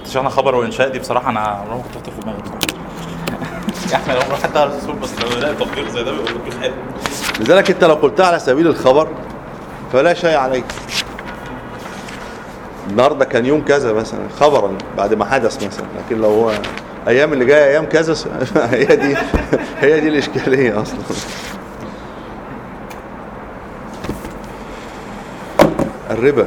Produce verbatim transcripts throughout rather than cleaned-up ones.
اكتشفنا خبر وانشاء دي بصراحه انا عمري ما كنت احط في دماغي يعني لو حتى على الرسول بس لو لا تطبيق زي ده بيقول لك حلو. لذلك انت لو قلتها على سبيل الخبر فلا شيء عليك. النهارده كان يوم كذا مثلا خبرا بعد ما حدث مثلا، لكن لو هو ايام اللي جايه ايام كذا هي دي هي دي الاشكاليه اصلا. الربا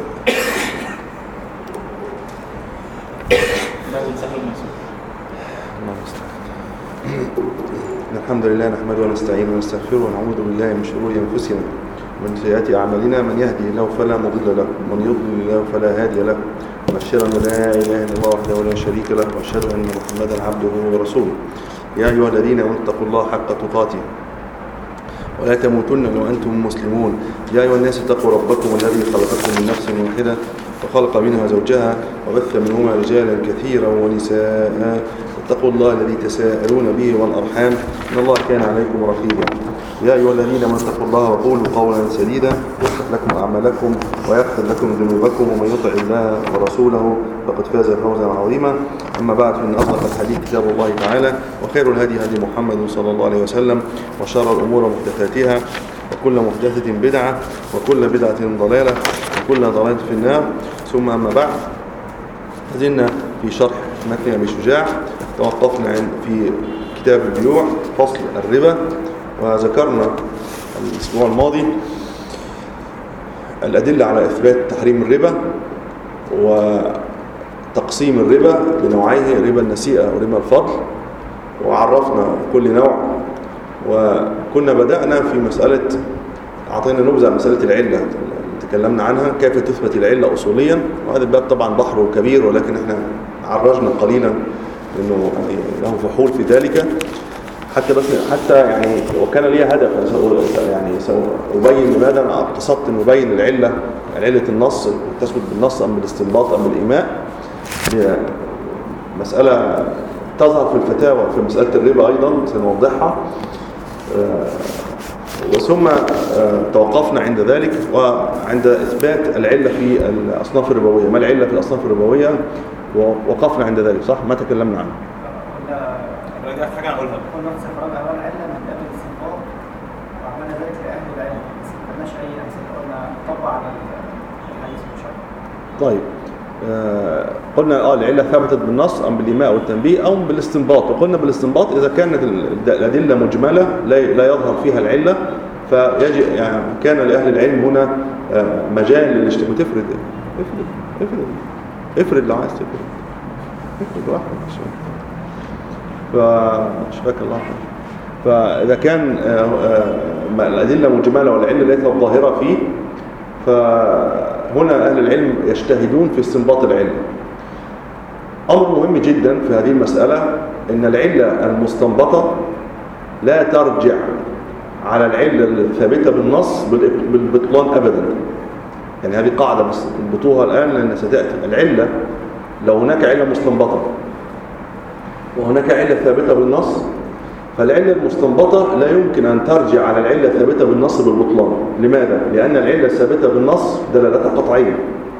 الحمد لله نحمده ونستعينه ونستغفره ونعوذ بالله من شرور انفسنا ومن سيئات اعمالنا، من يهدي الله فلا مضل له ومن يضلل الله فلا هادي له، واشهد ان لا اله الا الله وحده لا شريك له، واشهد ان محمدا عبده ورسوله. يا ايها الذين امنوا اتقوا الله حق تقاته ولا تموتن الا وانتم مسلمون. يا ايها الناس اتقوا ربكم الذي خلقكم من نفس واحده وخلق منها زوجها وبث منهما رجالا كثيرا ونساء، اتقوا الله الذي تساءلون به والارحام ان الله كان عليكم رقيبا. يا ايها الذين امنوا اتقوا الله وقولوا قولا سديدا يصلح لكم اعمالكم ويغفر لكم ذنوبكم، ومن يطع الله ورسوله فقد فاز فوزا عظيما. اما بعد، فان اصدق الحديث كتاب الله تعالى، وخير الهدي هدي محمد صلى الله عليه وسلم، وشر الامور محدثاتها، وكل محدثه بدعه، وكل بدعه ضلاله، وكل ضلاله في النار. ثم اما بعد، زلنا في شرح متن ابي شجاع. توقفنا عند في كتاب البيوع فصل الربا، وذكرنا الاسبوع الماضي الادله على اثبات تحريم الربا وتقسيم الربا لنوعيه، ربا النسيئه وربا الفضل، وعرفنا كل نوع. وكنا بدانا في مساله، اعطينا نبذه عن مساله العله تكلمنا عنها، كيف تثبت العله اصوليا، وهذا الباب طبعا بحر كبير، ولكن احنا عرجنا قليلا لانه له فحول في ذلك، حتى بس حتى يعني وكان لي هدف يعني سأبين لماذا انا قصدت ان ابين العله، عله النص تثبت بالنص ام بالاستنباط ام بالايماء. هي مساله تظهر في الفتاوى في مساله الربا ايضا سنوضحها. وثم توقفنا عند ذلك وعند اثبات العله في الاصناف الربويه. ما العله في الاصناف الربويه؟ ووقفنا عند ذلك، صح؟ ما تكلمنا عنه. لا حاجه اقولها. قلنا صفر رابع هو العله من باب الاستنباط، وعملنا ذلك لاهل العلم، بس ما قلناش اي امثله، قلنا طبق على الحديث المشابه. طيب آه قلنا اه العله ثبتت بالنص ام بالايماء والتنبيه او بالاستنباط. وقلنا بالاستنباط اذا كانت الادله مجمله لا لا يظهر فيها العله، فيجب يعني كان لاهل العلم هنا آه مجال للاجتهاد. تفرد افرد افرد افرد لو عايز تفرد افرد واحد شويه. فشبك الله خير. فاذا كان الادله مجمله والعله ليست ظاهره فيه، فهنا اهل العلم يجتهدون في استنباط العله. امر مهم جدا في هذه المساله ان العله المستنبطه لا ترجع على العله الثابته بالنص بالبطلان ابدا. يعني هذه قاعده بس اضبطوها الان لان ستاتي. العله لو هناك عله مستنبطه وهناك علة ثابتة بالنص، فالعلة المستنبطة لا يمكن أن ترجع على العلة الثابتة بالنص بالبطلان. لماذا؟ لأن العلة الثابتة بالنص دلالتها قطعية،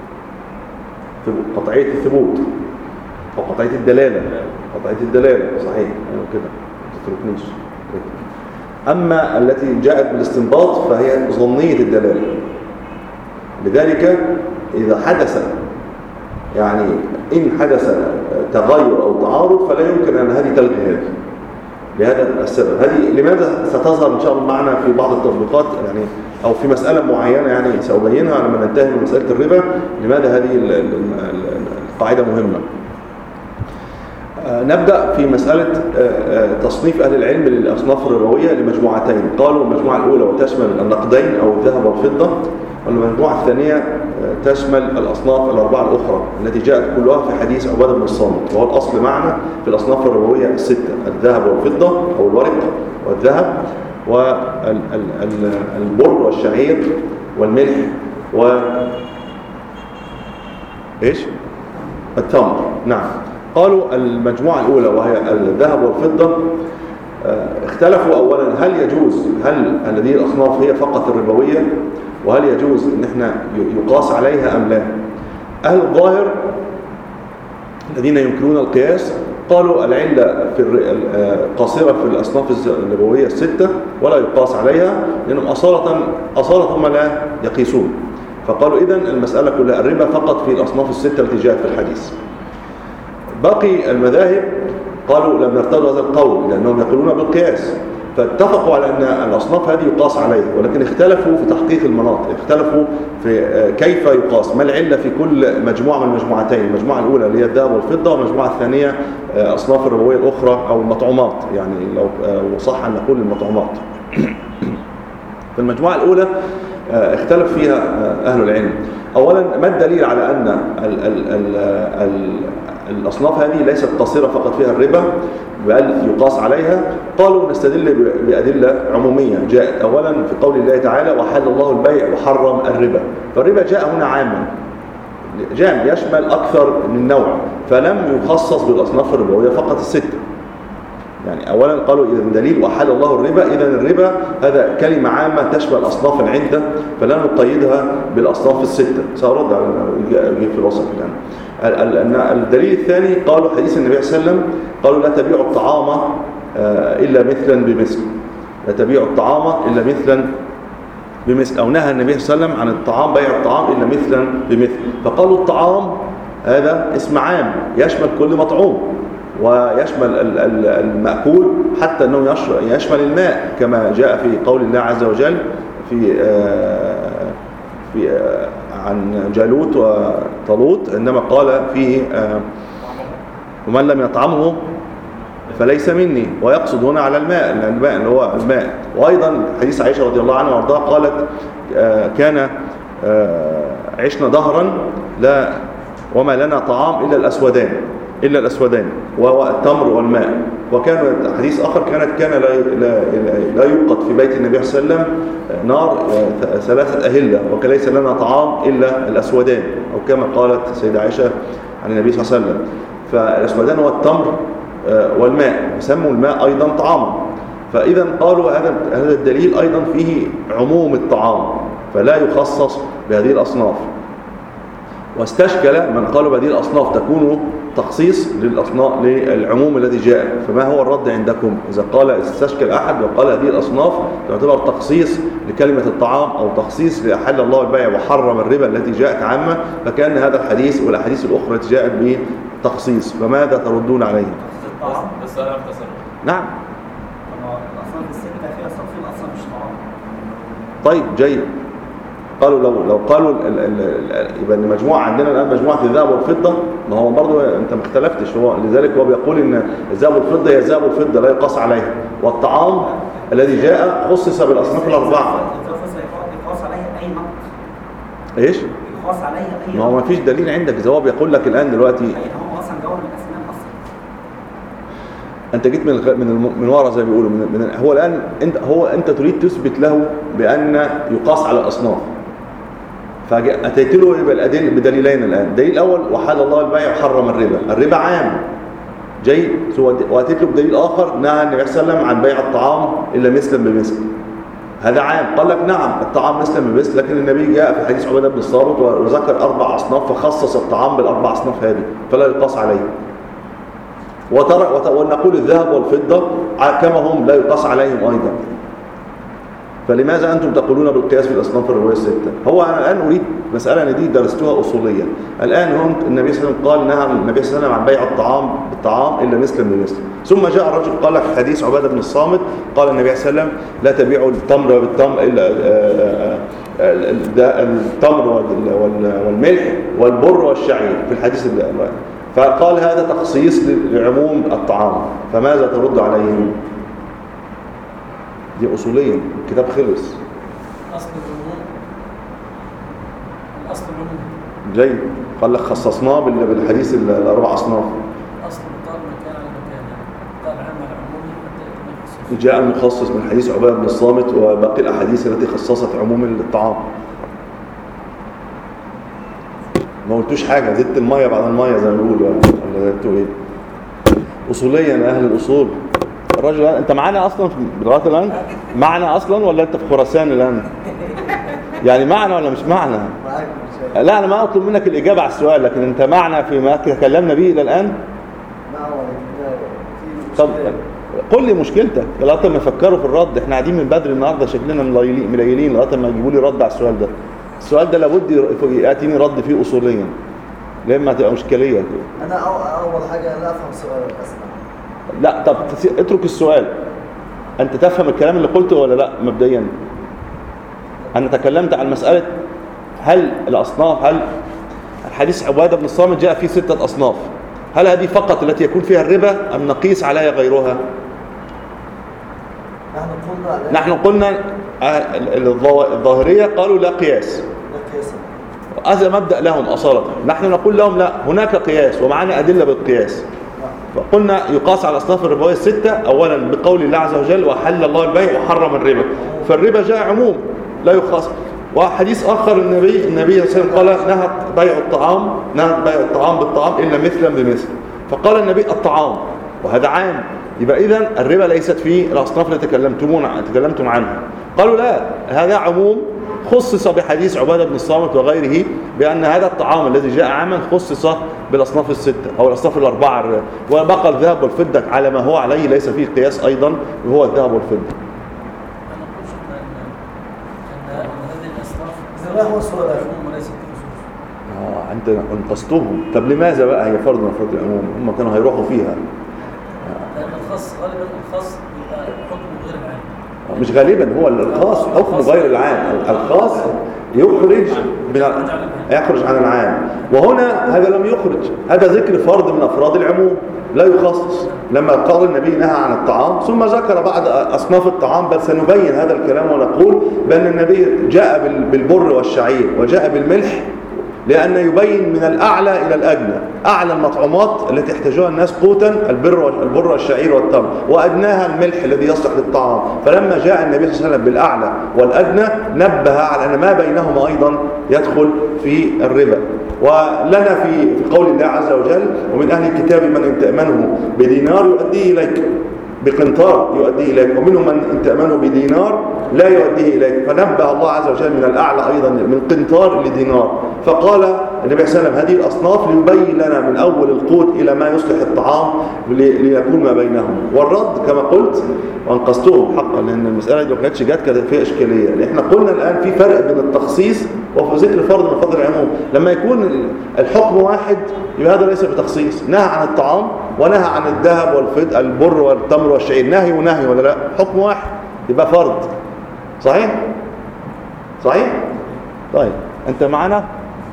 قطعية الثبوت أو قطعية الدلالة. قطعية الدلالة صحيح يعني كده ما تتركنيش. أما التي جاءت بالاستنباط فهي ظنية الدلالة. لذلك إذا حدث يعني إن حدث تغير أو تعارض فلا يمكن أن هذه تلغي هذه. لهذا السبب هذه لماذا ستظهر إن شاء الله معنا في بعض التطبيقات يعني، أو في مسألة معينة يعني سأبينها لما ننتهي من مسألة الربا لماذا هذه القاعدة مهمة. نبدأ في مسألة تصنيف أهل العلم للأصناف الربوية لمجموعتين. قالوا المجموعة الأولى وتشمل النقدين أو الذهب والفضة، والمجموعة الثانية تشمل الأصناف الأربعة الأخرى التي جاءت كلها في حديث عبادة بن الصامت. وهو الأصل معنا في الأصناف الربوية الستة: الذهب والفضة أو الورق والذهب والبر والشعير والملح و إيش؟ التمر. نعم. قالوا المجموعة الأولى وهي الذهب والفضة اختلفوا أولا هل يجوز، هل هذه الأصناف هي فقط الربوية، وهل يجوز ان احنا يقاس عليها ام لا. اهل الظاهر الذين ينكرون القياس قالوا العلة في قاصرة في الأصناف النبوية الستة ولا يقاس عليها، لأنهم أصالة أصالة هم لا يقيسون. فقالوا إذن المسألة كلها الربا فقط في الأصناف الستة التي جاءت في الحديث. باقي المذاهب قالوا لم يرتضوا هذا القول لأنهم يقولون بالقياس، فاتفقوا على أن الأصناف هذه يقاس عليها، ولكن اختلفوا في تحقيق المناط، اختلفوا في كيف يقاس، ما العلة في كل مجموعة من المجموعتين، المجموعة الأولى اللي هي الذهب والفضة، والمجموعة الثانية أصناف الربوية الأخرى أو المطعومات، يعني لو صح أن نقول المطعومات. في المجموعة الأولى اختلف فيها أهل العلم. أولا ما الدليل على أن ال ال ال ال الأصناف هذه ليست قاصرة فقط فيها الربا بل يقاس عليها؟ قالوا نستدل بأدلة عمومية جاءت. أولا في قول الله تعالى وحل الله البيع وحرم الربا، فالربا جاء هنا عاما جام يشمل أكثر من نوع، فلم يخصص بالأصناف الربوية فقط الستة. يعني أولا قالوا إذا دليل وحل الله الربا، إذا الربا هذا كلمة عامة تشمل أصناف العدة فلا نقيدها بالأصناف الستة. سأرد على يجيب في الوسط الآن. الدليل الثاني قالوا حديث النبي صلى الله عليه وسلم قالوا لا تبيعوا الطعام إلا مثلا بمثل، لا تبيعوا الطعام إلا مثلا بمثل، أو نهى النبي صلى الله عليه وسلم عن الطعام بيع الطعام إلا مثلا بمثل. فقالوا الطعام هذا اسم عام يشمل كل مطعوم ويشمل المأكول حتى أنه يشمل الماء كما جاء في قول الله عز وجل في في عن جالوت وطالوت عندما قال فيه ومن لم يطعمه فليس مني، ويقصد هنا على الماء، الماء اللي هو الماء. وأيضا حديث عائشة رضي الله عنها وارضاها قالت كان عشنا دهرا لا وما لنا طعام إلا الأسودان إلا الأسودان وهو التمر والماء. وكان حديث آخر كانت كان لا لا لا يوقد في بيت النبي صلى الله عليه وسلم نار ثلاثة أهلة وكان ليس لنا طعام إلا الأسودان، أو كما قالت سيدة عائشة عن النبي صلى الله عليه وسلم. فالأسودان هو التمر والماء، يسموا الماء أيضا طعاما. فإذا قالوا هذا هذا الدليل أيضا فيه عموم الطعام فلا يخصص بهذه الأصناف. واستشكل من قالوا بهذه الأصناف تكون تخصيص للأصناف للعموم الذي جاء، فما هو الرد عندكم إذا قال استشكل أحد وقال هذه الأصناف تعتبر تخصيص لكلمة الطعام أو تخصيص لأحل الله البيع وحرم الربا التي جاءت عامة، فكان هذا الحديث والأحاديث الأخرى التي جاءت بتخصيص، فماذا تردون عليه؟ بس أنا أختصر. نعم. الأصناف الستة فيها صنفين أصلا مش طعام. طيب جيد. قالوا لو لو قالوا يبقى المجموعه عندنا الان مجموعه الذهب والفضه، ما هو برضه انت ما اختلفتش، هو لذلك هو بيقول ان الذهب والفضه هي الذهب والفضه لا يقاس عليها، والطعام الذي جاء خصص بالاصناف الاربعه. يقاس عليها اي نقص. ايش؟ يقاس عليها اي. ما هو ما فيش دليل عندك، اذا هو بيقول لك الان دلوقتي هو اصلا جوهر الاسنان اصلا. انت جيت من من من ورا زي ما بيقولوا من, من هو الان انت هو انت تريد تثبت له بان يقاس على الاصناف، فأتيت له يبقى الأدلة بدليلين الآن. الدليل الأول وحل الله البيع وحرم الربا، الربا عام جيد، وأتيت له بدليل آخر نهى النبي صلى الله عليه وسلم عن بيع الطعام إلا مثلا بمثل، هذا عام. قال لك نعم الطعام مثلا بمثل، لكن النبي جاء في حديث عبادة بن الصامت وذكر أربع أصناف فخصص الطعام بالأربع أصناف هذه فلا يقاس عليه. وترى ونقول الذهب والفضة كما هم لا يقاس عليهم أيضا. فلماذا أنتم تقولون بالقياس في الأصناف الربوية الستة؟ هو أنا الآن أريد مسألة دي درستوها أصوليا. الآن هم النبي صلى الله عليه وسلم قال نهى النبي صلى الله عليه وسلم عن بيع الطعام بالطعام إلا مثلا بمثل، ثم جاء الرجل قال في حديث عبادة بن الصامت قال النبي صلى الله عليه وسلم لا تبيعوا التمر بالتمر إلا التمر والملح والبر والشعير في الحديث الأول، فقال هذا تخصيص لعموم الطعام، فماذا ترد عليهم؟ دي أصوليا الكتاب خلص. أصل العموم الأصل العموم جيد، قال لك خصصناه بالحديث الأربع أصناف. أصل الطال مكان على مكان، طال عام العموم حتى جاء المخصص من حديث عبادة بن الصامت وباقي الأحاديث التي خصصت عموم الطعام. ما قلتوش حاجة، زدت المية بعد المية زي ما بيقولوا، ولا زدتوا إيه؟ أصوليا يا أهل الأصول. الراجل انت معانا اصلا لغايه الان؟ معنا اصلا ولا انت في خراسان الان؟ يعني معنا ولا مش معنا؟ لا أنا ما أطلب منك الإجابة على السؤال، لكن أنت معنا فيما تكلمنا به إلى الآن. طب قل لي مشكلتك لغايه ما يفكروا في الرد. احنا قاعدين من بدري النهارده شكلنا مليلين لغايه ما يجيبوا لي رد على السؤال ده. السؤال ده لابد ياتيني رد فيه اصوليا، لما هتبقى مشكليه كده. انا اول حاجه لا افهم سؤالك اصلا. لا طب اترك السؤال. انت تفهم الكلام اللي قلته ولا لا؟ مبدئيا انا تكلمت عن مساله هل الاصناف، هل الحديث عباده بن الصامت جاء فيه سته اصناف، هل هذه فقط التي يكون فيها الربا ام نقيس عليها غيرها؟ نحن قلنا نحن قلنا الظاهريه قالوا لا قياس، لا قياس، هذا مبدأ لهم أصالة. نحن نقول لهم لا، هناك قياس ومعنا أدلة بالقياس. فقلنا يقاس على الأصناف الربوية الستة أولا بقول الله عز وجل وحل الله البيع وحرم الربا، فالربا جاء عموم لا يقاس. وحديث آخر النبي النبي صلى الله عليه وسلم قال نهى بيع الطعام نهى بيع الطعام بالطعام إلا مثلا بمثل، فقال النبي الطعام وهذا عام، يبقى إذن الربا ليست في الأصناف التي تكلمتمون تكلمتم عنها. قالوا لا، هذا عموم خصص بحديث عبادة بن الصامت وغيره بأن هذا الطعام الذي جاء عاما خصص بالأصناف الستة أو الأصناف الأربعة، وبقى الذهب والفضة على ما هو عليه ليس فيه قياس أيضا وهو الذهب والفضة. أنا أقول شكرا أن هذه الأصناف ما هو السؤال؟ عموم وليست خصوص. آه أنت أنقذتهم. طب لماذا بقى هي فرض من أفراد العموم؟ هم كانوا هيروحوا فيها. لأن الخاص غالبا الخاص يبقى حكم غير العام. مش غالبا، هو الخاص حكم غير العام. الخاص يخرج من يخرج عن العام، وهنا هذا لم يخرج، هذا ذكر فرد من أفراد العموم لا يخصص. لما قال النبي نهى عن الطعام ثم ذكر بعض أصناف الطعام، بل سنبين هذا الكلام ونقول بأن النبي جاء بالبر والشعير وجاء بالملح لأن يبين من الأعلى إلى الأدنى. أعلى المطعومات التي يحتاجها الناس قوتا البر البر والشعير والتمر، وأدناها الملح الذي يصلح للطعام. فلما جاء النبي صلى الله عليه وسلم بالأعلى والأدنى نبه على أن ما بينهما أيضا يدخل في الربا. ولنا في في قول الله عز وجل ومن أهل الكتاب من إن تأمنه بدينار يؤديه إليك، بقنطار يؤديه إليك، ومنهم من إن تأمنه بدينار لا يؤديه إليك. فنبه الله عز وجل من الأعلى أيضا من قنطار لدينار. فقال النبي صلى الله عليه وسلم هذه الأصناف ليبين لنا من أول القوت إلى ما يصلح الطعام ليكون ما بينهم. والرد كما قلت وانقذتهم حقا، لأن المسألة دي لو كانتش جت كانت فيها إشكالية. لأن احنا قلنا الآن في فرق بين التخصيص وفي ذكر فرض من فضل العموم. لما يكون الحكم واحد يبقى هذا ليس بتخصيص. نهى عن الطعام ونهى عن الذهب والفضة البر والتمر والشعير، نهي ونهي ولا لا؟ حكم واحد يبقى فرض. صحيح؟ صحيح؟ طيب أنت معنا؟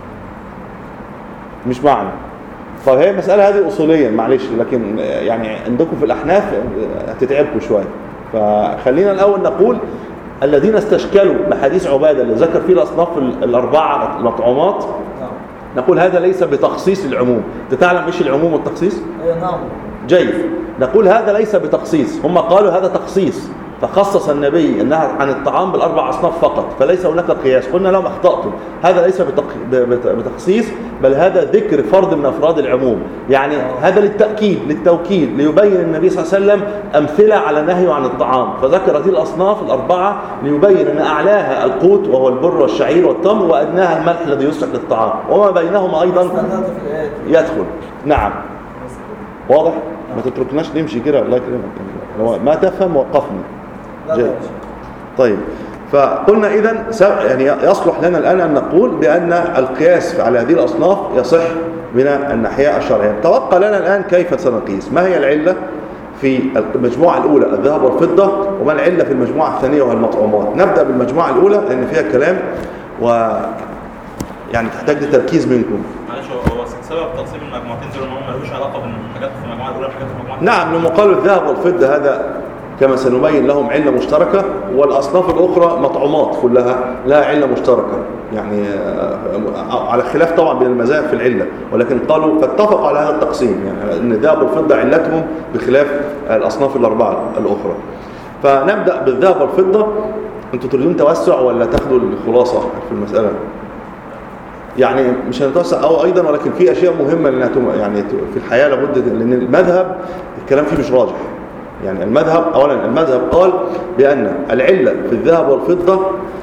مش معنا. طيب هي المسألة هذه أصوليا معلش، لكن يعني عندكم في الأحناف هتتعبكم شوية. فخلينا الأول نقول الذين استشكلوا بحديث عبادة اللي ذكر فيه الأصناف الأربعة المطعومات، نقول هذا ليس بتخصيص العموم. تتعلم إيش العموم والتخصيص؟ نعم. جيد. نقول هذا ليس بتخصيص، هم قالوا هذا تخصيص، فخصص النبي النهي عن الطعام بالأربع أصناف فقط، فليس هناك قياس. قلنا لهم أخطأتم، هذا ليس بتخصيص بل هذا ذكر فرد من أفراد العموم. يعني هذا للتأكيد للتوكيد ليبين النبي صلى الله عليه وسلم أمثلة على النهي عن الطعام، فذكر هذه الأصناف الأربعة ليبين أن أعلاها القوت وهو البر والشعير والتمر، وأدناها الملح الذي يصلح للطعام، وما بينهما أيضا يدخل. نعم واضح؟ ما تتركناش نمشي كده الله يكرمك، لو ما تفهم وقفني. جيد. طيب فقلنا إذن يعني يصلح لنا الآن أن نقول بأن القياس على هذه الأصناف يصح من الناحية الشرعية. تبقى لنا الآن كيف سنقيس، ما هي العلة في المجموعة الأولى الذهب والفضة، وما العلة في المجموعة الثانية وهي المطعومات. نبدأ بالمجموعة الأولى لأن فيها كلام و يعني تحتاج لتركيز منكم. معلش هو سبب تقسيم المجموعتين دول ان هم ملوش علاقة بالحاجات في المجموعة الأولى والحاجات في المجموعة الثانية. نعم، لما قالوا الذهب والفضة هذا كما سنبين لهم علة مشتركة، والأصناف الأخرى مطعومات كلها لها علة مشتركة، يعني على خلاف طبعا بين المذاهب في العلة، ولكن قالوا فاتفقوا على هذا التقسيم، يعني أن الذهب والفضة علتهم بخلاف الأصناف الأربعة الأخرى. فنبدأ بالذهب والفضة. أنتوا تريدون توسع ولا تاخدوا الخلاصة في المسألة؟ يعني مش هنتوسع أو أيضا، ولكن في أشياء مهمة لأنها يعني في الحياة لابد، لأن المذهب الكلام فيه مش راجح. يعني المذهب أولا المذهب قال بأن العلة في الذهب والفضة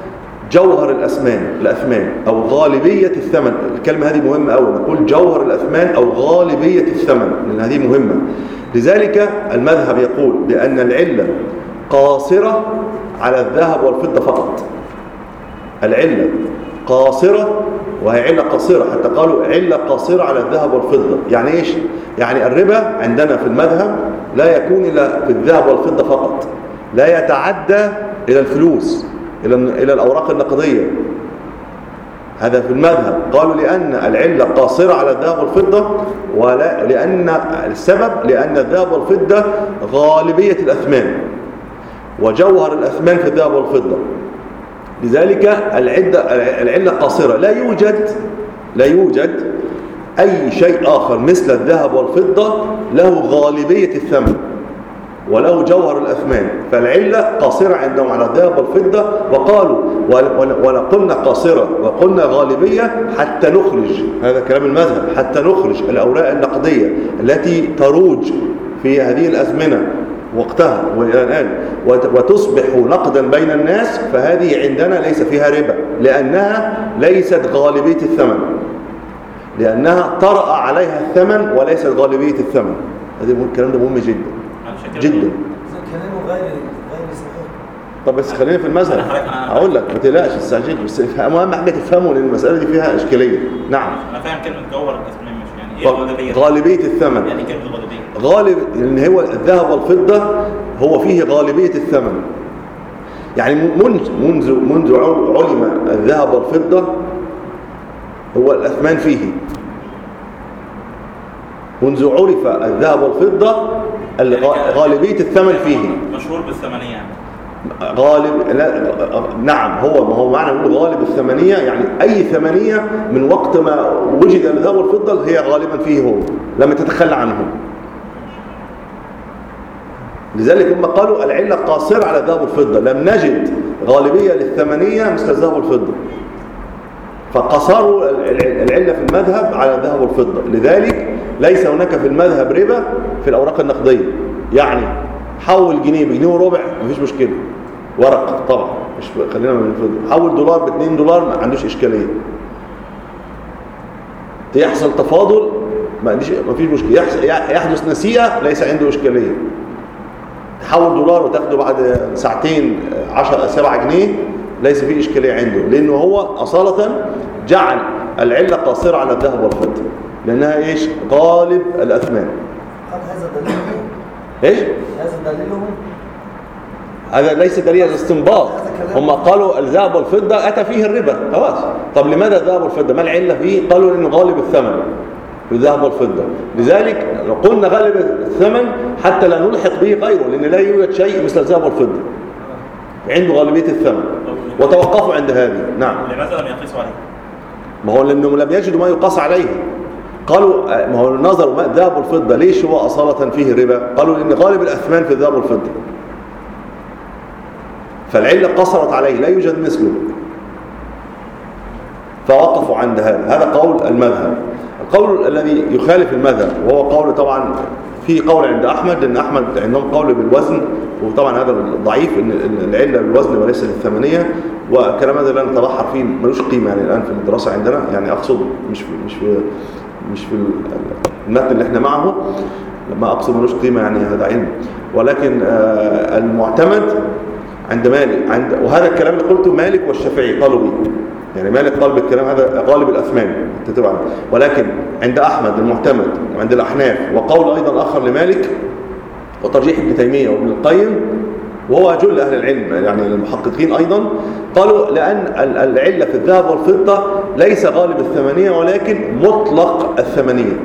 جوهر الأثمان الأثمان أو غالبية الثمن. الكلمة هذه مهمة أوي، نقول جوهر الأثمان أو غالبية الثمن لأن هذه مهمة. لذلك المذهب يقول بأن العلة قاصرة على الذهب والفضة فقط. العلة قاصرة، وهي علة قاصرة، حتى قالوا علة قاصرة على الذهب والفضة. يعني إيش؟ يعني الربا عندنا في المذهب لا يكون إلا في الذهب والفضة فقط، لا يتعدى إلى الفلوس، إلى إلى الأوراق النقدية. هذا في المذهب. قالوا لأن العلة قاصرة على الذهب والفضة، ولا لأن السبب لأن الذهب والفضة غالبية الأثمان، وجوهر الأثمان في الذهب والفضة. لذلك العدة العلة قاصرة. لا يوجد لا يوجد أي شيء آخر مثل الذهب والفضة له غالبية الثمن وله جوهر الأثمان، فالعلة قاصرة عندهم على الذهب والفضة. وقالوا ولقلنا قاصرة وقلنا غالبية حتى نخرج، هذا كلام المذهب، حتى نخرج الأوراق النقدية التي تروج في هذه الأزمنة وقتها وإلى الآن وتصبح نقدا بين الناس، فهذه عندنا ليس فيها ربا، لأنها ليست غالبية الثمن، لأنها طرأ عليها الثمن وليست غالبية الثمن. هذا الكلام ده مهم جدا جدا. كلامه غير غير صحيح. طب بس خلينا في المذهب، اقول لك ما تقلقش استعجل، بس اهم حاجه تفهموا لان المساله دي فيها اشكاليه. نعم انا فاهم كلمه جوهر الاسمين، مش يعني ايه غالبيه؟ غالبيه الثمن، يعني كلمه غالبيه غالب لان هو الذهب والفضه هو فيه غالبيه الثمن. يعني منذ منذ منذ علم الذهب والفضه هو الاثمان فيه، منذ عرف الذهب والفضه غالبيه الثمن فيه. مشهور بالثمنيه يعني. غالب لا نعم، هو ما هو معنى نقول غالب الثمنيه، يعني اي ثمنيه من وقت ما وجد الذهب والفضه هي غالبا فيه هو، لما تتخلى عنه. لذلك هم قالوا العله قاصره على الذهب والفضه، لم نجد غالبيه للثمنيه مثل الذهب والفضه، فقصروا العله في المذهب على الذهب والفضه. لذلك ليس هناك في المذهب ربا في الاوراق النقديه، يعني حول جنيه بجنيه وربع مفيش مشكله، ورق طبعا مش خلينا من الفضه، حول دولار ب اتنين دولار ما عندوش اشكاليه، يحصل تفاضل ما عنديش مفيش مشكله، يحصل يحدث نسيئه ليس عنده اشكاليه، تحول دولار وتاخده بعد ساعتين عشرة سبعة جنيه ليس فيه اشكاليه عنده، لانه هو اصاله جعل العله قاصره على الذهب والفضه لانها ايش؟ غالب الاثمان. هذا دليلهم ايش؟ هذا دليلهم هذا ليس دليل الاستنباط، هم قالوا الذهب والفضه اتى فيه الربا خلاص. طب لماذا الذهب والفضه؟ ما العله فيه؟ قالوا انه غالب الثمن في الذهب والفضه، لذلك قلنا غالب الثمن حتى لا نلحق به غيره، لان لا يوجد شيء مثل الذهب والفضه عنده غالبيه الثمن، وتوقفوا عند هذه. نعم. لماذا لم يقيسوا عليه؟ ما هو لانهم لم يجدوا ما يقاس عليه. قالوا ما هو نظروا ما الذهب والفضه ليش هو اصاله فيه الربا؟ قالوا لان غالب الاثمان في الذهب والفضه، فالعله قصرت عليه لا يوجد مثله، فوقفوا عند هذا. هذا قول المذهب. القول الذي يخالف المذهب وهو قول طبعا في قول عند احمد، لان احمد عندهم قول بالوزن، وطبعا هذا ضعيف، ان العله بالوزن وليس للثمنيه، والكلام هذا لا نتبحر فيه ملوش قيمه يعني الان في الدراسه عندنا، يعني اقصد مش في مش في مش في المتن اللي احنا معه، لما اقصد ملوش قيمه يعني هذا علم، ولكن المعتمد عند مالك عند وهذا الكلام اللي قلته مالك والشافعي قالوا به، يعني مالك قال بالكلام هذا غالب الاثمان تتبع، ولكن عند احمد المعتمد وعند الاحناف وقول ايضا اخر لمالك وترجيح ابن تيميه وابن القيم وهو جل اهل العلم يعني المحققين ايضا، قالوا لان العله في الذهب والفضه ليس غالب الثمنيه ولكن مطلق الثمنيه.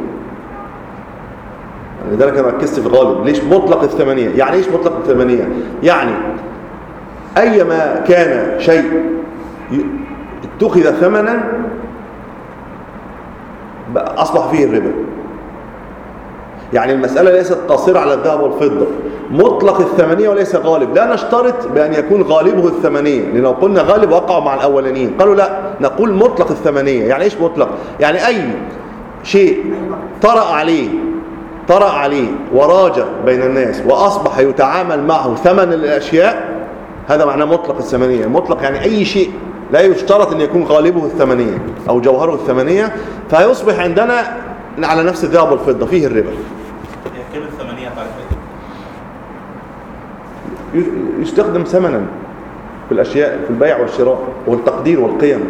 لذلك انا ركزت في الغالب. ليش مطلق الثمنيه؟ يعني ايش مطلق الثمنيه؟ يعني ايما كان شيء اتخذ ثمنا اصبح فيه الربا. يعني المسألة ليست قاصرة على الذهب والفضة، مطلق الثمنية وليس غالب. لا نشترط بأن يكون غالبه الثمنية، لأن لو قلنا غالب وقعوا مع الأولانيين. قالوا لا، نقول مطلق الثمنية. يعني إيش مطلق؟ يعني أي شيء طرأ عليه طرأ عليه وراجع بين الناس وأصبح يتعامل معه ثمن الأشياء، هذا معناه مطلق الثمنية. مطلق يعني أي شيء لا يشترط أن يكون غالبه الثمنية أو جوهره الثمنية، فيصبح عندنا على نفس الذهب والفضة فيه الربا. هي كلمة ثمانية بعد يستخدم ثمنا في الأشياء، في البيع والشراء والتقدير والقيم.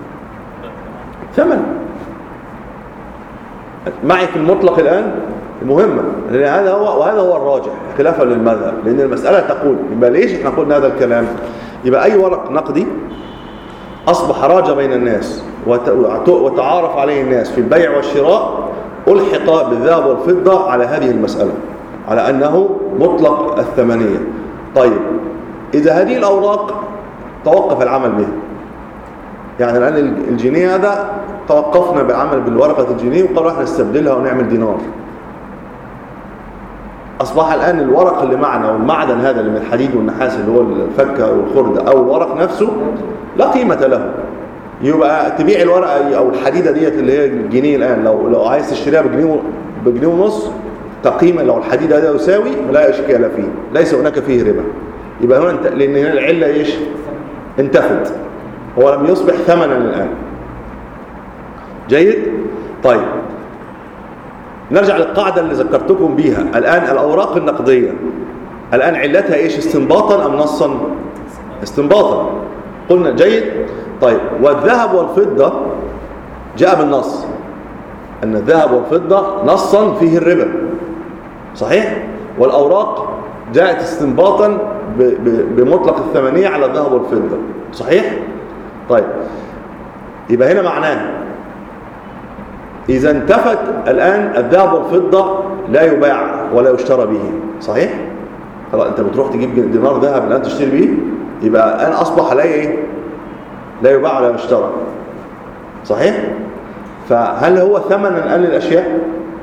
ثمن معي في المطلق الآن مهمة، لأن هذا هو وهذا هو الراجح خلافا للمذهب، لأن المسألة تقول يبقى ليش احنا قلنا هذا الكلام؟ يبقى أي ورق نقدي أصبح راجع بين الناس وتعارف عليه الناس في البيع والشراء ألحق بالذهب والفضة على هذه المسألة، على أنه مطلق الثمنية. طيب إذا هذه الأوراق توقف العمل بها، يعني الآن الجنيه هذا توقفنا بالعمل بالورقة الجنيه وقالوا احنا نستبدلها ونعمل دينار، أصبح الآن الورق اللي معنا والمعدن هذا اللي من الحديد والنحاس اللي هو الفكة والخردة أو الورق نفسه لا قيمة له. يبقى تبيع الورقة أو الحديدة ديت اللي هي الجنيه الآن، لو لو عايز تشتريها بجنيه بجنيه ونص كقيمة، لو الحديدة ده يساوي لا إشكال فيه، ليس هناك فيه ربا. يبقى هنا انت لأن هنا العلة إيش؟ انتفت، هو لم يصبح ثمنا الآن. جيد؟ طيب نرجع للقاعدة اللي ذكرتكم بيها الآن. الأوراق النقدية الآن علتها إيش؟ استنباطا أم نصا؟ استنباطا. قلنا جيد. طيب والذهب والفضة جاء بالنص أن الذهب والفضة نصا فيه الربا، صحيح؟ والأوراق جاءت استنباطا بمطلق الثمنية على الذهب والفضة، صحيح؟ طيب يبقى هنا معناه إذا انتفت الآن الذهب والفضة لا يباع ولا يشترى به، صحيح؟ خلاص أنت بتروح تجيب دينار ذهب الآن تشتري به، يبقى الآن أصبح لا إيه؟ لا يباع ولا يشترى، صحيح؟ فهل هو ثمنا الآن للأشياء؟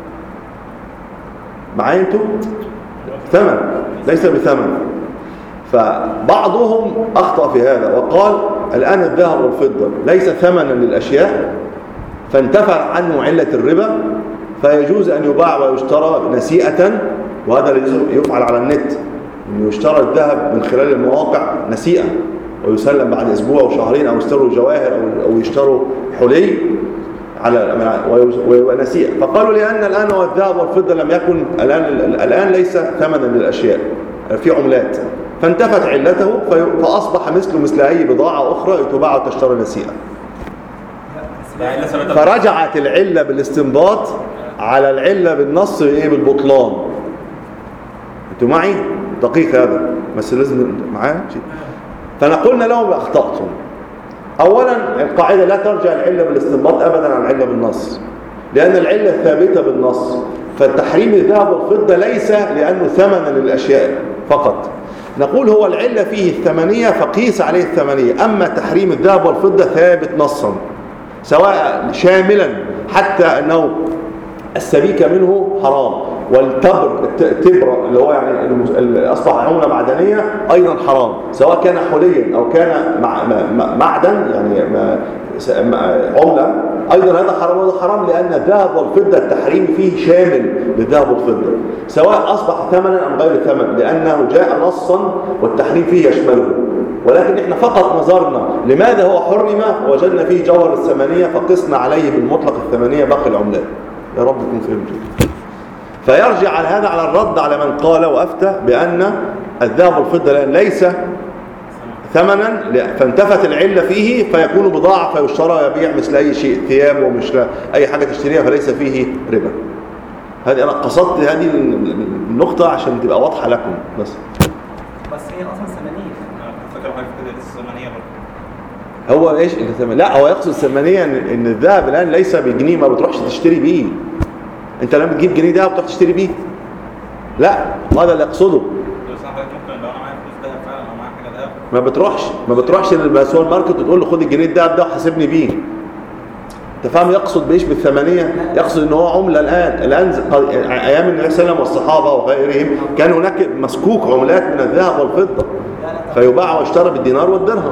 معايا أنتم؟ ثمن ليس بثمن. فبعضهم أخطأ في هذا وقال الآن الذهب والفضة ليس ثمنا للأشياء فانتفع عنه علة الربا، فيجوز أن يباع ويشترى نسيئة، وهذا يفعل على النت، أن يشترى الذهب من خلال المواقع نسيئة ويسلم بعد أسبوع أو شهرين، أو يشتروا جواهر أو يشتروا حلي على ونسيئة. فقالوا لأن الآن الذهب والفضة لم يكن الآن الآن ليس ثمنا للأشياء، في عملات، فانتفت علته فأصبح مثله مثل أي بضاعة أخرى تباع وتشترى نسيئة. فرجعت العلة بالاستنباط على العلة بالنص إيه؟ بالبطلان. أنتوا معي؟ دقيق هذا بس لازم معايا شيء. فنقولنا لهم أخطأتم. أولا القاعدة لا ترجع العلة بالاستنباط أبدا عن العلة بالنص، لأن العلة ثابتة بالنص. فالتحريم الذهب والفضة ليس لأنه ثمنا للأشياء فقط، نقول هو العلة فيه الثمنية فقيس عليه الثمنية. أما تحريم الذهب والفضة ثابت نصا، سواء شاملا حتى أنه السبيكة منه حرام، والتبر التبر اللي هو يعني أصبح عملة معدنية أيضا حرام، سواء كان حليا أو كان معدن يعني عملة أيضا هذا حرام وهذا حرام، لأن الذهب والفضة التحريم فيه شامل للذهب والفضة، سواء أصبح ثمنا أم غير ثمن، لأنه جاء نصا والتحريم فيه يشمله. ولكن احنا فقط نظرنا لماذا هو حرم ووجدنا فيه جوهر الثمنية فقسنا عليه بالمطلق الثمنية باقي العملات. يا رب يكون فهمت. فيرجع على هذا على الرد على من قال وأفتى بأن الذهب والفضة ليس ثمنا فانتفت العلة فيه فيكون بضاعة فيشترى يبيع مثل أي شيء، ثياب ومش أي حاجة تشتريها فليس فيه ربا. هذه أنا قصدت هذه النقطة عشان تبقى واضحة لكم بس. بس هي أصلا ثمنية. فاكر حاجة كده الثمنية برضه. هو ايش الثمنية؟ لا هو يقصد الثمنية ان الذهب الآن ليس بجنيه ما بتروحش تشتري بيه. انت لما بتجيب جنيه ذهب بتروح تشتري بيه؟ لا هذا اللي يقصده. ما بتروحش ما بتروحش للسوبر ماركت وتقول له خد الجنيه الذهب ده وحاسبني بيه. انت فاهم يقصد بايش بالثمنيه؟ يقصد ان هو عمله الان الان ايام النبي صلى الله عليه وسلم والصحابه وغيرهم كان هناك مسكوك عملات من الذهب والفضه فيباع ويشترى بالدينار والدرهم.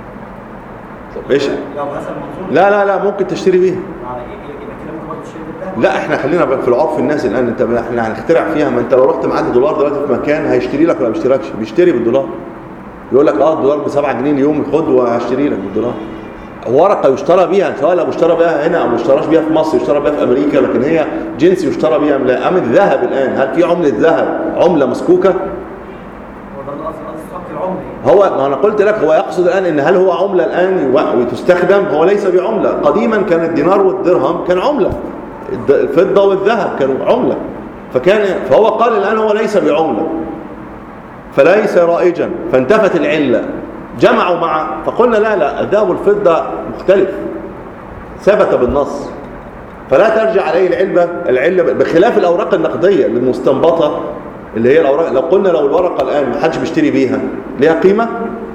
ايش؟ لا لا لا ممكن تشتري بيه. يبقى كده ممكن برضه تشتري بالذهب. لا احنا خلينا بقى في العرف الناس الان. انت احنا هنخترع فيها. ما انت لو رحت معاك دولار دلوقتي في مكان هيشتري لك ولا ما بيشتريلكش؟ بيشتري بالدولار. يقول لك اه الدولار ب سبعة جنيه اليوم، خد وهشتري لك بالدولار. ورقه يشترى بيها، سواء لو اشترى بيها هنا او ما اشتراش بيها في مصر، يشترى بيها في امريكا، لكن هي جنس يشترى بيها. لا ام الذهب الان، هل في عمله ذهب عمله مسكوكه؟ هو ده القصد، قصد الصك العمري. هو ما انا قلت لك هو يقصد الان ان هل هو عمله الان وتستخدم؟ هو ليس بعمله. قديما كان الدينار والدرهم كان عمله، الفضه والذهب كانوا عمله، فكان فهو قال الان هو ليس بعمله فليس رائجا، فانتفت العله. جمعوا مع فقلنا لا لا الذهب والفضه مختلف، ثبت بالنص، فلا ترجع عليه العلة العلة بخلاف الاوراق النقديه المستنبطه اللي هي الاوراق. لو قلنا لو الورقه الان ما حدش بيشتري بيها ليها قيمه،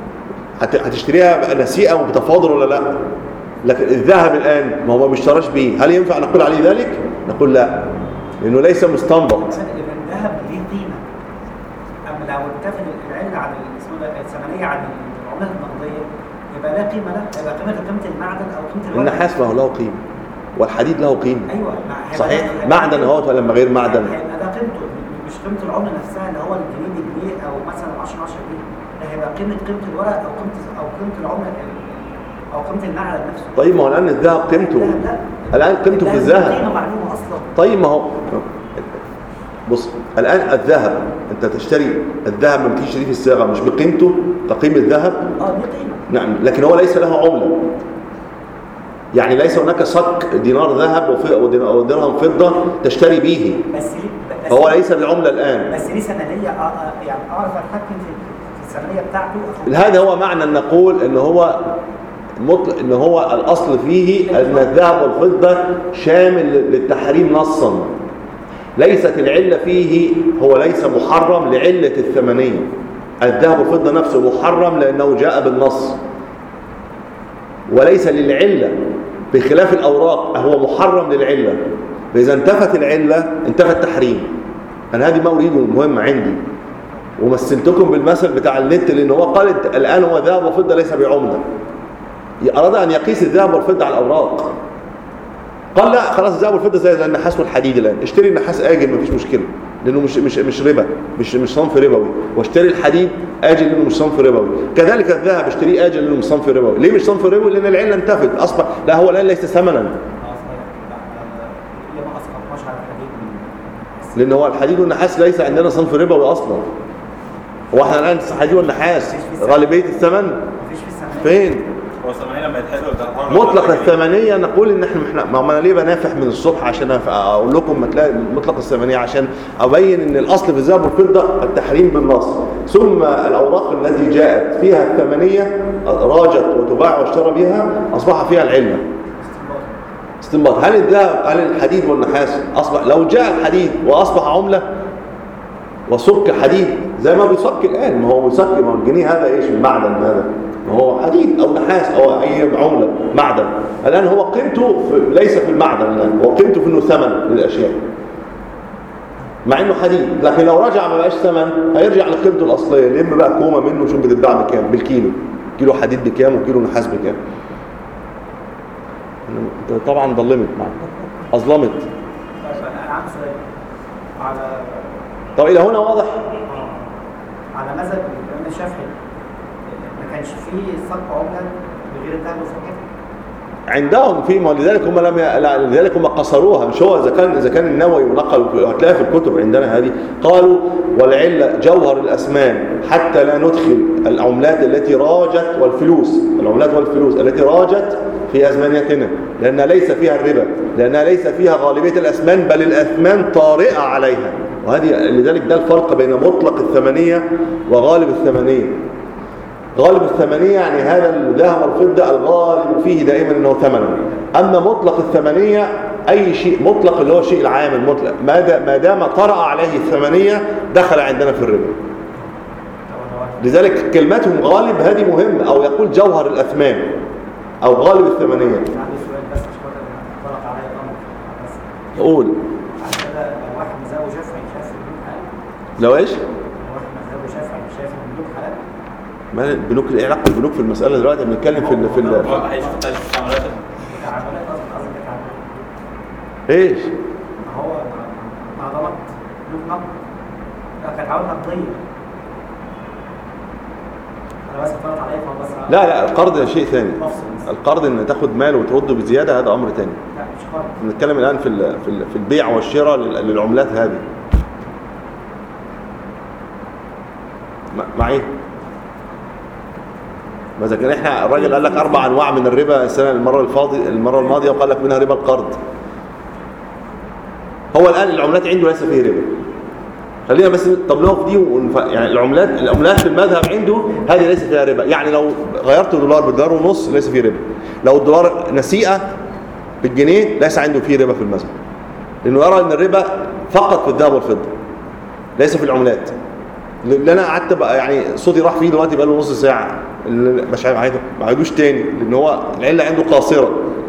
هتشتريها نسيئه وبتفاضل ولا لا؟ لكن الذهب الان ما هو ما بيشتراش بيه، هل ينفع نقول عليه ذلك؟ نقول لا، لانه ليس مستنبط. الذهب ليه قيمه، اما لو اتفق العله عن الثمنيه عن العملات النقديه يبقى لا قيمه له، يبقى قيمه قيمه المعدن او قيمه الورق. النحاس ما هو له قيمه، والحديد له قيمه. ايوه صحيح. معدن اهوت ولا من غير معدن؟ هيبقى ده قيمته، مش قيمه العمله نفسها اللي هو الجنيه بجنيه او مثلا عشرة عشرة جنيه، ده هيبقى قيمه قيمه الورق او قيمه او قيمه العمله او قيمه المعدن نفسه. طيب ما هو الان الذهب قيمته، الان قيمته في الذهب قيمه معلومه اصلا. طيب ما هو بص الان الذهب انت تشتري الذهب لما تيجي تشتريه في الصاغه مش بقيمته كقيمه الذهب. اه دي قيمه. نعم، لكن هو ليس له عمله، يعني ليس هناك صك دينار ذهب ودرهم فضه تشتري به، بس ليه فهو ليس بعمله الان. بس ليه ثمنيه، يعني اعرف اتحكم في الثمنيه بتاعته. هذا هو معنى ان نقول ان هو مطلق، ان هو الاصل فيه ان الذهب والفضه شامل للتحريم نصا، ليست العله فيه، هو ليس محرم لعله الثمنيه. الذهب والفضه نفسه محرم لانه جاء بالنص، وليس للعله، بخلاف الاوراق هو محرم للعله. فاذا انتفت العله انتفى التحريم. انا هذه ما اريده مهمه عندي، ومثلتكم بالمثل بتاع النت، لان هو قال الان هو ذهب وفضه ليس بعمله، اراد ان يقيس الذهب والفضه على الاوراق. قال لا خلاص الذهب والفضه زي زي النحاس والحديد الان، اشتري النحاس اجل مفيش مشكله لانه مش مش مش ربا، مش مش صنف ربوي، واشتري الحديد اجل لانه مش صنف ربوي. كذلك الذهب اشتريه اجل لانه مش صنف ربوي. ليه مش صنف ربوي؟ لان العله انتفت، اصبح لا هو الان ليس ثمنا. لان هو الحديد والنحاس ليس عندنا صنف ربوي اصلا. هو احنا الان الحديد والنحاس غالبيه الثمن فين؟ هو الثمنيه لما يتحدوا مطلق الثمنيه نقول ان احنا احنا ما انا ليه بنافح من الصبح عشان اقول لكم ما تلاقي مطلق الثمنيه، عشان ابين ان الاصل في الذهب والفضه التحريم بالنص، ثم الاوراق التي جاءت فيها الثمنيه راجت وتباع واشترى بها اصبح فيها العله. استنباط. هل الذهب هل الحديد والنحاس اصبح، لو جاء الحديد واصبح عمله وصك حديد زي ما بيصك الان، ما هو بيصك، ما هو الجنيه هذا ايش المعدن هذا؟ ما هو حديد او نحاس او اي عمله معدن. الان هو قيمته ليس في المعدن، الان هو قيمته في انه ثمن للاشياء مع انه حديد، لكن لو رجع ما بقاش ثمن هيرجع لقيمته الاصليه. لم بقى كومه منه شوف بتتباع بكام بالكيلو، كيلو حديد بكام وكيلو نحاس بكام. انت طبعا ظلمت معك، اظلمت. انا عندي سؤال على طب الى هنا واضح؟ على مذهب الامام الشافعي ما كانش فيه صك عمله بغير الذهب والفضه عندهم في، ما لذلك هم لم ي... لذلك هم قصروها. مش هو اذا كان اذا كان النووي ونقل هتلاقيها في الكتب عندنا هذه، قالوا والعله جوهر الاسمان حتى لا ندخل العملات التي راجت والفلوس، العملات والفلوس التي راجت في ازمنتنا، لانها ليس فيها الربا، لانها ليس فيها غالبيه الاسمان، بل الاثمان طارئه عليها. وهذه لذلك ده الفرق بين مطلق الثمنيه وغالب الثمنيه. غالب الثمنيه يعني هذا الذهب والفضه الغالب فيه دائما انه ثمن. اما مطلق الثمنيه اي شيء مطلق اللي هو الشيء العام المطلق، ما دام طرأ عليه الثمنيه دخل عندنا في الربا. لذلك كلمتهم غالب هذه مهمه، او يقول جوهر الاثمان او غالب الثمنيه. عندي سؤال بس مش غلط عليا الامر بس. قول. لو واحد مزاوج شافعي شاف البنوك حلال؟ لو ايش؟ لو واحد مزاوج شافعي شاف البنوك حلال؟ ما البنوك، ايه علاقه البنوك في المساله دلوقتي؟ بنتكلم في ال في ال هيشوف التعاملات التعاملات قصدي قصدي التعاملات. ايش؟ بنوك نقد. لا كانت عوائد نقديه. انا بس اتفرجت عليها فبس لا لا القرض شيء ثاني. بفصل. القرض ان تاخد مال وترده بزياده هذا امر ثاني. لا مش قرض. بنتكلم الان في ال- في ال- في البيع والشراء لل- للعملات هذه. م- معي؟ مثلا كان احنا الراجل قال لك اربع انواع من الربا السنه المره الفاضيه المره الماضيه وقال لك منها ربا القرض. هو الان العملات عنده ليس فيه ربا. خلينا بس طب نقف دي ونف... يعني العملات العملات في المذهب عنده هذه ليس فيها ربا. يعني لو غيرت دولار بدولار ونص ليس فيه ربا. لو الدولار نسيئه بالجنيه ليس عنده فيه ربا في المذهب. لانه يرى ان الربا فقط في الذهب والفضه ليس في العملات. اللي انا قعدت بقى يعني صوتي راح فيه دلوقتي بقى له نص ساعه اللي مش عايز ما عيدوش تاني لان هو العله عنده قاصره.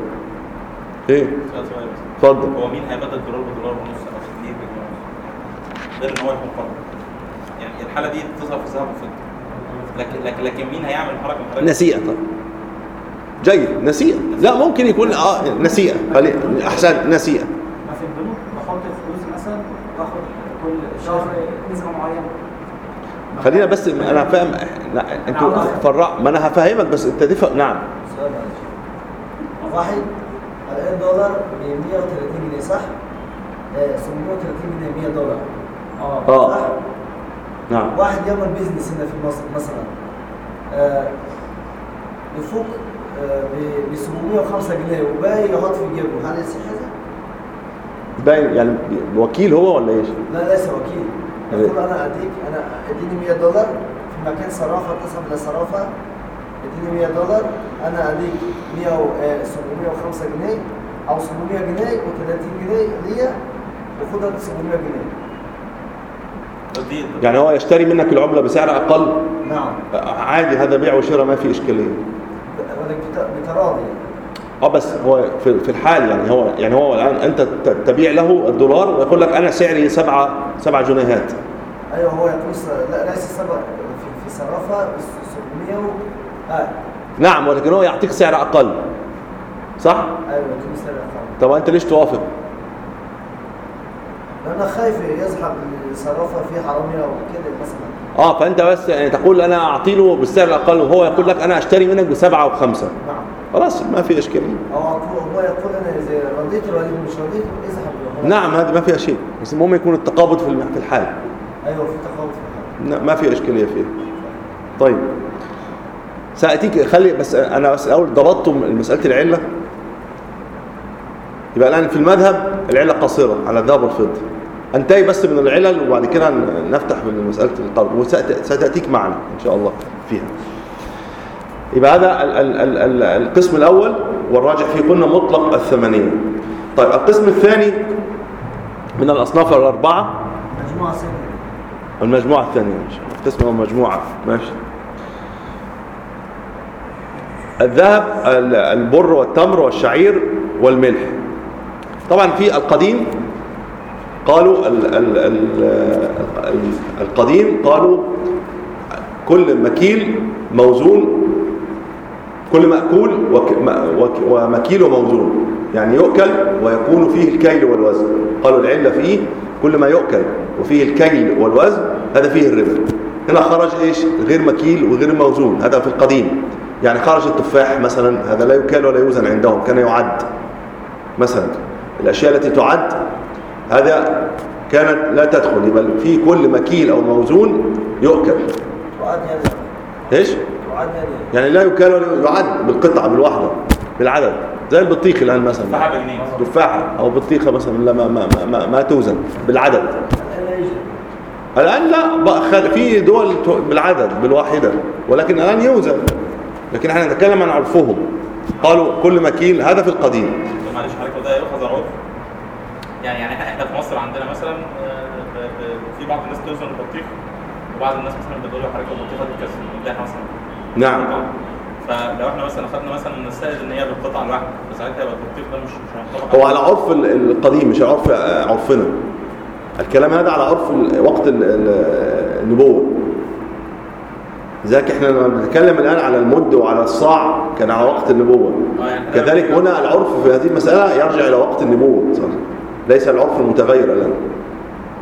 ايه سؤال سؤال بس. اتفضل. هو مين هيبدل دولار بدولار ونص او اتنين بدولار ونص؟ غير ان هو يكون قرض. يعني الحاله دي تظهر في الذهب والفضه. لكن لكن لكن مين هيعمل حركه من حركه؟ نسيئه طبعا. جيد نسيئه. لا ممكن يكون اه نسيئه خلي احسن نسيئه. ما في البنوك بحط الفلوس مثلا باخد كل شهر نسبه معينه. خلينا بس انا فاهم. لا انتوا فرع ما انا هفهمك بس انت تفهم. نعم سؤال معلش. واحد الآن دولار ب مية وتلاتين جنيه صح؟ آه، سبعمية وتلاتين جنيه مية دولار. اه اه صح؟ نعم واحد يعمل بيزنس هنا في مصر مثلا آه، يفوق آه، ب سبعمية وخمسة جنيه وباقي يحط في جيبه، هل يصح هذا؟ باين يعني وكيل هو ولا ايش؟ لا ليس وكيل. يقول انا اديك انا اديني مية دولار في مكان صرافه تسحب لصرافه اديني مية دولار انا اديك مية و سبعمية وخمسة جنيه او سبعمية جنيه و30 جنيه ليا وخدها ب سبعمية جنيه. تسديد. يعني هو يشتري منك العمله بسعر اقل. نعم. عادي هذا بيع وشراء ما في اشكاليه. ولك بتراضي. اه بس هو في في الحال يعني هو يعني هو الان انت ت- تبيع له الدولار ويقول لك انا سعري سبعة سبعة جنيهات. ايوه هو يقول س- لا ليس سبع في, في صرافه ب سبعمية و... اه نعم ولكن هو يعطيك سعر اقل. صح؟ ايوه يعطيني سعر اقل. طب انت ليش توافق؟ لأن خايف يسحب الصرافة في حرامية وكده مثلا. اه فانت بس يعني تقول انا اعطي له بالسعر الاقل وهو يقول لك انا اشتري منك بسبعة وبخمسة. نعم. خلاص ما في اشكاليه. أو هو يقول أنا إذا رضيت الوليد مش رضيت يسحب. نعم هذا ما فيها شيء بس المهم يكون التقابض في الم- في الحال. أيوه في تفاوض في الحال. لا، ما في اشكاليه فيه. طيب ساتيك خلي بس انا بس الاول ضبطتم مساله العله. يبقى الان في المذهب العله قاصره على الذهب والفضه. انتهي بس من العلل وبعد كده نفتح من مساله القرض وستاتيك معنا ان شاء الله فيها. يبقى هذا ال ال ال ال القسم الاول والراجح فيه قلنا مطلق الثمانيه. طيب القسم الثاني من الاصناف الاربعه مجموعة ثانية. المجموعه الثانيه ماشي. القسم هو مجموعه ماشي. الذهب البر والتمر والشعير والملح. طبعا في القديم قالوا ال ال ال ال القديم قالوا كل مكيل موزون كل مأكول ومكيل وموزون يعني يؤكل ويكون فيه الكيل والوزن. قالوا العلة فيه كل ما يؤكل وفيه الكيل والوزن هذا فيه الربا. هنا خرج ايش غير مكيل وغير موزون هذا في القديم. يعني خرج التفاح مثلا هذا لا يكال ولا يوزن عندهم كان يعد مثلا. الأشياء التي تعد هذا كانت لا تدخل. يبقى في كل مكيل أو موزون يؤكل. تعد يعني. ايش؟ تعد يعني. يعني لا يكال ولا يعد بالقطعة بالوحدة بالعدد زي البطيخ الآن مثلا. تفاحة بجنيه. تفاحة أو بطيخة مثلا لا ما ما ما, ما توزن بالعدد. الآن لا يوجد. الآن لا بقى في دول بالعدد بالواحدة ولكن الآن يوزن. لكن احنا نتكلم عن عرفهم. قالوا كل مكيل هذا في القديم. معلش حضرتك ده يؤخذ عرف. يعني يعني احنا احنا في مصر عندنا مثلا آه، ب- ب- في بعض الناس توزن البطيخ وبعض الناس مثلا بتقول له حضرتك البطيخه دي كسر بنبيعها مثلا. نعم. فلو احنا مثلا اخذنا مثلا من السائد ان هي بالقطعه الواحده فساعتها يبقى البطيخ ده مش مش منطبق. هو على عرف ال- القديم مش عرف عرفنا. الكلام هذا على عرف ال- وقت ال- ال- النبوة. ذاك احنا لما بنتكلم الآن على المد وعلى الصاع كان على وقت النبوة. آه، يعني كذلك هنا العرف في هذه المسألة يرجع إلى وقت النبوة صح؟ ليس العرف المتغير الآن.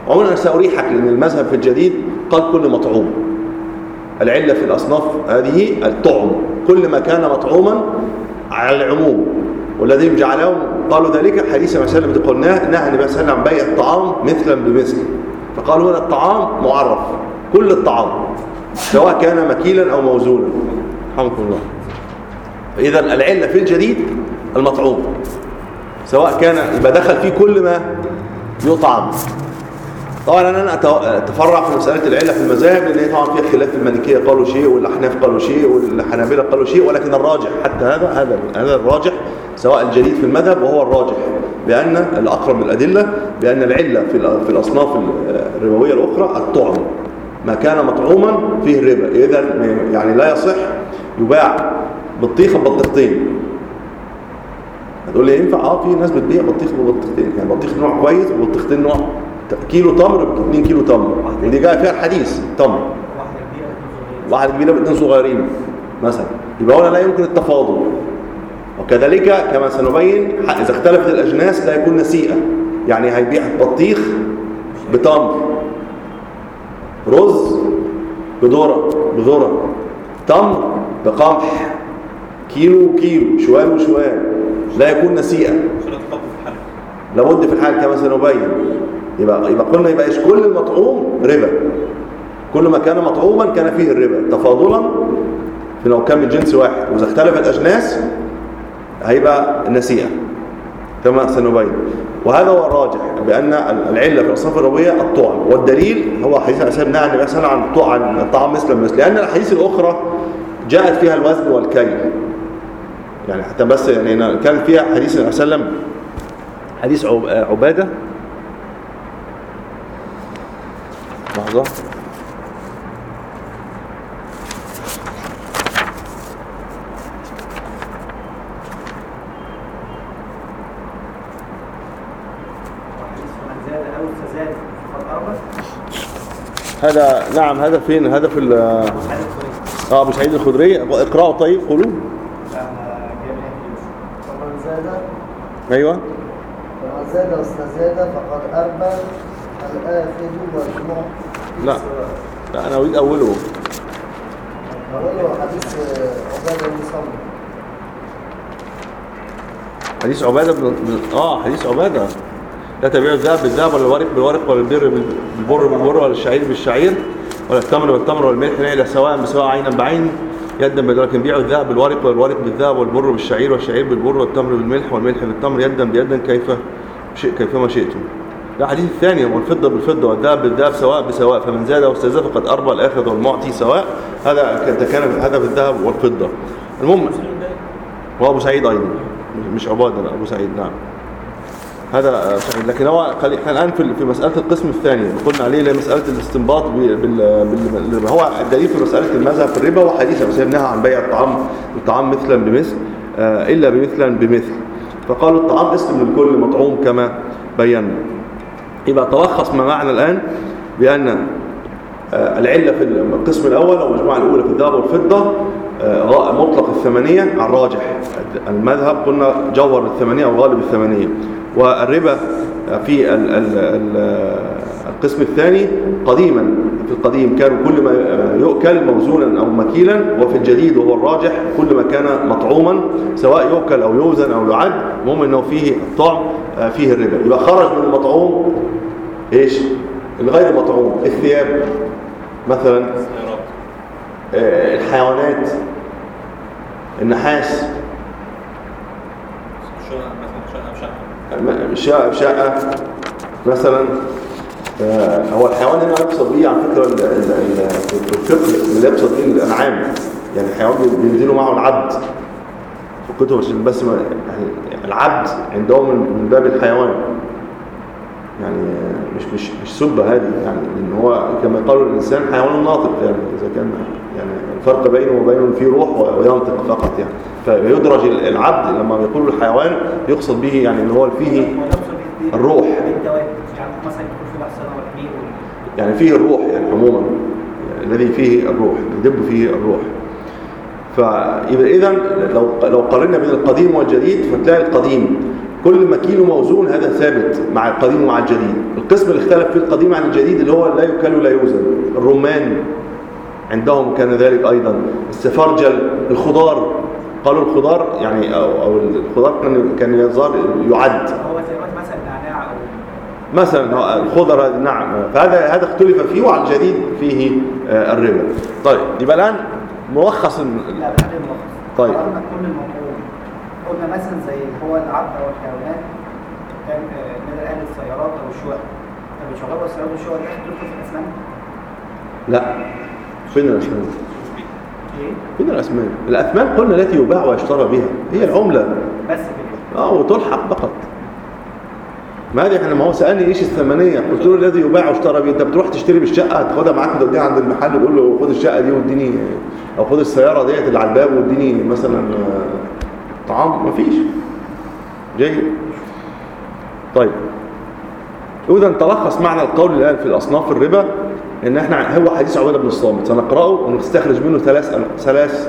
عموما أنا سأريحك لأن المذهب في الجديد قال كل مطعوم. العلة في الأصناف هذه الطعم، كل ما كان مطعوما على العموم. والذين جعلهم قالوا ذلك حديث النبي صلى الله عليه وسلم قلناه نهى النبي صلى الله عليه وسلم عن بيع الطعام مثلا بمثل، فقالوا هنا الطعام معرف كل الطعام سواء كان مكيلا أو موزونا. رحمكم الله. إذا العلة في الجديد المطعوم، سواء كان يبقى دخل فيه كل ما يطعم. طبعا انا اتفرع في مساله العله في المذاهب لان هي طبعا فيها خلاف. المالكيه قالوا شيء والاحناف قالوا شيء والحنابلة قالوا شيء، ولكن الراجح حتى هذا هذا هذا الراجح سواء الجديد في المذهب وهو الراجح بان الاقرب الادله بان العله في في الاصناف الربويه الاخرى الطعم، ما كان مطعوما فيه الربا. اذا يعني لا يصح يباع بطيخه ببطيختين. هتقول لي ينفع؟ اه في ناس بتبيع بطيخ ببطيختين، يعني بطيخ نوع كويس وبطيختين نوع كيلو تمر ب اتنين كيلو تمر، ودي جايه فيها الحديث تمر. واحده كبيره باثنين صغيرين مثلا، يبقى هنا لا يمكن التفاضل. وكذلك كما سنبين اذا اختلفت الاجناس لا يكون نسيئه، يعني هيبيع بطيخ بتمر، رز بذره بذره، تمر بقمح، كيلو كيلو، شوال وشوال، لا يكون نسيئه. لابد في الحال كما سنبين. يبقى يبقى قلنا يبقى ايش؟ كل المطعوم ربا، كل ما كان مطعوما كان فيه الربا تفاضلا في لو كان من جنس واحد، واذا اختلف الاجناس هيبقى نسيئه كما سنبين. وهذا هو الراجح بان العله في الاصناف الربويه الطعم، والدليل هو حديث الاسلام نهى النبي صلى الله عليه وسلم عن الطعام مثل مثل، لان الاحاديث الاخرى جاءت فيها الوزن والكيل. يعني حتى بس يعني كان فيها حديث النبي صلى الله عليه وسلم حديث عباده لحظة هذا نعم هذا فين؟ هذا في اه ابو سعيد الخدري. اقرأوا طيب قولوا. فمن زاد ايوه فمن زاد واستزاد فقد أربى الآخذ والمعطي. لا لا انا اريد اوله. اوله حديث عباده بن صامت. حديث عباده بن اه حديث عباده لا تبيع الذهب بالذهب ولا الورق بالورق ولا البر بالبر بالبر ولا الشعير بالشعير ولا التمر بالتمر والملح نعل سواء بسواء عينا بعين يدا بيد، لكن بيعوا الذهب بالورق والورق بالذهب والبر بالشعير والشعير بالبر والتمر بالملح والملح بالتمر يدا بيدا كيف كيفما شئتم. لا حديث الثاني والفضة بالفضة والذهب بالذهب سواء بسواء، فمن زاد واستزاد فقد أربى الآخذ والمعطي سواء. هذا كان هذا في الذهب والفضة. المهم هو أبو سعيد أيضا مش عبادة، لا أبو سعيد نعم هذا سعيد. لكن هو احنا الآن في مسألة القسم الثاني قلنا عليه اللي مسألة الاستنباط بال بال هو الدليل في مسألة المذهب في الربا وحديث الرسول نهى عن بيع الطعام الطعام مثلا بمثل إلا بمثلا بمثل، فقالوا الطعام اسم للكل مطعوم كما بينا. يبقى تلخص ما معنى الآن بأن العلة في القسم الأول أو المجموعة الأولى في الذهب والفضة مطلق الثمانية على الراجح. المذهب قلنا جوهر الثمانية أو غالب الثمانية. والربا في القسم الثاني قديما في القديم كانوا كل ما يؤكل موزونا أو مكيلا، وفي الجديد وهو الراجح كل ما كان مطعوما سواء يؤكل أو يوزن أو يعد، المهم أنه فيه الطعم فيه الربا. يبقى خرج من المطعوم إيش؟ الغير مطعوم، الثياب مثلا، الحيوانات، النحاس، شقة شقة مثلا. هو الحيوان هنا يقصد بيه على فكرة في الفقه اللي يقصد بيه الأنعام، يعني الحيوان بينزلوا معه العبد في الكتب عشان بس ما يعني العبد عندهم من باب الحيوان، يعني مش مش مش سبة هذه، يعني ان هو كما قالوا الانسان حيوان ناطق، يعني اذا كان يعني الفرق بينه وبينه فيه روح وينطق فقط، يعني فيدرج العبد لما يقول الحيوان يقصد به يعني ان هو فيه الروح، يعني فيه الروح يعني عموما يعني الذي فيه الروح يدب فيه الروح. فيبقى اذا لو لو قارنا بين القديم والجديد فتلاقي القديم كل ما كيلو موزون هذا ثابت مع القديم ومع الجديد. القسم اللي اختلف فيه القديم عن الجديد اللي هو لا يكل ولا يوزن. الرمان عندهم كان ذلك أيضا، السفرجل، الخضار، قالوا الخضار يعني أو, أو الخضار كان كان يظهر يعد هو زي مثلا نعناع او مثلا الخضر. نعم، فهذا هذا اختلف فيه، وعلى الجديد فيه آه الربا. طيب يبقى الآن ملخص. لا بعدين ملخص. طيب قررنا كل الموضوع. قلنا مثلا زي هو العبد او الحيوانات كان من الآن السيارات او الشقق. طب الشقق والسيارات والشقق دي هتدخل في الاسنان؟ لا، فين الأسمان؟ ايه؟ فين الأسمان؟ الأثمان قلنا التي يباع ويشترى بها، هي العملة بس كده. اه وتلحق فقط. ما ادري احنا، ما هو سالني ايش الثمنيه، قلت له الذي يباع ويشترى به. انت بتروح تشتري بالشقه تاخدها معاك وتوديها عند المحل وتقول له خد الشقه دي واديني، او خد السياره ديت اللي على الباب واديني مثلا طعام، مفيش. جيد. طيب اذا تلخص معنى القول الان في الاصناف الربا ان احنا هو حديث عباده بن الصامت سنقراه ونستخرج منه ثلاث ثلاث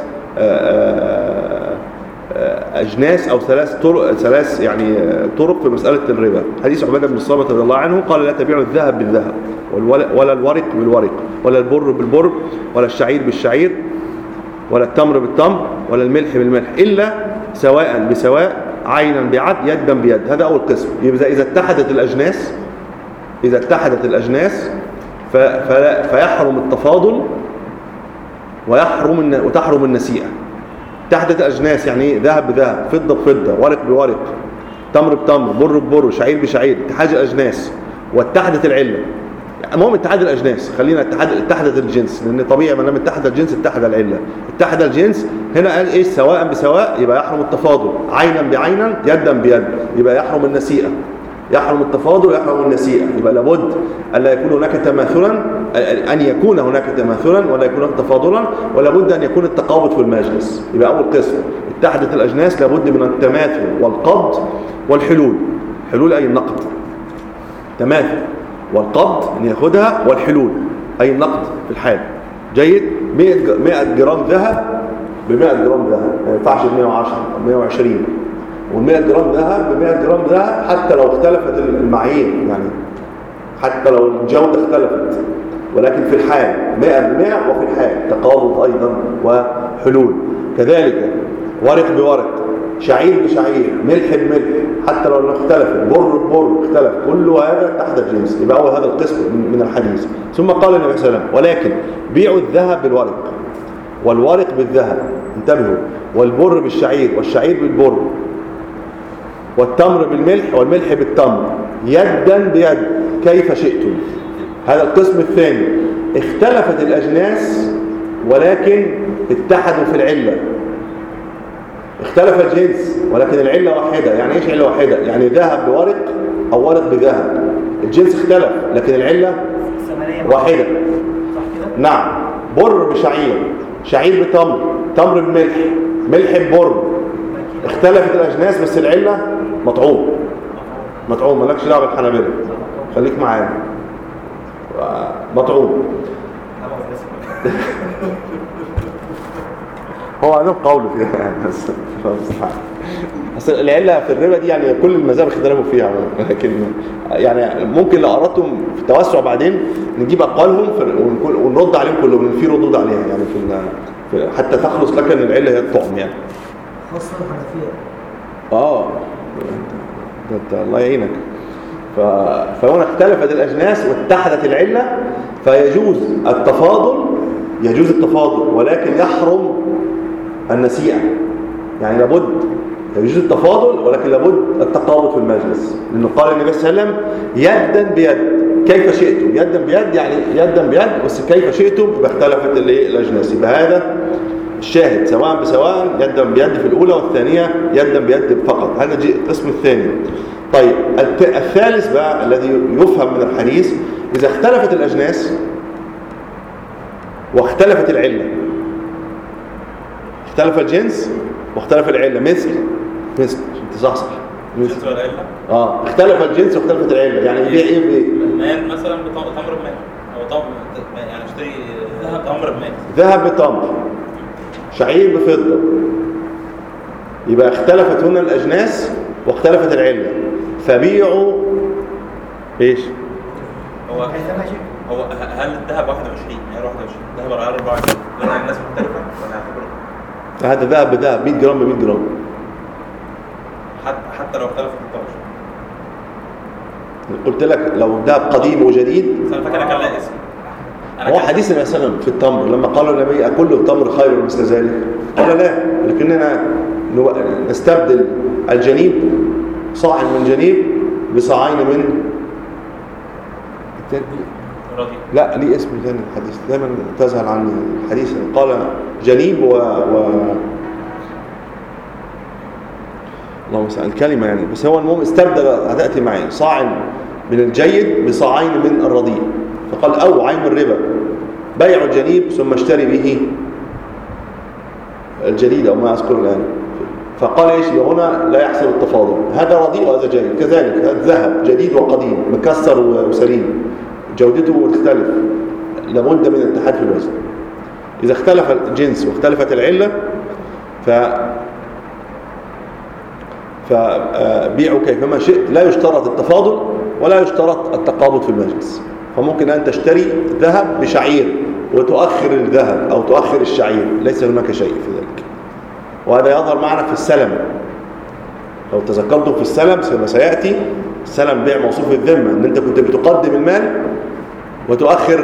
أجناس أو ثلاث طرق ثلاث يعني طرق في مسألة الربا. حديث عبادة بن الصامت رضي الله عنه قال: لا تبيعوا الذهب بالذهب ولا الورق بالورق ولا البر بالبر ولا الشعير بالشعير ولا التمر بالتمر ولا الملح بالملح إلا سواء بسواء عينا بعد يدا بيد. هذا أول قسم. يبقى إذا اتحدت الأجناس إذا اتحدت الأجناس فيحرم التفاضل ويحرم وتحرم النسيئة. اتحدت الأجناس يعني ايه؟ ذهب بذهب، فضة بفضة، ورق بورق، تمر بتمر، بر ببر، شعير بشعير. اتحاد الأجناس واتحدت العلة. المهم اتحاد الأجناس، خلينا اتحاد اتحدت الجنس، لأن طبيعي ما دام اتحد الجنس اتحد العلة. اتحد الجنس هنا قال ايه؟ سواء بسواء، يبقى يحرم التفاضل. عينا بعينا، يدا بيد، يبقى يحرم النسيئة. يحرم التفاضل ويحرم النسيئة. يبقى لابد ألا يكون هناك تماثلا، أن يكون هناك تماثلا ولا يكون هناك تفاضلا، ولا بد أن يكون التقابض في المجلس. يبقى أول قسم اتحدت الأجناس لابد من التماثل والقبض والحلول. حلول أي النقد، تماثل والقبض أن يأخذها، والحلول أي النقد في الحال. جيد. مئة جرام ذهب بمئة جرام ذهب، ما ينفعش مئة وعشرة أو مئة وعشرين، والمئة جرام ذهب بمئة جرام ذهب حتى لو اختلفت المعايير، يعني حتى لو الجودة اختلفت، ولكن في الحال مئة بمئة، وفي الحال تقابض أيضا وحلول. كذلك ورق بورق، شعير بشعير، ملح بملح، حتى لو اختلفت، بر ببر اختلف، كل هذا تحت الجنس. يبقى هو هذا القسم من الحديث. ثم قال النبي صلى الله عليه وسلم: ولكن بيعوا الذهب بالورق والورق بالذهب، انتبهوا، والبر بالشعير والشعير بالبر والتمر بالملح والملح بالتمر يدا بيد كيف شئتم. هذا القسم الثاني. اختلفت الأجناس ولكن اتحدوا في العلة. اختلف الجنس ولكن العلة واحدة. يعني ايش علة واحدة؟ يعني ذهب بورق أو ورق بذهب. الجنس اختلف لكن العلة واحدة. نعم. بر بشعير، شعير بتمر، تمر بملح، ملح ببر. اختلفت الأجناس بس العلة مطعوم. مطعوم، مالكش دعوه بالحنابلة، خليك معايا. مطعوم. هو عندهم قول فيها بس بس العله في الربا دي يعني كل المذاهب اختلفوا فيها، لكن يعني ممكن لو اردتم في التوسع بعدين نجيب اقوالهم ونرد عليهم كلهم، في ردود عليها يعني في حتى تخلص لك ان العله هي الطعم يعني. خاصه الحنفيه. اه ده الله يعينك. ف... فهنا اختلفت الأجناس واتحدت العلة، فيجوز التفاضل، يجوز التفاضل ولكن يحرم النسيئة. يعني لابد يجوز التفاضل ولكن لابد التقابض في المجلس، لأنه قال النبي صلى الله عليه وسلم: يدا بيد كيف شئتم. يدا بيد يعني يدا بيد، بس كيف شئتم باختلفت الأجناس. يبقى هذا الشاهد، سواء بسواء، يدا بيد في الأولى، والثانية يدا بيد فقط. هذا القسم الثاني. طيب الثالث بقى الذي يفهم من الحديث: إذا اختلفت الأجناس واختلفت العلة، اختلف الجنس واختلف العلة، مثل مثل انت صح صح مثل العلة. اه اختلف الجنس واختلفت العلة. يعني يبيع ايه بايه؟ المال مثلا بتمر بمال، او تمر يعني اشتري تمر بمال، ذهب بتمر، شعير بفضة. يبقى اختلفت هنا الأجناس واختلفت العلة فبيعوا ايش؟ هو هيثم شيء. هو هل الذهب واحد وعشرين معيار واحد وعشرين الذهب معيار أربعة وعشرين لان الناس مختلفه ولا هيعتبروا هذا ذهب بذهب مية جرام ب مية جرام حتى حتى لو اختلفت الطرش؟ قلت لك لو ذهب قديم وجديد. بس انا فاكر كان لها اسم. هو حديث النبي صلى الله عليه وسلم في التمر لما قال النبي أكل التمر خير مثل ذلك؟ قال لا، لكننا نستبدل الجنيب صاع من جنيب بصاعين من راضي. لا ليه اسم ثاني الحديث دايما تزعل عني الحديث قال جنيب و, و... اللهم صل الكلمة يعني بس هو المهم استبدل هتأتي معي صاع من الجيد بصاعين من الرديء فقال أو عين الربا بيع الجنيب ثم اشتري به الجديد أو ما أذكر الآن فقال إيش هنا لا يحصل التفاضل هذا رديء وهذا جيد كذلك هذا ذهب جديد وقديم مكسر وسليم جودته تختلف لابد من الاتحاد في الوزن إذا اختلف الجنس واختلفت العلة ف فبيعوا كيفما شئت لا يشترط التفاضل ولا يشترط التقابض في المجلس فممكن أن تشتري ذهب بشعير وتؤخر الذهب أو تؤخر الشعير ليس هناك شيء في ذلك وهذا يظهر معنا في السلم لو تذكرتم في السلم كما سيأتي السلم بيع موصوف الذمة أن أنت كنت بتقدم المال وتؤخر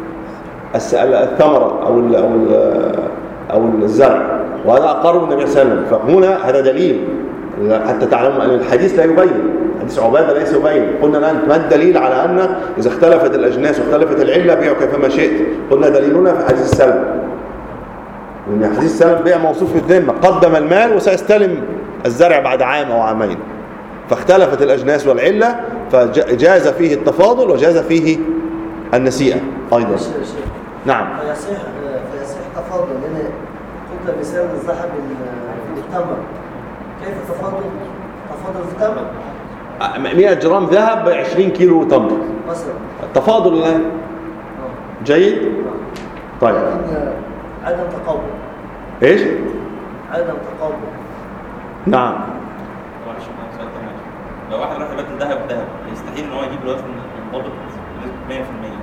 الثمرة أو ال أو ال أو الزرع وهذا أقره النبي صلى الله عليه وسلم فهنا هذا دليل حتى تعلموا أن الحديث لا يبين حديث عبادة ليس يبين قلنا الآن ما الدليل على أن إذا اختلفت الأجناس واختلفت العلة بيعوا كيفما شئت قلنا دليلنا في حديث السلم لأن حديث السلم بيع موصوف الذمة قدم المال وسيستلم الزرع بعد عام أو عامين فاختلفت الأجناس والعلة فجاز فيه التفاضل وجاز فيه النسيئة أيضا نعم فيصح فيصح تفاضل لأن قلت مثال الذهب التمر كيف تفاضل تفاضل التمر مئة جرام ذهب ب عشرين كيلو تمر مثلا التفاضل الآن جيد طيب لكن عدم تقابل ايش عدم تقابل نعم معلش انا سؤال تاني لو واحد راح يبدل ذهب بذهب يستحيل ان هو يجيب الوزن منضبط بنسبه مية في المية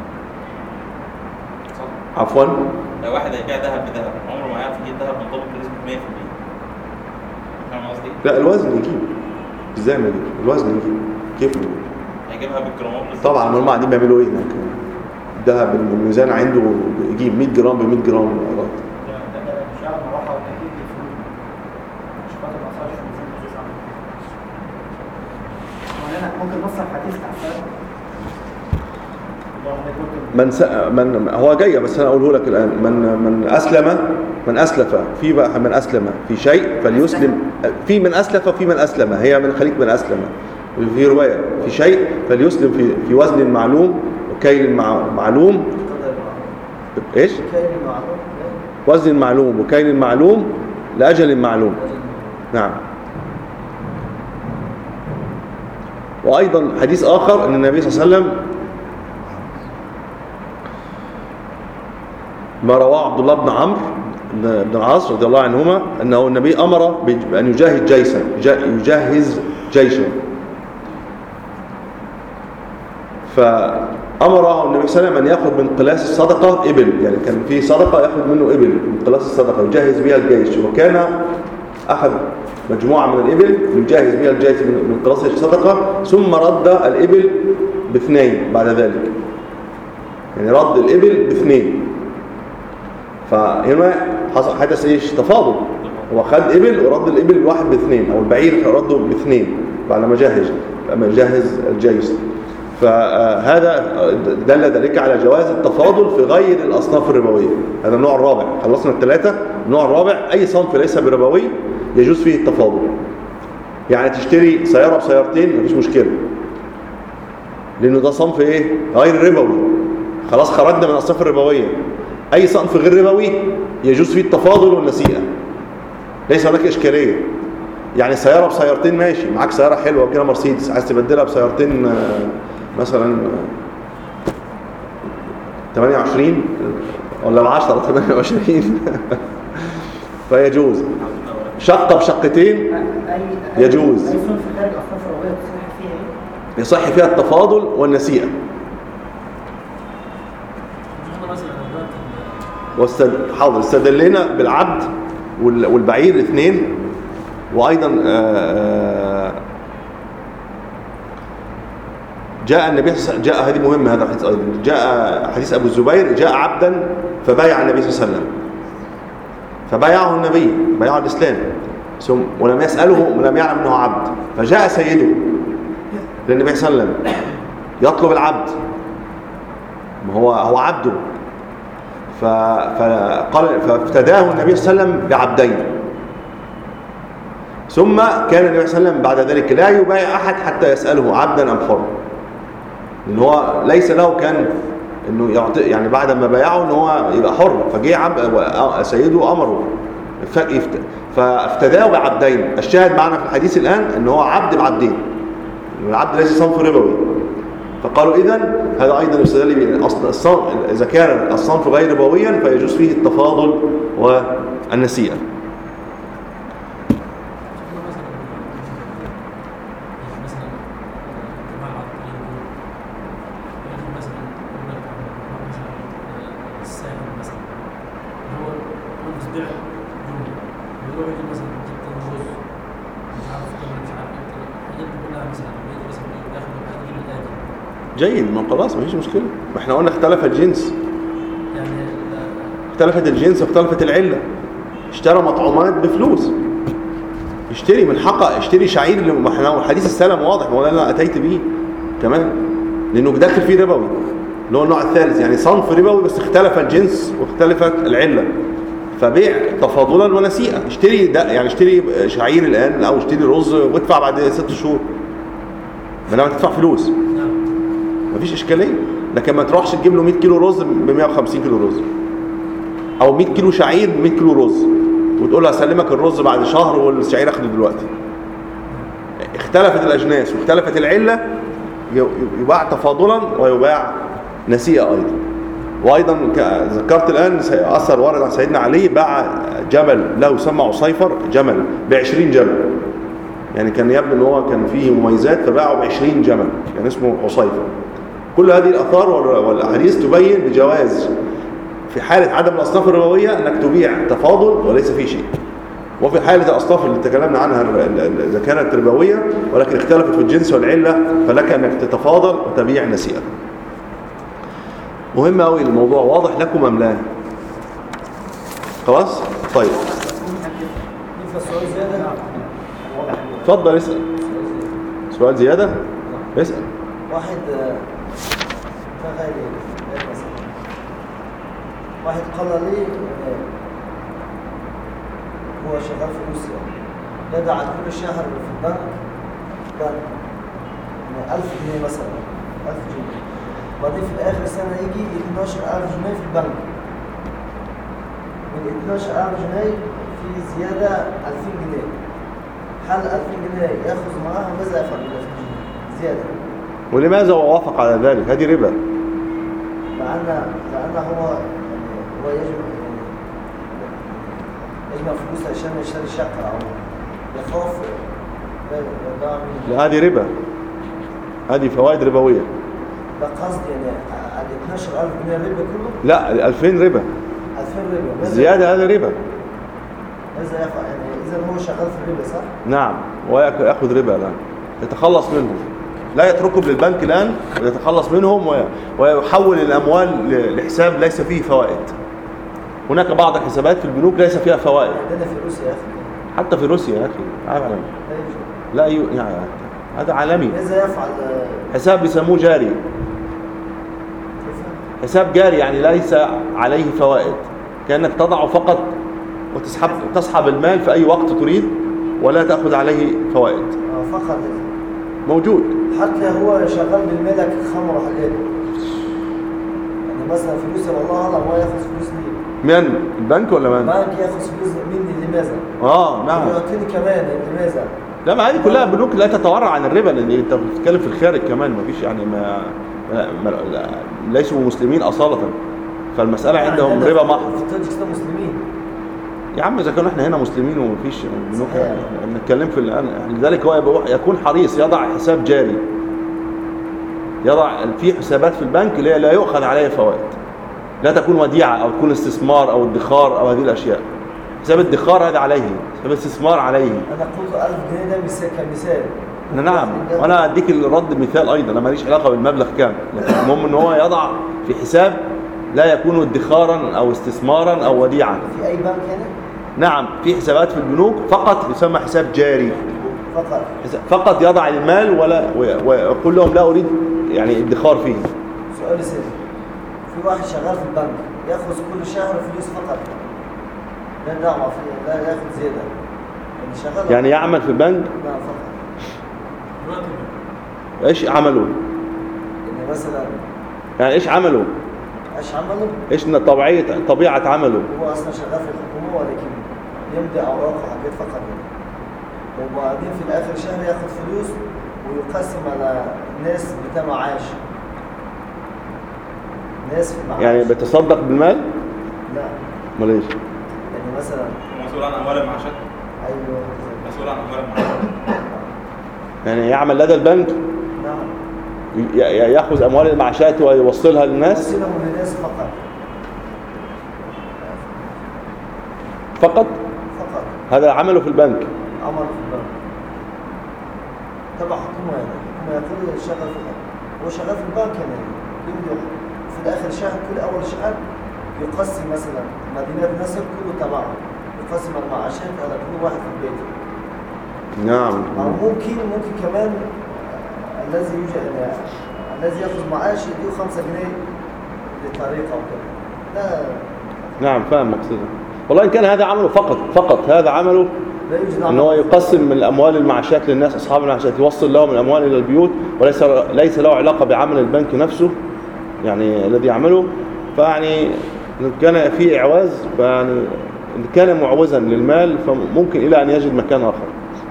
صح؟ عفوا لو واحد هيبيع ذهب بذهب عمره ما يعرف يجيب ذهب منضبط بنسبه مية في المية فاهم قصدي؟ لا الوزن يجيب ازاي ما يجيب الوزن يجيب كيف يجيب هيجيبها بالجرامات بالظبط. طبعا هم قاعدين بيعملوا ايه هناك الذهب الميزان عنده يجيب مية جرام ب مية جرام غلط شعب مروحة والتأكيد بالفلوس مش خاطر ما أصلش في ميزان خصوص عنه وهنا ممكن نصر حديث تحسن من س... من هو جاي بس انا اقوله لك الان من من اسلم من اسلف في بقى من اسلم في شيء فليسلم في من اسلف في من اسلم هي من خليك من اسلم في روايه في شيء فليسلم في في وزن معلوم وكيل مع... معلوم ايش كيل معلوم وزن معلوم وكيل معلوم لاجل معلوم نعم وايضا حديث اخر ان النبي صلى الله عليه وسلم ما رواه عبد الله بن عمرو بن العاص رضي الله عنهما أنه النبي أمر بأن يجهز جيشا يجهز جيشا فأمره النبي صلى الله عليه وسلم أن يأخذ من قلاس الصدقة إبل يعني كان في صدقة يأخذ منه إبل من قلاس الصدقة يجهز بها الجيش وكان أخذ مجموعة من الإبل يجهز بها الجيش من قلاس الصدقة ثم رد الإبل باثنين بعد ذلك يعني رد الإبل باثنين فهنا حدث ايش تفاضل هو خد ابل ورد الابل الواحد باثنين او البعير رده باثنين بعد ما جهز لما جهز الجيش فهذا دل ذلك على جواز التفاضل في غير الاصناف الربويه هذا النوع الرابع خلصنا الثلاثه النوع الرابع اي صنف ليس بربوي يجوز فيه التفاضل يعني تشتري سياره بسيارتين مفيش مشكله لانه ده صنف ايه غير ربوي خلاص خرجنا من الاصناف الربويه أي صنف غير ربوي يجوز فيه التفاضل والنسيئة ليس هناك إشكالية يعني سيارة بسيارتين ماشي معاك سيارة حلوة كده مرسيدس عايز تبدلها بسيارتين مثلا ثمانية وعشرين ولا عشرة ثمانية وعشرين فيجوز شقة بشقتين أي- يجوز. أي صنف خارج أصناف ربوية تصح فيها إيه؟ يصح فيها التفاضل والنسيئة. شفنا مثلا دلوقتي واستد... حاضر استدلنا بالعبد وال... والبعير اثنين. وأيضا آه، جاء النبي صلى الله عليه وسلم، جاء هذه مهمة، هذا الحديث أيضا جاء حديث أبو الزبير، جاء عبدا فبايع النبي صلى الله عليه وسلم، فبايعه النبي، بايعه الإسلام، ثم ولم يسأله ولم يعلم أنه عبد، فجاء سيده للنبي صلى الله عليه وسلم يطلب العبد، ما هو هو عبده، ف... فقال فافتداه النبي صلى الله عليه وسلم بعبدين. ثم كان النبي صلى الله عليه وسلم بعد ذلك لا يبايع أحد حتى يسأله عبدا أم حر، لأن هو ليس له كان إنه يعطي، يعني بعد ما بايعه إن هو يبقى حر، فجاء عبد سيده أمره فافتداه بعبدين. الشاهد معنا في الحديث الآن إن هو عبد بعبدين، العبد ليس صنف ربوي. فقالوا إذن هذا أيضا يستدل به الصنف، إذا كان الصنف غير ربويا فيجوز فيه التفاضل والنسيئة. جيد، ما خلاص ما فيش مشكلة، ما احنا قلنا اختلف الجنس، يعني اختلفت الجنس واختلفت العلة. اشترى مطعومات بفلوس، اشتري من حقه، اشتري شعير اللي ما احنا حديث السلام واضح، ما هو انا اتيت به تمام، لانه داخل فيه ربوي اللي هو النوع الثالث، يعني صنف ربوي بس اختلف الجنس واختلفت العلة، فبيع تفاضلا ونسيئة. اشتري ده يعني اشتري شعير الان او اشتري رز وادفع بعد ست شهور، ما لما تدفع فلوس مفيش اشكاليه. لكن ما تروحش تجيب له مية كيلو رز ب مية وخمسين كيلو رز، او مية كيلو شعير ب مية كيلو رز، وتقول له هسلمك الرز بعد شهر والشعير اخده دلوقتي. اختلفت الاجناس واختلفت العله، يباع تفاضلا ويباع نسيئه ايضا. وايضا ذكرت الان اثر ورد عن سيدنا علي، باع جمل له يسمى عصيفر، جمل ب عشرين جمل، يعني كان يبدو ان هو كان فيه مميزات فباعه ب عشرين جمل، يعني اسمه عصيفر. كل هذه الآثار والأحاديث تبين بجواز في حالة عدم الأصناف الربوية أنك تبيع تفاضل وليس فيه شيء، وفي حالة الأصناف اللي تكلمنا عنها إذا كانت ربوية ولكن اختلفت في الجنس والعلة فلك أنك تتفاضل وتبيع نسيئة. مهم أوي الموضوع، واضح لكم أم لا؟ خلاص؟ طيب اتفضل اسأل. سؤال زيادة؟ اسأل. واحد تخيل مثلا واحد قال لي هو شغال في روسيا، يدعى كل شهر في البنك بنك ألف جنيه مثلا، ألف جنيه، وبعدين في الآخر سنة يجي اثناشر ألف جنيه في البنك، من اثناشر ألف جنيه في زيادة ألفين جنيه، حل ألفين جنيه يأخذ معاها ماذا يفعل بالألفين جنيه زيادة؟ ولماذا وافق على ذلك؟ هذه ربا. لأن لأن هو هو يجمع يجمع فلوس عشان يشتري شقة أو يخاف يضيع منه. لا هذه ربا، هذه فوائد ربوية. ده قصدي يعني ال اثناشر ألف جنيه ربا كله؟ لا ال ألفين ربا. ألفين ربا. زيادة هذا ربا. ماذا يفعل؟ يعني إذا هو شغال في الربا صح؟ نعم، ويأخذ ربا الآن، يتخلص منهم، لا يتركهم للبنك الآن ويتخلص منهم ويحول الأموال لحساب ليس فيه فوائد. هناك بعض الحسابات في البنوك ليس فيها فوائد. عندنا في روسيا يا أخي. حتى في روسيا يا أخي عالمي. لا يو... يعني هذا عالمي. ماذا يفعل؟ حساب بيسموه جاري. حساب جاري يعني ليس عليه فوائد، كأنك تضعه فقط وتسحب تسحب المال في أي وقت تريد ولا تأخذ عليه فوائد. آه فقط. موجود. حتى هو شغال بالملك خمر وحاجات. يعني مثلا في روسيا والله اعلم هو ياخذ فلوس مين؟ من؟ البنك ولا من؟ البنك ياخذ فلوس مني لماذا؟ اه نعم. يعطيني كمان لماذا؟ لا ما هذه كلها بنوك لا تتورع عن الربا، لان انت بتتكلم في الخارج كمان، ما فيش يعني ما, ما, ما ليسوا مسلمين اصالة، فالمسألة عندهم ربا محض. في تاجيكستان مسلمين. يا عم اذا كانوا احنا هنا مسلمين ومفيش بنوك بنتكلم في الان، لذلك هو يكون حريص يضع حساب جاري، يضع في حسابات في البنك لا لا يؤخذ عليها فوائد، لا تكون وديعه او تكون استثمار او ادخار او هذه الاشياء. حساب الادخار هذا عليه، حساب الاستثمار عليه. انا قلت ألف جنيه ده مثال كمثال. نعم، وانا اديك الرد مثال ايضا، انا ماليش علاقه بالمبلغ كام، لكن المهم ان هو يضع في حساب لا يكون ادخارا او استثمارا او وديعه. في اي بنك هنا؟ نعم، في حسابات في البنوك فقط يسمى حساب جاري، فقط فقط يضع المال ولا ويقول لهم لا اريد يعني ادخار فيه. سؤال سهل، في واحد شغال في البنك ياخذ كل شهر فلوس فقط، لا دعوه فيه، لا ياخذ زياده، يعني شغال يعني يعمل في البنك؟ نعم فقط. ايش عمله؟ يعني مثلا يعني ايش عمله؟ ايش عمله؟ ايش طبيعه طبيعه عمله؟ هو اصلا شغال في الحكومه ولكن يمضي اوراق وحاجات فقط، وبعدين في الاخر الشهر ياخذ فلوس ويقسم على ناس بتاع معاش، ناس في معاش. يعني بيتصدق بالمال؟ لا. امال ايش؟ يعني مثلا مسؤول عن اموال المعاشات. ايوه مسؤول عن اموال المعاشات. يعني يعمل لدى البنك؟ نعم. ي- ياخذ اموال المعاشات ويوصلها للناس؟ يوصلهم للناس فقط. فقط؟ فقط. هذا عمله في البنك؟ عمل في البنك. تبع حكومه يعني، الحكومه يقول شغال في البنك. هو شغال في البنك يعني يمضي في الاخر الشهر، كل اول شهر يقسم مثلا مدينه نصر كله تبعه، يقسم المعاشات على كل واحد في البيت. نعم. أو ممكن ممكن كمان الذي يوجد الذي ياخذ معاش يديه خمسة جنيه للطريقه وكده. لا. نعم فاهم مقصدك. والله ان كان هذا عمله فقط فقط هذا عمله لا يوجد ان هو يقسم من الاموال المعاشات للناس اصحاب المعاشات، يوصل لهم الاموال الى البيوت، وليس ليس له علاقه بعمل البنك نفسه يعني الذي يعمله. فيعني ان كان في اعواز، فيعني ان كان معوزا للمال فممكن الى ان يجد مكان اخر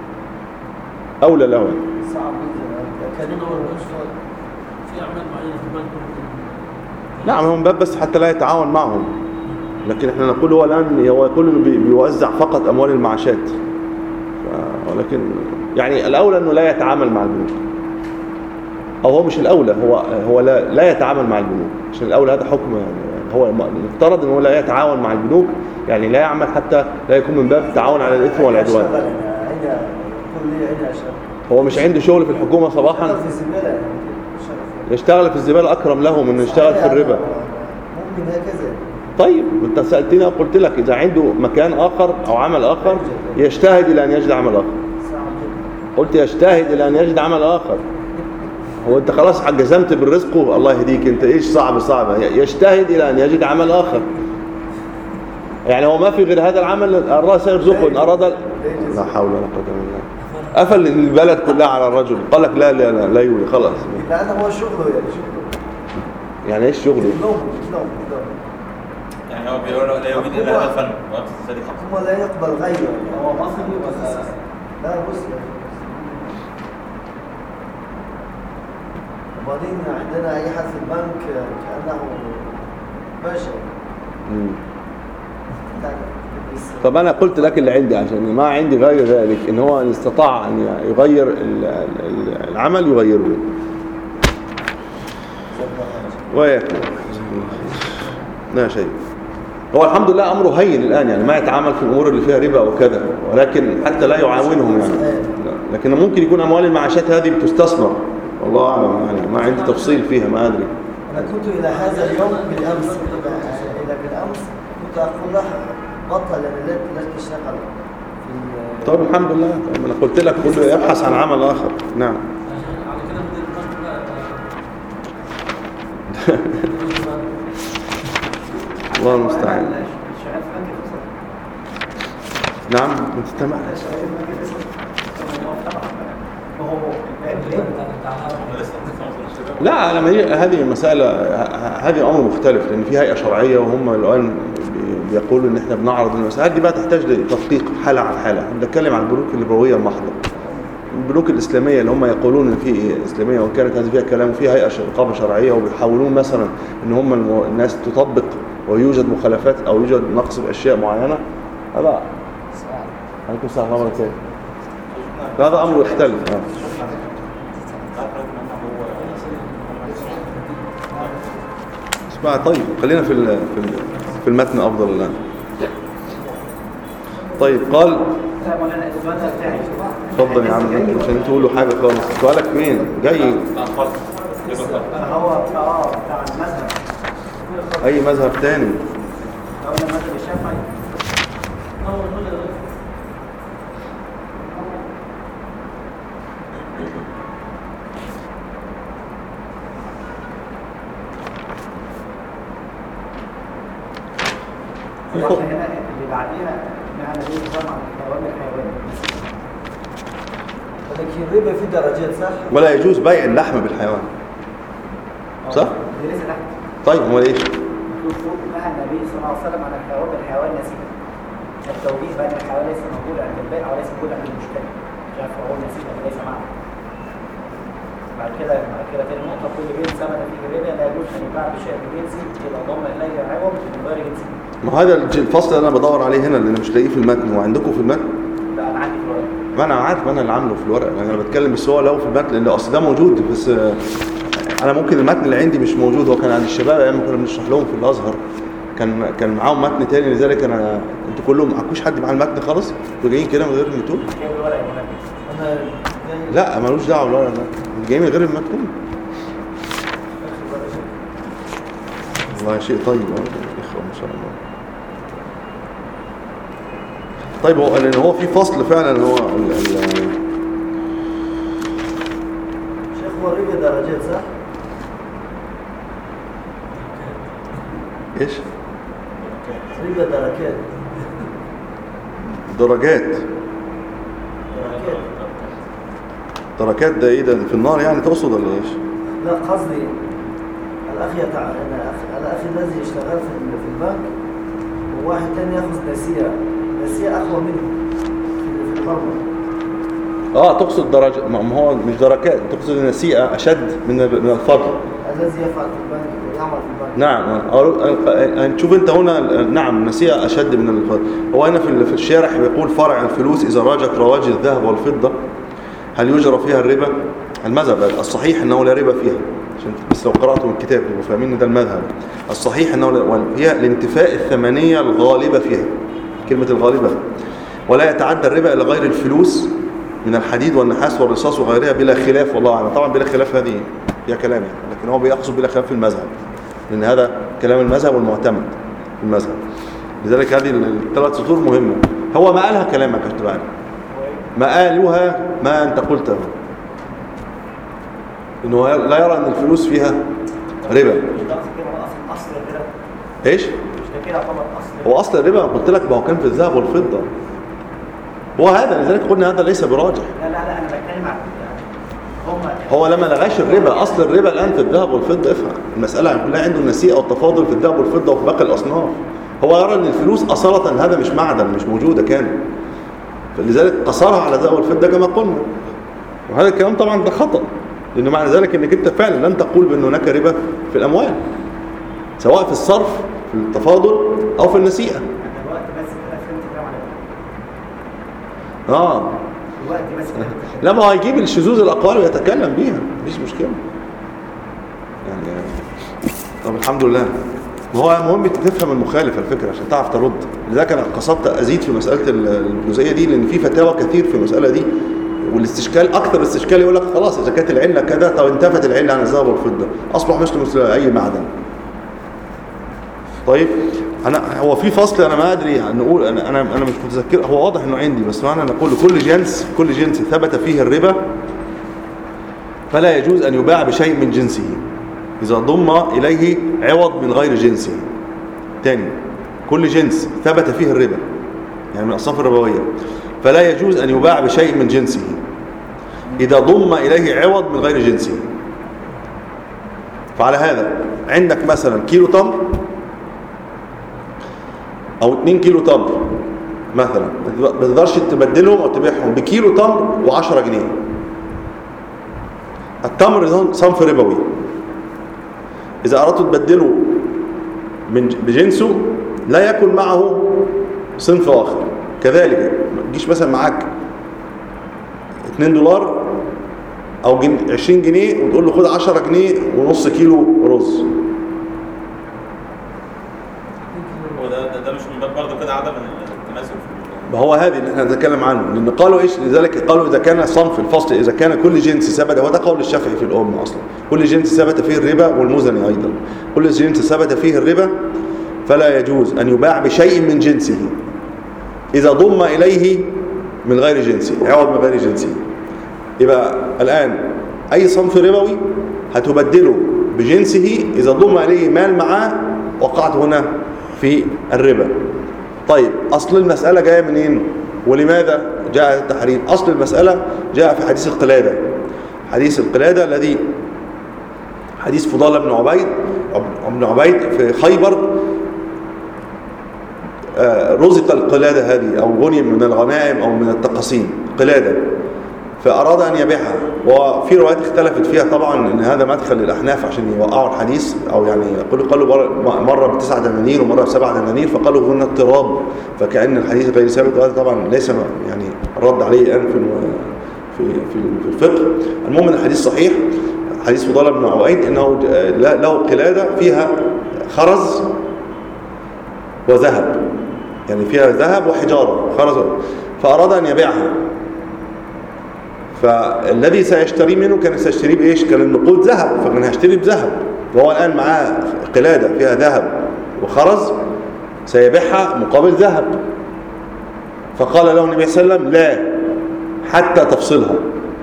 اولى له. صعب جدا. كلمة والمشفى في أعمال معينة في البنك ممكن. نعم، هم باب بس حتى لا يتعاون معهم، لكن احنا نقول هو الان هو يقول انه بي- بيوزع فقط اموال المعاشات، ف- ولكن يعني الاولى انه لا يتعامل مع البنوك، او هو مش الاولى، هو هو لا, لا يتعامل مع البنوك، عشان الاولى هذا حكم يعني هو المفترض انه لا يتعاون مع البنوك، يعني لا يعمل حتى لا يكون من باب التعاون على الاثم والعدوان. عندها كل عندها شغل. هو مش عنده شغل في الحكومه صباحا، في الزباله يعني شغل. يشتغل في الزباله اكرم له من انه يشتغل في الربا. ممكن هكذا. طيب انت سالتني وقلت لك اذا عنده مكان اخر او عمل اخر يجتهد الى ان يجد عمل اخر. صعب جدا. قلت يجتهد الى ان يجد عمل اخر. هو انت خلاص جزمت بالرزق، الله يهديك انت ايش صعب صعبه، يجتهد الى ان يجد عمل اخر. يعني هو ما في غير هذا العمل، الله سيرزقه ان اراد. لا حول ولا قوه الا بالله. قفل البلد كلها على الرجل، قال لك لا لا لا لا يولي خلاص. لأن هو شغله يعني شغله. يعني ايش شغله؟ نوم نوم نوم. يعني هو بيقول له لا يريد الا هذا الفن ويقصد ذلك حقا. الحكومة لا يقبل غيره يعني. هو مصري ولا لا مسلم. وبعدين عندنا أي حد في البنك كأنه باشا. مم. طب انا قلت لك اللي عندي، عشان ما عندي غير ذلك، ان هو ان استطاع ان يغير ال- ال- العمل يغيره ويكون لا شيء. هو الحمد لله امره هين الان، يعني ما يتعامل في الامور اللي فيها ربا وكذا، ولكن حتى لا يعاونهم يعني. لا. لكن ممكن يكون اموال المعاشات هذه بتستثمر، والله اعلم يعني، ما عندي تفصيل فيها ما ادري. أنا كنت إلى هذا اليوم بالأمس إلى بالأمس كنت أقول له بطل أنا لا لا تشتغل في. طب الحمد لله، طب انا قلت لك كله يبحث عن عمل اخر. نعم. عشان على كده مدير البنك لا. الله المستعان. شغال في بنك الفيصل. نعم انت تمام. شغال في بنك الفيصل. وهو الباب احنا لسه لسه ما وصلناش لده. لا لما هي هذه مسألة، هذه أمر مختلف، لأن في هيئة شرعية وهم الآن بي- بيقولوا إن إحنا بنعرض المسائل دي بقى تحتاج لتدقيق حالة عن حالة. إحنا بنتكلم عن البنوك الليبروية المحضة، البنوك الإسلامية اللي هم يقولون إن في إسلامية وكانت هذه فيها كلام، وفيها هيئة رقابة شرعية وبيحاولون مثلا إن هم الم- الناس تطبق ويوجد مخالفات أو يوجد نقص بأشياء معينة، لا عليكم السلام ورحمة الله. هذا أمر يختلف. آه. اسمع طيب خلينا في ال- في ال- في المتن أفضل الآن. طيب قال لا مولانا السؤال ده بتاعي. اتفضل يا عم عشان تقولوا حاجة خالص. سؤالك مين جاي؟ لا خالص. هو اه بتاع المذهب. أي مذهب تاني؟ قلنا المذهب الشافعي. في واحنا خ- هنا اللي بعديها نعمل ايه نظام على الحيوان الحيوان. لكن الربا في درجات صح؟ ولا يجوز بيع اللحم بالحيوان صح؟ دي لسه تحت. طيب امال ايه؟ المفروض نهى النبي صلى الله عليه وسلم عن الحيوان بالحيوان نسيئا. التوجيه بين الحيوان ليس موجود عند البائع وليس موجود عند المشتري. مش عارف هو نسيئا وليس معه. بعد كده بعد كده تاني نقطة كل بيت ثمن فيه الربا لا يجوز أن يباع بشيء بجنسه إذا ضم إليه عوض من غير جنسه. ما هذا الج- الفصل اللي انا بدور عليه هنا اللي انا مش لاقيه في المتن. هو عندكم في المتن؟ لا أنا عندي في الورق. ما انا عارف انا اللي عامله في الورق. انا بتكلم بس هو لو في المتن لان اصل ده موجود بس آه، انا ممكن المتن اللي عندي مش موجود. هو كان عند الشباب ايام ما كنا بنشرح لهم في الازهر كان كان معاهم متن تاني لذلك انا انتوا كلهم معكوش حد مع المتن خالص؟ انتوا جايين كده من غير المتون؟ جايب الورق يا مولانا. انا جاي- لا ملوش دعوه بالورق ده. جايين من غير المتن؟ والله شيء طيب اخوه ما شاء الله. طيب هو لان هو في فصل فعلا هو ال ال شيخ هو الربا درجات صح؟ ايش؟ ربا دركات درجات. دركات دركات ده ايه ده في النار يعني تقصد ولا ايش؟ لا قصدي الاخ يتع... أنا أخ... الاخ الذي يشتغل في ال- في البنك وواحد تاني ياخذ نسيئه نسيئه اقوى منه في في القرض. اه تقصد درجة ما هو مش دركات تقصد النسيئة اشد من من الفضل. الذي يفعل في البنك ويعمل في البنك. نعم هنشوف انت هنا نعم النسيئة اشد من الفضل. هو هنا في في الشارح بيقول فرع الفلوس اذا راجت رواج الذهب والفضة هل يجرى فيها الربا؟ المذهب الصحيح انه لا ربا فيها. عشان بس لو قرأتوا الكتاب تبقوا فاهمين ان ده المذهب الصحيح انه لا- هي الانتفاء الثمنية الغالبة فيها. كلمة الغالبة ولا يتعدى الربا الى غير الفلوس من الحديد والنحاس والرصاص وغيرها بلا خلاف والله اعلم. طبعا بلا خلاف هذه هي كلام يعني لكن هو بيقصد بلا خلاف في المذهب لان هذا كلام المذهب والمعتمد في المذهب. لذلك هذه الثلاث سطور مهمة. هو ما قالها كلامك يا كابتن علي. ما قالوها ما انت قلته انه لا يرى ان الفلوس فيها ربا. مش ده أصل كده هو أصل أصل الربا. ايش؟ مش ده كده يعتبر أصل هو اصل الربا قلت لك ما هو كان في الذهب والفضة. هو هذا لذلك قلنا هذا ليس براجح. لا لا لا أنا بتكلم عن هم هو لما لغاش الربا اصل الربا الان في الذهب والفضه. افهم المساله كلها عنده النسيئه والتفاضل في الذهب والفضه وفي باقي الاصناف. هو يرى ان الفلوس اصاله هذا مش معدن مش موجوده كان فلذلك قصرها على الذهب والفضه كما قلنا. وهذا الكلام طبعا ده خطا لان معنى ذلك انك انت فعلا لن تقول بان هناك ربا في الاموال سواء في الصرف في التفاضل او في النسيئه. أنا الوقت بس كده فهمت كلام على اه الوقت بس كده. لا ما هو هيجيب الشذوذ الاقوال ويتكلم بيها مفيش مشكله يعني. طب الحمد لله. ما هو مهم تفهم المخالف الفكره عشان تعرف ترد. لذلك انا قصدت ازيد في مساله الجزئيه دي لان في فتاوى كثير في المساله دي والاستشكال اكثر استشكال يقول لك خلاص اذا كانت العله كذا طب انتفت العله عن الذهب والفضه اصبح مثل مثل اي معدن. طيب انا هو في فصل انا ما ادري نقول انا انا انا مش متذكر. هو واضح انه عندي بس معنى نقول كل جنس كل جنس ثبت فيه الربا فلا يجوز ان يباع بشيء من جنسه اذا ضم اليه عوض من غير جنسه. تاني كل جنس ثبت فيه الربا يعني من الاصناف الربويه فلا يجوز ان يباع بشيء من جنسه اذا ضم اليه عوض من غير جنسه. فعلى هذا عندك مثلا كيلو تمر او اتنين كيلو تمر مثلا ما تقدرش تبدلهم او تبيعهم بكيلو تمر وعشرة جنيه. التمر صنف ربوي اذا اردت تبدله من بجنسه لا يكن معه صنف اخر كذلك ما تجيش مثلا معاك اتنين دولار او جن... عشرين جنيه وتقول له خد عشرة جنيه ونص كيلو رز. هو ده ده, ده مش من باب برضه كده عدم التماثل في ما هو هذه اللي احنا بنتكلم عنه، لان قالوا ايش لذلك، قالوا اذا كان صنف الفصل، اذا كان كل جنس ثبت، وده قول الشافعي في الام اصلا، كل جنس ثبت فيه الربا، والمزني ايضا كل جنس ثبت فيه الربا فلا يجوز ان يباع بشيء من جنسه اذا ضم اليه من غير جنسه، عوض من غير جنسه. يبقى الان اي صنف ربوي هتبدله بجنسه اذا ضم اليه مال معاه، وقعت هنا في الربا. طيب أصل المسألة جاية منين؟ ولماذا جاء التحريم؟ أصل المسألة جاء في حديث القلادة، حديث القلادة الذي حديث فضالة بن عبيد بن عبيد في خيبر، رزق القلادة هذه أو غنم من الغنائم أو من التقاسيم قلادة، فأراد أن يبيعها. وفي روايات اختلفت فيها طبعا ان هذا مدخل للأحناف عشان يوقعوا الحديث، او يعني يقولوا قالوا مرة بتسعة دنانير ومرة بسبعة دنانير، فقالوا هنا اضطراب فكأن الحديث غير ثابت، وهذا طبعا ليس يعني رد عليه الآن في في في الفقه. المهم ان الحديث صحيح، حديث فضالة بن عبيد انه له قلادة فيها خرز وذهب، يعني فيها ذهب وحجارة خرز، فأراد أن يبيعها. فالذي سيشتري منه كان سيشتري بإيش؟ كان النقود ذهب، فكان هيشتري بذهب، وهو الآن معاه قلادة فيها ذهب وخرز سيبيعها مقابل ذهب. فقال له النبي صلى الله عليه وسلم لا حتى تفصلها،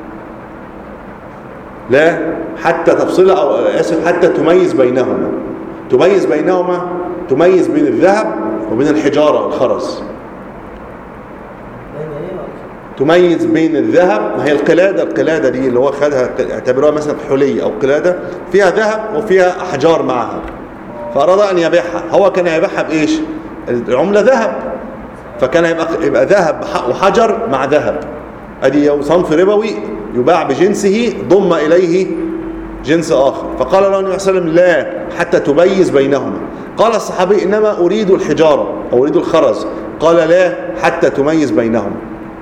لا حتى تفصلها، أو أسف حتى تميز بينهما، تميز بينهما تميز بين الذهب وبين الحجارة الخرز، تميز بين الذهب. ما هي القلادة، القلادة دي اللي هو خدها اعتبروها مثلا حلية أو قلادة فيها ذهب وفيها أحجار معها، فأراد أن يبيعها. هو كان يبيعها بإيش؟ العملة ذهب، فكان يبقى, يبقى ذهب وحجر مع ذهب، أدي صنف ربوي يباع بجنسه ضم إليه جنس آخر. فقال له النبي صلى الله عليه وسلم لا حتى تميز بينهما. قال الصحابي إنما أريد الحجارة أو أريد الخرز، قال لا حتى تميز بينهما.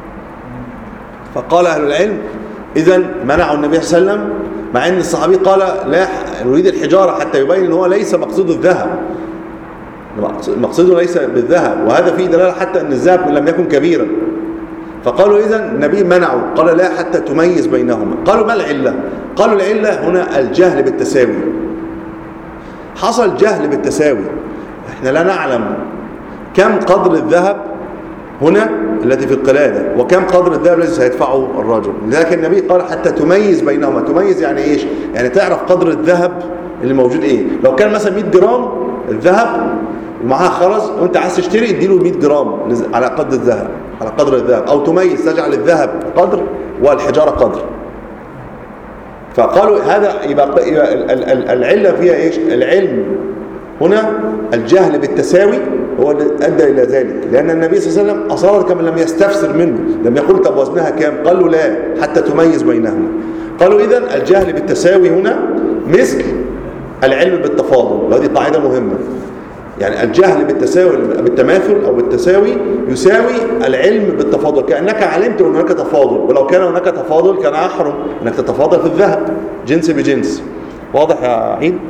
فقال أهل العلم إذن منعوا النبي صلى الله عليه وسلم، مع أن الصحابي قال لا نريد الحجارة حتى يبين أنه ليس مقصود الذهب، مقصوده ليس بالذهب، وهذا فيه دلالة حتى أن الذهب لم يكن كبيرا. فقالوا إذن النبي منعوا، قال لا حتى تميز بينهما. قالوا ما العلة؟ قالوا العلة هنا الجهل بالتساوي، حصل جهل بالتساوي، احنا لا نعلم كم قدر الذهب هنا التي في القلادة وكم قدر الذهب الذي سيدفعه الرجل، لكن النبي قال حتى تميز بينهما. تميز يعني ايش؟ يعني تعرف قدر الذهب اللي موجود ايه. لو كان مثلا مئة جرام الذهب ومعها خرز وانت عايز تشتري اديله مئة جرام على قدر الذهب، على قدر الذهب، او تميز تجعل الذهب قدر والحجارة قدر. فقالوا هذا يبقى, يبقى العلة فيها ايش؟ العلم هنا الجهل بالتساوي هو اللي ادى الى ذلك، لان النبي صلى الله عليه وسلم اصرر كما لم يستفسر منه، لم يقول طب وزنها كام، قال له لا حتى تميز بينهما. قالوا اذن الجهل بالتساوي هنا مثل العلم بالتفاضل، وهذه قاعده مهمه. يعني الجهل بالتساوي بالتماثل او بالتساوي يساوي العلم بالتفاضل، كانك علمت ان هناك تفاضل، ولو كان هناك تفاضل كان يحرم انك تتفاضل في الذهب جنس بجنس. واضح يا عيد؟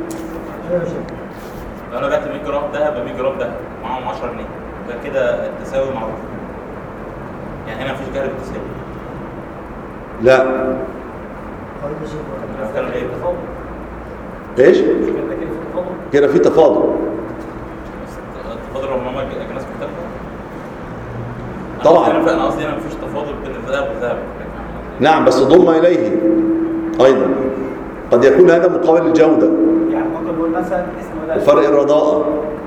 لو انا بعت مئة جرام ذهب ب مئة جرام ذهب معاهم عشرة جنيه، يبقى كده التساوي معروف، يعني هنا مفيش جهل بالتساوي. لا ايش؟ كده في تفاضل. التفاضل لما اجناس مختلفه طبعا. انا قصدي انا مفيش تفاضل بين الذهب والذهب. نعم بس ضم اليه ايضا قد يكون هذا مقابل الجوده، يعني ممكن نقول مثلا اسمه ده فرق الرضاءة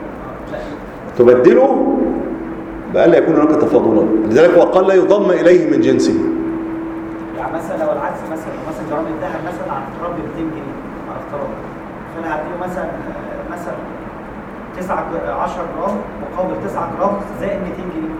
تبدله بألا يكون هناك تفاضلا، لذلك هو قال لا يضم إليه من جنسه. يعني مثلا لو العكس، مثلا مثلا جرام الذهب مثلا على افتراض ب مئتين جنيه على افتراض، فانا هديله مثلا مثلا تسعة عشرة جرام مقابل تسعة جرام زائد مئتين جنيه.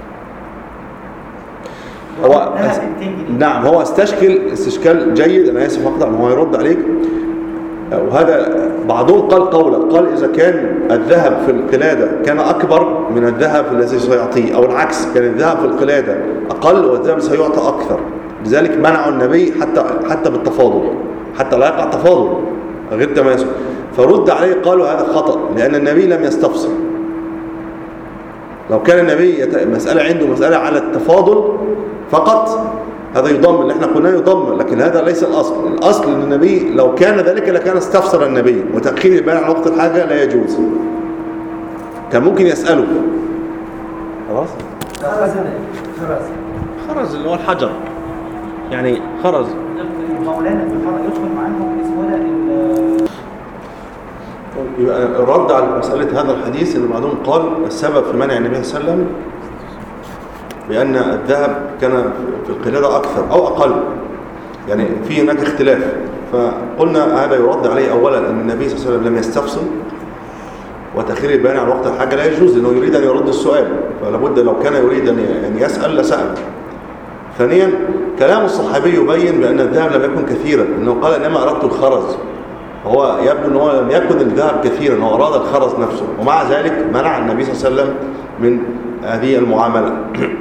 هو نعم هو استشكل استشكال جيد، انا اسف اقطع ان هو يرد عليك. وهذا بعضهم قال قولا، قال إذا كان الذهب في القلادة كان أكبر من الذهب الذي سيعطيه، أو العكس كان الذهب في القلادة أقل والذهب سيعطى أكثر، لذلك منعوا النبي حتى حتى بالتفاضل، حتى لا يقع تفاضل غير تماثل. فرد عليه قالوا هذا خطأ، لأن النبي لم يستفسر. لو كان النبي مسألة عنده مسألة على التفاضل فقط هذا يضم، اللي احنا قلناه يضم، لكن هذا ليس الأصل. الأصل أن النبي لو كان ذلك لكان استفسر النبي، وتأخير البيان عن وقت الحاجة لا يجوز، كان ممكن يسأله. خلاص؟ خرز خرز خرز اللي هو الحجر، يعني خرز. مولانا في الحرق يدخل معاهم اسمه ده يبقى الرد على مسألة هذا الحديث اللي بعضهم قال السبب في منع النبي صلى الله عليه وسلم بأن الذهب كان في القلادة أكثر أو أقل، يعني في هناك اختلاف. فقلنا هذا يرد عليه أولا أن النبي صلى الله عليه وسلم لم يستفصل، وتأخير البيان عن وقت الحاجة لا يجوز، لأنه يريد أن يرد السؤال، فلا بد لو كان يريد أن يسأل لسأل. ثانيا كلام الصحابي يبين بأن الذهب لم يكن كثيرا، أنه قال إنما أردت الخرز، وهو يبدو أنه لم يكن الذهب كثيرا، هو أراد الخرز نفسه، ومع ذلك منع النبي صلى الله عليه وسلم من هذه المعاملة.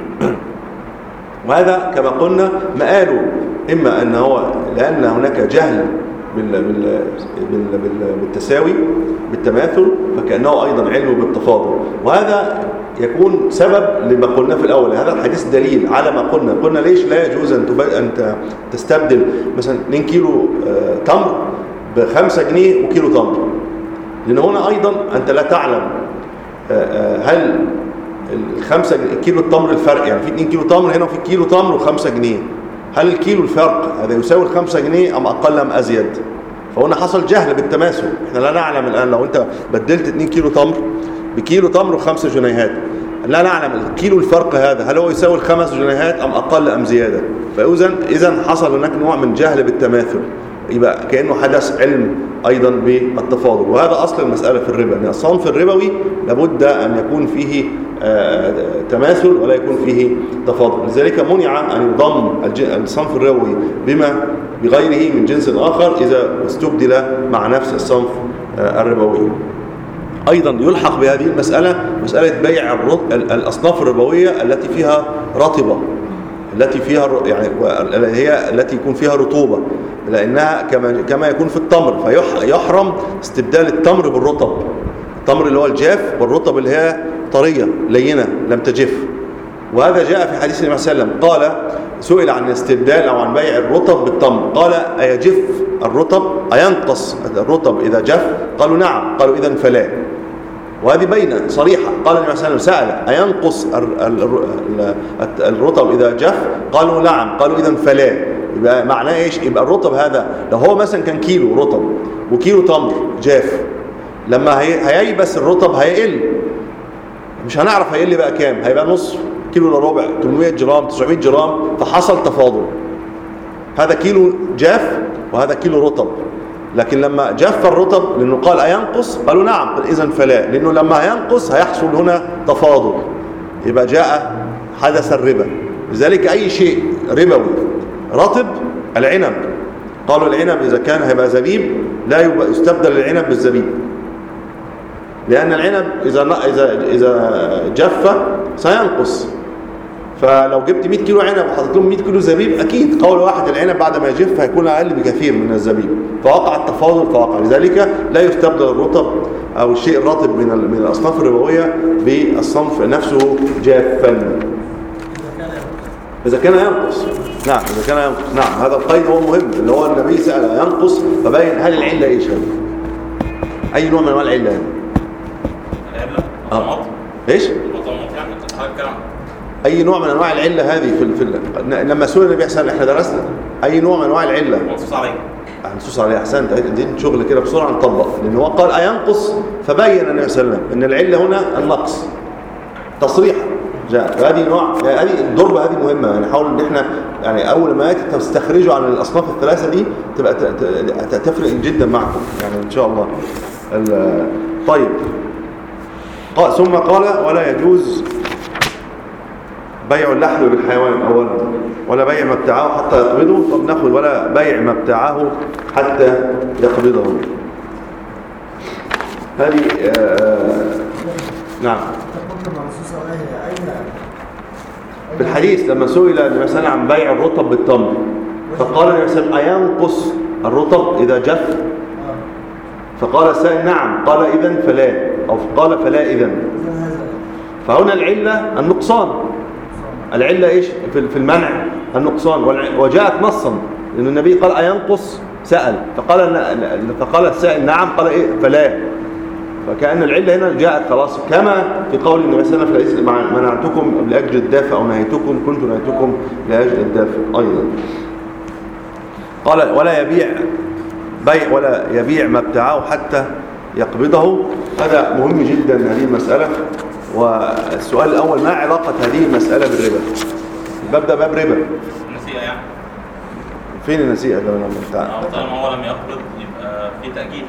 وهذا كما قلنا مآله إما أن هو لأن هناك جهل بال بال بال بال بالتساوي بالتماثل، فكأنه أيضا علم بالتفاضل، وهذا يكون سبب لما قلنا في الأول. هذا الحديث دليل على ما قلنا. قلنا ليش لا يجوز أن أن تستبدل مثلا اثنين كيلو تمر بخمسة جنيه وكيلو تمر، لأن هنا أيضا أنت لا تعلم هل الخمسة كيلو التمر الفرق، يعني في اثنين كيلو تمر هنا وفي كيلو تمر وخمسة جنيه، هل الكيلو الفرق هذا يساوي الخمسة جنيه أم أقل أم أزيد؟ فهنا حصل جهل بالتماثل، احنا لا نعلم الآن لو أنت بدلت اثنين كيلو تمر بكيلو تمر وخمسة جنيهات، لا نعلم الكيلو الفرق هذا هل هو يساوي الخمس جنيهات أم أقل أم زيادة. فإذن إذن حصل هناك نوع من جهل بالتماثل، يبقى كأنه حدث علم أيضا بالتفاضل. وهذا أصل المسألة في الربا، أن الصنف الربوي لابد أن يكون فيه تماثل ولا يكون فيه تفاضل، لذلك منع أن يضم الصنف الربوي بما بغيره من جنس آخر إذا استبدل مع نفس الصنف الربوي. أيضا يلحق بهذه المسألة مسألة بيع الأصناف الربوية التي فيها رطبة، التي فيها يعني هي التي يكون فيها رطوبة، لأنها كما كما يكون في التمر، فيحرم استبدال التمر بالرطب، التمر اللي هو الجاف بالرطب اللي هي طرية لينة لم تجف. وهذا جاء في حديث النبي صلى الله عليه وسلم، قال سئل عن استبدال أو عن بيع الرطب بالتمر، قال أيجف الرطب أينقص الرطب إذا جف؟ قالوا نعم، قالوا إذن فلا. وهذه بينة صريحة، قال النبي صلى الله عليه وسلم سأل أينقص الرطب إذا جف؟ قالوا نعم، قالوا إذن فلا. يبقى معناه إيش؟ يبقى الرطب هذا لو هو مثلا كان كيلو رطب وكيلو تمر جاف، لما هييبس الرطب هيقل، مش هنعرف هيقل بقى كام، هيبقى نص كيلو الا ربع، ثمانمائة جرام، تسعمائة جرام، فحصل تفاضل. هذا كيلو جاف وهذا كيلو رطب، لكن لما جف الرطب لأنه قال أينقص؟ قالوا نعم، قال إذن فلا، لأنه لما ينقص هيحصل هنا تفاضل، يبقى جاء حدث الربا. لذلك أي شيء ربوي رطب العنب، قالوا العنب إذا كان هيبقى زبيب لا يستبدل العنب بالزبيب، لأن العنب إذا إذا إذا جف سينقص. فلو جبت مئة كيلو عنب وحطيت لهم مئة كيلو زبيب، أكيد قول واحد العنب بعد ما يجف هيكون أقل بكثير من الزبيب، فوقع التفاضل فوقع. لذلك لا يستبدل الرطب أو الشيء الرطب من من الأصناف الربوية بالصنف نفسه جافا إذا كان ينقص. نعم إذا كان ينقص، نعم هذا القيد هو مهم، اللي هو النبي سأل ينقص، فبين هل العلة إيش هذا؟ أي نوع من أنواع العلة هذا؟ العلة إيش؟ البطامات يعني الكلام. أي نوع من أنواع العلة هذه في في لما سئل النبي صلى الله عليه وسلم، إحنا درسنا أي نوع من أنواع العلة؟ منصوص عليه. منصوص عليه، أحسنت. دي شغل كده بسرعة نطبق، لأن هو قال أينقص، فبين النبي صلى الله عليه وسلم أن العلة هنا النقص تصريحا جاء. فهذه نوع يعني هذه الضربة هذه مهمة، يعني نحاول إن إحنا يعني أول ما يأتي تستخرجوا عن الأصناف الثلاثة دي تبقى تفرق جدا معكم يعني إن شاء الله. طيب ثم قال ولا يجوز بيع اللحم بالحيوان أولا، ولا بيع ما ابتاعه حتى يقبضه. طب ناخد ولا بيع ما ابتاعه حتى يقبضه. هذه آه نعم. في الحديث لما سئل النبي صلى الله عليه وسلم عن بيع الرطب بالتمر، فقال النبي صلى الله عليه وسلم أينقص الرطب إذا جف؟ فقال السائل نعم، قال إذن فلا، أو قال فلا إذن. فهنا العلة النقصان. العلة إيش في المنع؟ النقصان. وجاءت نصا لأن النبي قال أينقص، سأل فقال فقال السائل نعم، قال إيه فلا. فكأن العلة هنا جاءت خلاص، كما في قول النبي صلى الله عليه وسلم منعتكم لأجل الدافع أو نهيتكم كنت نهيتكم لأجل الدافع أيضا. قال ولا يبيع بيع ولا يبيع ما ابتاعه حتى يقبضه. هذا مهم جدا هذه المسألة. والسؤال الأول ما علاقة هذه المسألة بالربا؟ الباب ده باب ربا. النسيئة يعني فين النسيئة ده لما بتاع؟ طالما هو لم يقبض يبقى في تأجيل.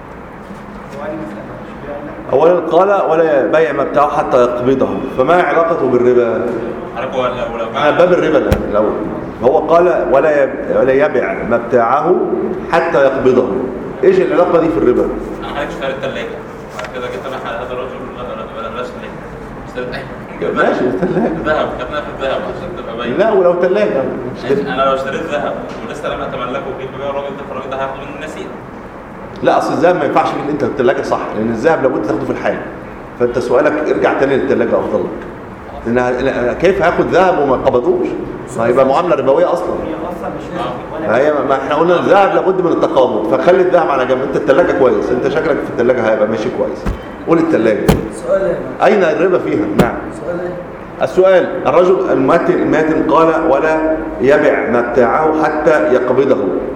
أولا قال ولا بيع ما ابتاعه حتى يقبضه، فما علاقته بالربا؟ أنا باب الربا الآن الأول. هو قال ولا ولا يبيع ما ابتاعه حتى يقبضه. إيش العلاقة دي في الربا؟ أنا حضرتك اشتريت الثلاجة بعد كده جيت أنا هذا الرجل بلاش ثلاجة اشتريت ماشي الثلاجة ذهب، خدناها في الذهب عشان تبقى باين. لا ولو ثلاجة أنا لو اشتريت ذهب ولسه لم أتملكه وجيت ببيع الراجل ده، فالراجل ده هياخد مني النسيئة. لا اصل الذهب ما ينفعش ان انت الثلاجه صح، لان الذهب لابد تاخده في الحال. فانت سؤالك ارجع تاني للثلاجه افضل لك، لان كيف هاخد ذهب وما قبضوش؟ ما هيبقى معامله ربويه اصلا. هي ما احنا قلنا الذهب لابد من التقابض، فخلي الذهب على جنب. انت الثلاجه كويس، انت شكلك في الثلاجه هيبقى ماشي كويس. قول الثلاجه سؤال اين الربا فيها؟ نعم سؤال السؤال الرجل الماتن الماتن قال ولا يبيع ما ابتاعه حتى يقبضه.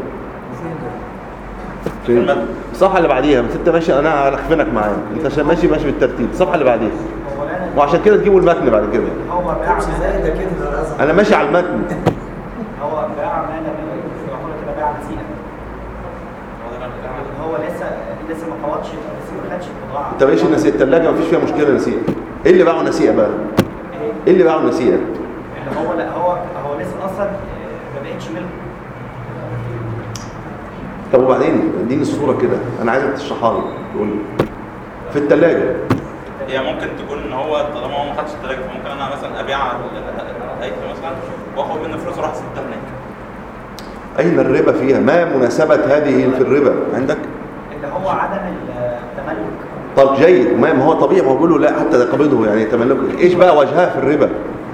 الصفحه اللي بعديها، بس انت ماشي انا هلخفنك معايا، انت ماشي ماشي بالترتيب. الصفحه اللي بعديها، وعشان كده تجيبوا المتن بعد كده. هو باع زي ده كده، انا ماشي على المتن. هو باع مالا يقول كده باع نسيئه. هو لسه لسه ما قبضش، لسه ما خدش البضاعه. انت ماشي نسيئه الثلاجه مفيش فيها مشكله نسيئه. ايه اللي باعوا نسيئه بقى؟ ايه اللي باعوا نسيئه؟ اللي هو لا هو هو لسه اصلا ما بقتش ملك. طب وبعدين اديني الصوره كده، انا عايزك تشرحها لي. تقول لي في الثلاجه هي ممكن تكون ان هو طالما هو ما خدش الثلاجه، فممكن انا مثلا ابيع هيكل مثلا واخد منه فلوس واروح اسدها هناك. اين الربا فيها؟ ما مناسبه هذه في الربا عندك؟ اللي هو عدم التملك. طب جيد، ما هو طبيعي، ما هو بيقول له لا حتى يقبضه يعني تملكه. ايش بقى وجهها في الربا؟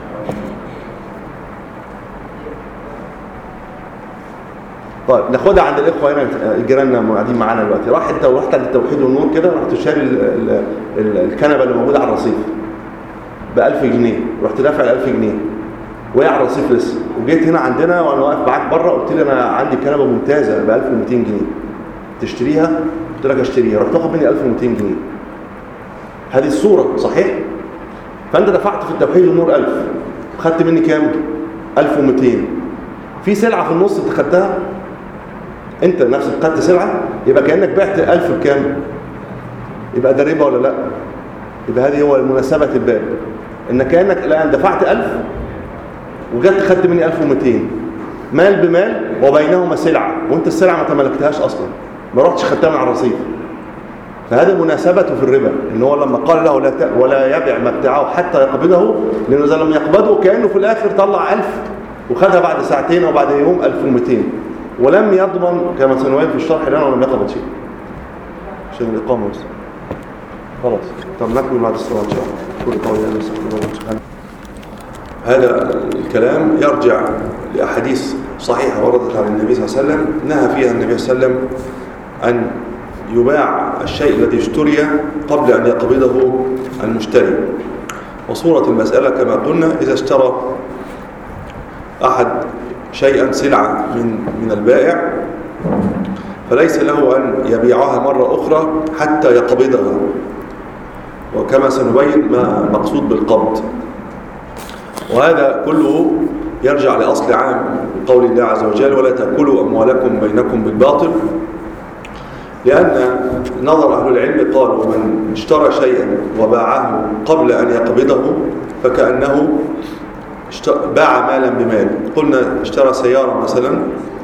طيب ناخدها عند الاخوه هنا جيراننا قاعدين معانا دلوقتي. راح انت ورحت عند التوحيد والنور كده، رحت شاري الكنبه اللي موجوده على الرصيف ب ألف جنيه، رحت دافع ال ألف جنيه وهي على الرصيف لسه، وجيت هنا عندنا وانا واقف معاك بره قلت لي انا عندي كنبه ممتازه ب ألف ومئتين جنيه تشتريها؟ قلت لك اشتريها، رحت واخد مني ألف ومئتين جنيه. هذه الصوره صحيح؟ فانت دفعت في التوحيد والنور ألف، خدت مني كام؟ ألف ومئتين. في سلعه في النص انت خدتها انت نفسك، خدت سلعه، يبقى كانك بعت ألف بكام؟ يبقى ده ربا ولا لا؟ يبقى هذه هو مناسبه الباب، ان كانك الان دفعت ألف وجت خدت مني ألف ومئتين، مال بمال وبينهما سلعه، وانت السلعه ما تملكتهاش اصلا، ما رحتش خدتها من على الرصيف. فهذا مناسبته في الربا، ان هو لما قال له لا ولا يبيع ما ابتاعه حتى يقبضه، لانه اذا لم يقبضه كانه في الاخر طلع ألف وخدها بعد ساعتين او بعد يوم ألف ومئتين، ولم يضمن كما سنوين في الشرح لنا ولم يقبض شيء عشان الاقامه بس. خلاص طب نكمل بعد الصلاه ان شاء الله. كل قول انا استغفر الله سبحانه. هذا الكلام يرجع لاحاديث صحيحه وردت عن النبي صلى الله عليه وسلم، نهى فيها النبي صلى الله عليه وسلم ان يباع الشيء الذي اشتري قبل ان يقبضه المشتري. وصوره المساله كما قلنا، اذا اشترى احد شيئا سلعة من من البائع فليس له أن يبيعها مرة أخرى حتى يقبضها، وكما سنبين ما المقصود بالقبض. وهذا كله يرجع لأصل عام قول الله عز وجل ولا تأكلوا أموالكم بينكم بالباطل، لأن نظر أهل العلم قالوا من اشترى شيئا وباعه قبل أن يقبضه فكأنه باع مالا بمال. قلنا اشترى سيارة مثلا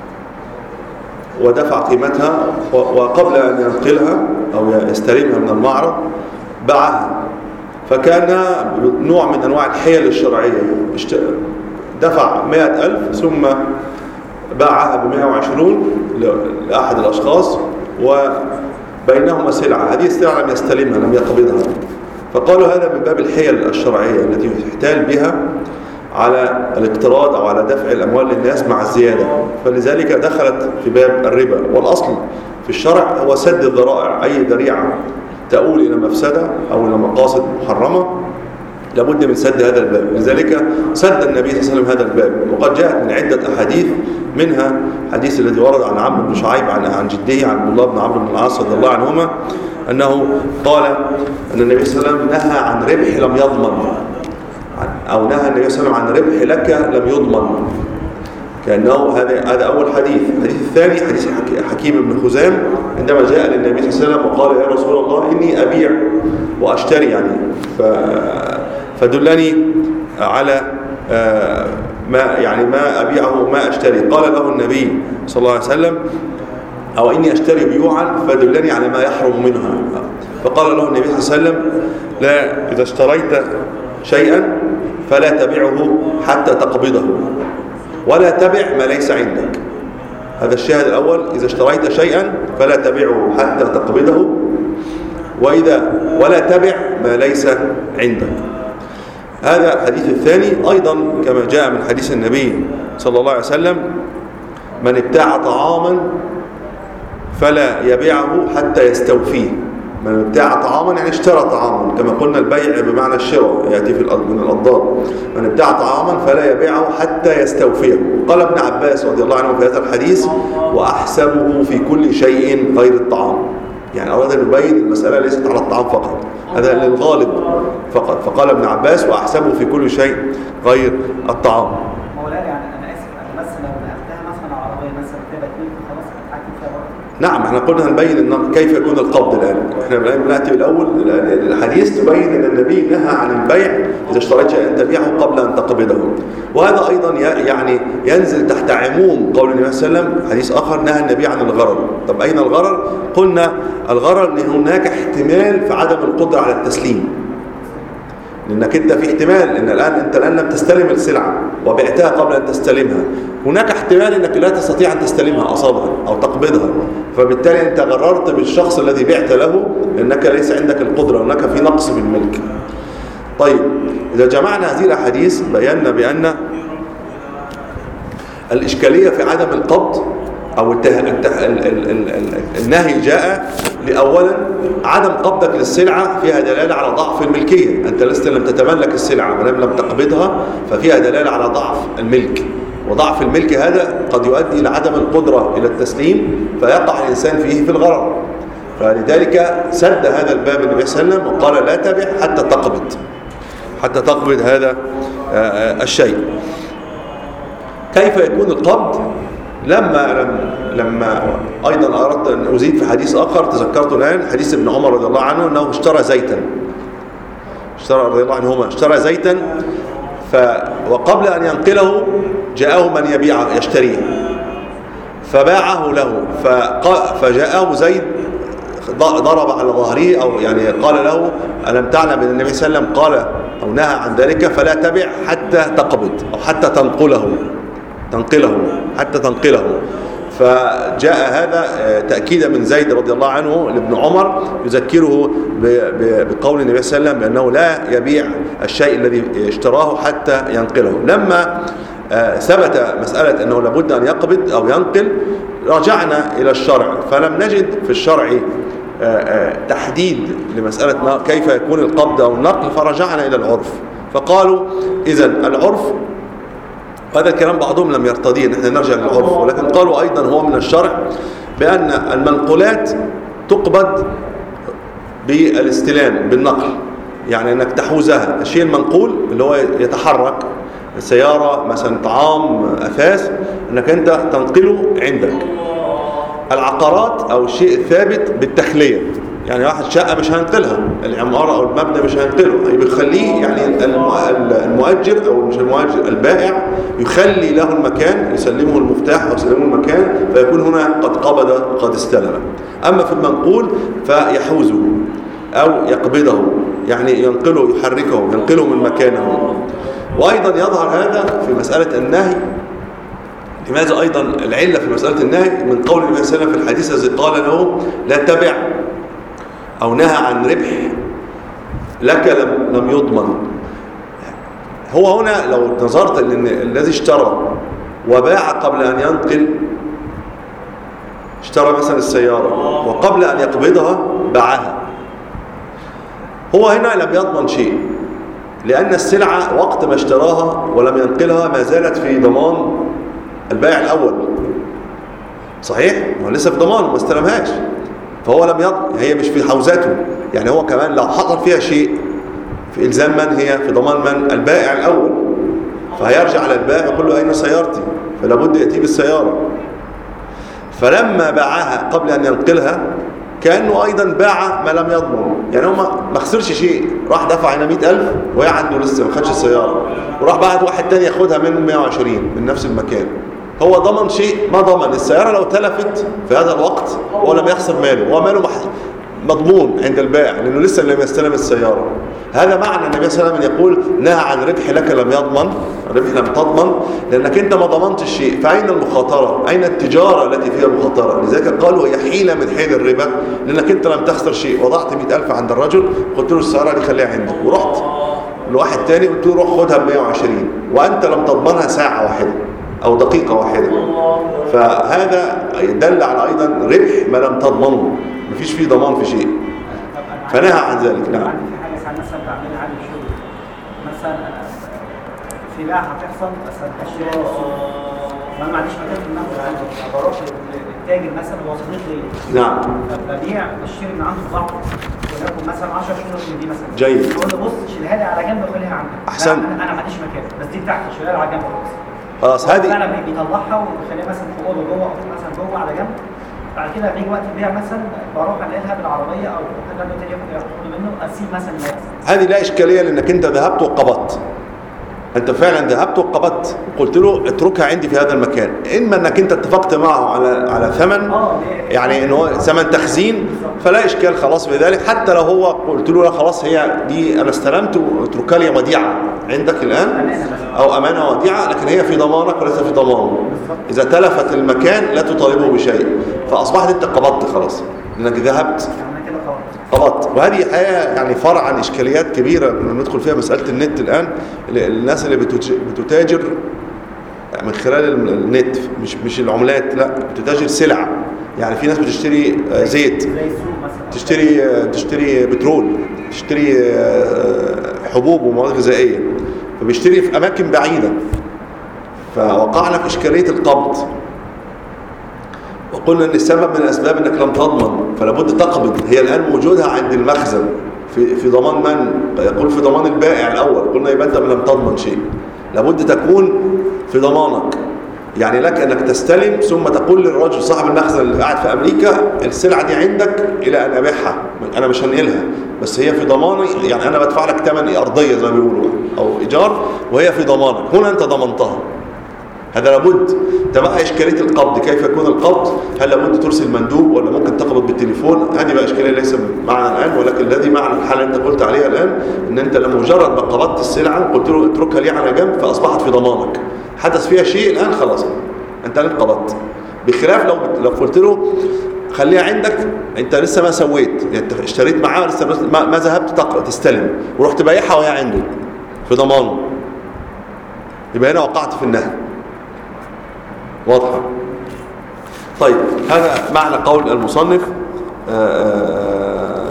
ودفع قيمتها وقبل أن ينقلها أو يستلمها من المعرض باعها، فكان نوع من أنواع الحيل الشرعية. دفع مائة ألف ثم باعها بمائة وعشرين لأحد الأشخاص وبينهما سلعة، هذه السلعة لم يستلمها لم يقبضها، فقالوا هذا من باب الحيل الشرعية التي يحتال بها على الاقتراض أو على دفع الأموال للناس مع الزيادة، فلذلك دخلت في باب الربا. والأصل في الشرع هو سد الذرائع، أي ذريعة تؤول إلى مفسدة أو إلى مقاصد محرمة لابد من سد هذا الباب، لذلك سد النبي صلى الله عليه وسلم هذا الباب. وقد جاءت من عدة أحاديث، منها حديث الذي ورد عن عمرو بن شعيب عن عن جده عن عبد الله بن عمرو بن العاص رضي الله عنهما أنه قال أن النبي صلى الله عليه وسلم نهى عن ربح لم يضمن، أو نهى النبي صلى الله عليه وسلم عن ربح لك لم يضمن، كأنه هذا هذا أول حديث. الحديث الثاني حديث حكيم بن خزام عندما جاء للنبي صلى الله عليه وسلم وقال يا رسول الله إني أبيع وأشتري، يعني فدلني على ما يعني ما أبيعه ما أشتري. قال له النبي صلى الله عليه وسلم أو إني أشتري بيوعا فدلني على ما يحرم منها. فقال له النبي صلى الله عليه وسلم لا، إذا اشتريت شيئا فلا تبيعه حتى تقبضه، ولا تبع ما ليس عندك. هذا الشاهد الأول، إذا اشتريت شيئا فلا تبيعه حتى تقبضه، وإذا ولا تبع ما ليس عندك. هذا الحديث الثاني أيضا كما جاء من حديث النبي صلى الله عليه وسلم من ابتاع طعاما فلا يبيعه حتى يستوفيه. من ابتاع طعاما يعني اشترى طعاما، كما قلنا البيع بمعنى الشراء يأتي في من الأضداد. من ابتاع طعاما فلا يبيعه حتى يستوفيه. قال ابن عباس رضي الله عنه في هذا الحديث وأحسبه في كل شيء غير الطعام، يعني أراد أن يبين المسألة ليست على الطعام فقط، هذا للغالب فقط. فقال ابن عباس وأحسبه في كل شيء غير الطعام. مولانا يعني أنا آسف، أنا بس لو نقلتها مثلا عربية مثلا تبقى اتنين خلاص هتحكم فيها برضه. نعم، احنا قلنا هنبين كيف يكون القبض الآن. احنا بنأتي بالأول الحديث تبين أن النبي نهى عن البيع إذا اشتريت شيئا تبيعه قبل أن تقبضه، وهذا أيضا يعني ينزل تحت عموم قول النبي صلى الله عليه وسلم. حديث آخر نهى النبي عن الغرر. طب أين الغرر؟ قلنا الغرر ان هناك احتمال في عدم القدرة على التسليم، لأنك أنت في احتمال أن الآن أنت الآن لم تستلم السلعة وبعتها قبل أن تستلمها، هناك احتمال أنك لا تستطيع أن تستلمها أصابها أو تقبضها، فبالتالي أنت غررت بالشخص الذي بعت له لأنك ليس عندك القدرة، هناك في نقص في الملك. طيب إذا جمعنا هذه الأحاديث بينا بأن الإشكالية في عدم القبض أو الته... الته... ال... ال... ال... النهي جاء لأولا عدم قبضك للسلعة فيها دلالة على ضعف الملكية، أنت لست لم تتملك السلعة ما لم تقبضها ففيها دلالة على ضعف الملك، وضعف الملك هذا قد يؤدي إلى عدم القدرة إلى التسليم فيقع الإنسان فيه في الغرر. فلذلك سد هذا الباب النبي صلى الله عليه وسلم وقال لا تبع حتى تقبض حتى تقبض هذا الشيء. كيف يكون القبض؟ لما لما ايضا اردت ان ازيد في حديث اخر تذكرته الان، حديث ابن عمر رضي الله عنه انه اشترى زيتا اشترى رضي الله عنهما اشترى زيتا ف وقبل ان ينقله جاءه من يبيع يشتريه فباعه له، فجاءه زيد ضرب على ظهره او يعني قال له ألم تعلم ان النبي صلى الله عليه وسلم قال او نهى عن ذلك فلا تبع حتى تقبض او حتى تنقله تنقله حتى تنقله. فجاء هذا تأكيدا من زيد رضي الله عنه لابن عمر يذكره بقول النبي صلى الله عليه وسلم بأنه لا يبيع الشيء الذي اشتراه حتى ينقله. لما ثبت مسألة أنه لابد أن يقبض أو ينقل رجعنا إلى الشرع فلم نجد في الشرع تحديد لمسألة كيف يكون القبض أو النقل، فرجعنا إلى العرف فقالوا إذن العرف، هذا الكلام بعضهم لم يرتضيه نحن نرجع للعرف، ولكن قالوا أيضا هو من الشرع بأن المنقولات تقبض بالاستلام بالنقل، يعني أنك تحوزها. الشيء المنقول اللي هو يتحرك السيارة مثلا طعام أثاث أنك أنت تنقله عندك. العقارات أو الشيء الثابت بالتخلية، يعني واحد شقة مش هينقلها، العمارة أو المبنى مش هينقله، بيخليه يعني المؤجر أو مش المؤجر البائع يخلي له المكان، يسلمه المفتاح أو يسلمه المكان، فيكون هنا قد قبض قد استلم. أما في المنقول فيحوزه أو يقبضه، يعني ينقله يحركه ينقله من مكانه. وأيضا يظهر هذا في مسألة النهي. لماذا أيضا العلة في مسألة النهي؟ من قول النبي صلى الله عليه وسلم في الحديث الذي قال له لا تبع أو نهى عن ربح لك لم, لم يضمن. هو هنا لو نظرت أن الذي اشترى وباع قبل أن ينقل، اشترى مثلا السيارة وقبل أن يقبضها باعها، هو هنا لم يضمن شيء، لأن السلعة وقت ما اشتراها ولم ينقلها ما زالت في ضمان البائع الأول. صحيح؟ هو لسه في ضمانه ما استلمهاش، فهو لم يضمن، هي مش في حوزته. يعني هو كمان لو حصل فيها شيء في إلزام من هي؟ في ضمان من؟ البائع الأول. فهيرجع على البائع يقول له أين سيارتي؟ فلا بد يأتي بالسيارة. فلما باعها قبل أن ينقلها كأنه أيضا باع ما لم يضمن، يعني هو ما خسرش شيء، راح دفع هنا مئة ألف وهي عنده لسه ما خدش السيارة، وراح بعت واحد تاني ياخدها منه مئة وعشرين من نفس المكان. هو ضمن شيء ما ضمن. السيارة لو تلفت في هذا الوقت هو لم يخسر ماله، هو ماله مضمون عند البائع لأنه لسه لم يستلم السيارة. هذا معنى النبي صلى الله عليه وسلم يقول نهى عن ربح لك لم يضمن، ربح لم تضمن، لأنك أنت ما ضمنت الشيء. فأين المخاطرة؟ أين التجارة التي فيها مخاطرة؟ لذلك قالوا هي حيلة من حيل الربا، لأنك أنت لم تخسر شيء. وضعت مئة ألف عند الرجل قلت له السيارة دي خليها عندك، ورحت لواحد تاني قلت له روح خدها ب مئة وعشرين وأنت لم تضمنها ساعة واحدة أو دقيقة واحدة. فهذا يدل على أيضا ربح ما لم تضمنه، مفيش فيه ضمان في شيء، فنهى عن ذلك. نعم. في حاجة ساعات مثلا بعملها عن الشغل، مثلا في بيع هتحصل مثلا أشياء وأنا ما عنديش مكان في المنزل عندي، بروح للتاجر مثلا هو صديق ليا. نعم. ببيع بشتري من عنده ضعف ولكن مثلا عشرة شهور من دي مثلا. جيد. بقول له بص شيلها لي على جنب وخليها عندك. أحسن. أنا ما عنديش مكان بس دي بتاعتي، شيلها لي على جنب خلاص. خلاص هذه انا بيطلعها وبيخليها مثلا في اوضه جوه او مثلا جوه على جنب. بعد كده بيجي وقت البيع مثلا بروح انقلها بالعربيه او حد تاني ياخد منه اسيب مثلا الناس. هذه لا اشكاليه لانك انت ذهبت وقبضت، انت فعلا ذهبت وقبضت وقلت له اتركها عندي في هذا المكان. اما انك انت اتفقت معه على على ثمن، يعني ان هو ثمن تخزين، فلا اشكال خلاص بذلك. حتى لو هو قلت له لا خلاص هي دي انا استلمت واتركها لي وديعه عندك الان او امانه وديعه، لكن هي في ضمانك وليس في ضمانه. اذا تلفت المكان لا تطالبه بشيء، فاصبحت انت قبضت خلاص لانك ذهبت قبضت. وهذه حقيقه يعني فرع عن اشكاليات كبيره ندخل فيها مساله النت الان. الناس اللي بتتاجر من خلال النت، مش مش العملات، لا بتتاجر سلع. يعني في ناس بتشتري زيت، تشتري تشتري بترول، تشتري حبوب ومواد غذائيه، فبيشتري في اماكن بعيده. فوقعنا في اشكاليه القبض، وقلنا ان السبب من الاسباب انك لم تضمن، فلا بد تقبض. هي الان وجودها عند المخزن في في ضمان من؟ يقول في ضمان البائع الاول. قلنا يبقى انت لم تضمن شيء، لابد تكون في ضمانك. يعني لك انك تستلم ثم تقول للرجل صاحب المخزن اللي قاعد في امريكا السلعه دي عندك الى ان ابيعها، انا مش هنقلها بس هي في ضماني. يعني انا بدفع لك ثمن ارضيه زي ما بيقولوا او ايجار وهي في ضمانك، هنا انت ضمنتها. هذا لابد. تبقى اشكاليه القبض، كيف يكون القبض؟ هل لابد ترسل مندوب ولا ممكن تقبض بالتليفون؟ هذه بقى اشكاليه ليس معنا الان، ولكن الذي معنا الحاله اللي انت قلت عليها الان، ان انت لما مجرد ما قبضت السلعه قلت له اتركها لي على جنب فاصبحت في ضمانك. حدث فيها شيء الان خلاص انت الان قبضت. بخلاف لو لو قلت له خليها عندك، انت لسه ما سويت، يعني انت اشتريت معاه لسه ما, ما ذهبت تقرا تستلم ورحت بايعها وهي عنده في ضمانه، يبقى هنا وقعت في النهي. واضحه؟ طيب هذا معنى قول المصنف. آآ آآ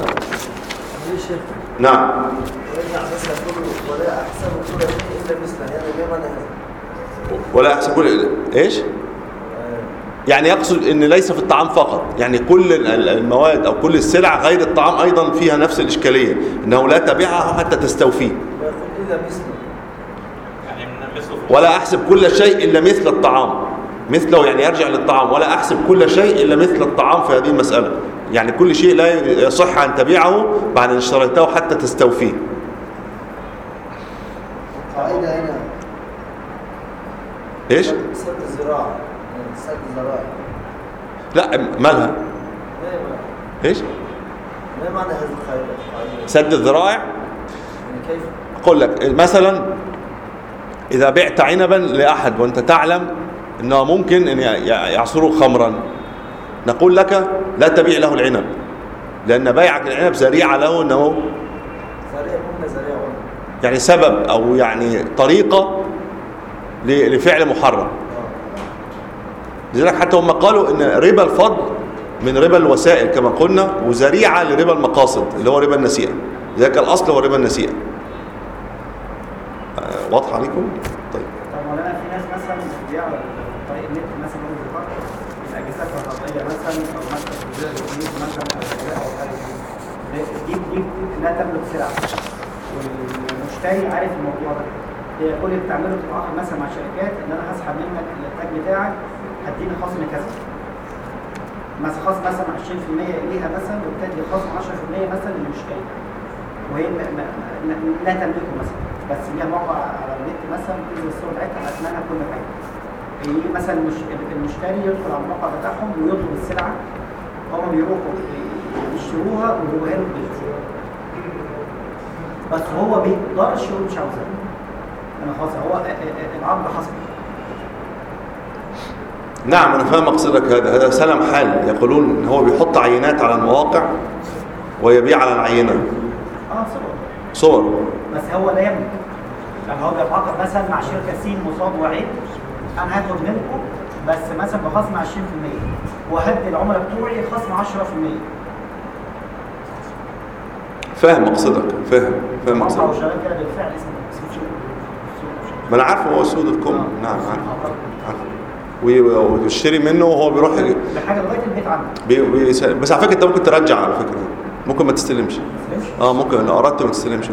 نعم. ولا احسن كل شيء الا مثله، يعني بمعنى ولا احسن كل ايش؟ يعني يقصد ان ليس في الطعام فقط، يعني كل المواد او كل السلع غير الطعام ايضا فيها نفس الاشكاليه، انه لا تبيعها حتى تستوفيه. الا مثله، يعني من مثله. ولا احسب كل شيء الا مثل الطعام. مثله يعني يرجع للطعام، ولا احسب كل شيء الا مثل الطعام في هذه المساله. يعني كل شيء لا يصح أن تبيعه بعد أن اشتريته حتى تستوفيه. قاعدة هنا إيش؟ سد الزراعة، سد الزراعة. لا مالها؟ إيش؟ ما معنى هذه القاعدة؟ سد الذرائع؟ يعني كيف؟ أقول لك مثلا إذا بعت عنبا لأحد وأنت تعلم أنه ممكن أن يعصره خمرا، نقول لك لا تبيع له العنب، لأن بيعك العنب ذريعة له أنه ذريعة قلنا ذريعة قلنا يعني سبب أو يعني طريقة لفعل محرم. لذلك حتى هم قالوا أن ربا الفضل من ربا الوسائل كما قلنا، وذريعة لربا المقاصد اللي هو ربا النسيئة. لذلك الأصل هو ربا النسيئة. أه واضح عليكم؟ طيب. طب مولانا في ناس مثلا بتبيع طريق النت مثلا من الفرق الأجهزة الكهربائية مثلا أو مثلا الكمبيوتر مثلا أو الأجهزة أو حاجة دي دي دي لا تملك سلعة، والمشتري عارف الموضوع ده. هي كل اللي بتعمله تتعاقد مثلا مع شركات إن أنا هسحب منك الإنتاج بتاعك هديني خصم كذا. مثلا خصم مثلا عشرين في المية إليها مثلا وبتدي خصم عشرة في المية مثلا للمشتري. وهي لا تملكه مثلا، بس ليها موقع على النت مثلا تنزل الصور بتاعتها اسمها كل حاجه. يجي مثلا المشتري يدخل على الموقع بتاعهم ويطلب السلعه، هم بيروحوا يشتروها ويجيبوها له البيت. بس هو ما بيقدرش يقول مش عاوزها. انا خلاص هو العرض حصل. نعم أنا فاهم مقصدك. هذا هذا سلم حال، يقولون إن هو بيحط عينات على المواقع ويبيع على العينة. اه صور. صور. بس هو لا يملك. يعني هو بيتعاقد مثلا مع شركه سين مصاب وعين، انا هاخد منكم بس مثلا بخصم عشرين في المية وهدي العملاء بتوعي خصم عشرة في المية. فاهم مقصدك، فاهم فاهم مقصدك. موقع وشغال كده بالفعل اسمه اسمه سوق. ما انا عارفه هو سوق دوت كوم. نعم عارف. ويشتري منه وهو بيروح بحاجه لغايه البيت عنده. بي بي بس على فكره انت ممكن ترجع، على فكره ممكن ما تستلمش. اه ممكن لو اردت ما تستلمش.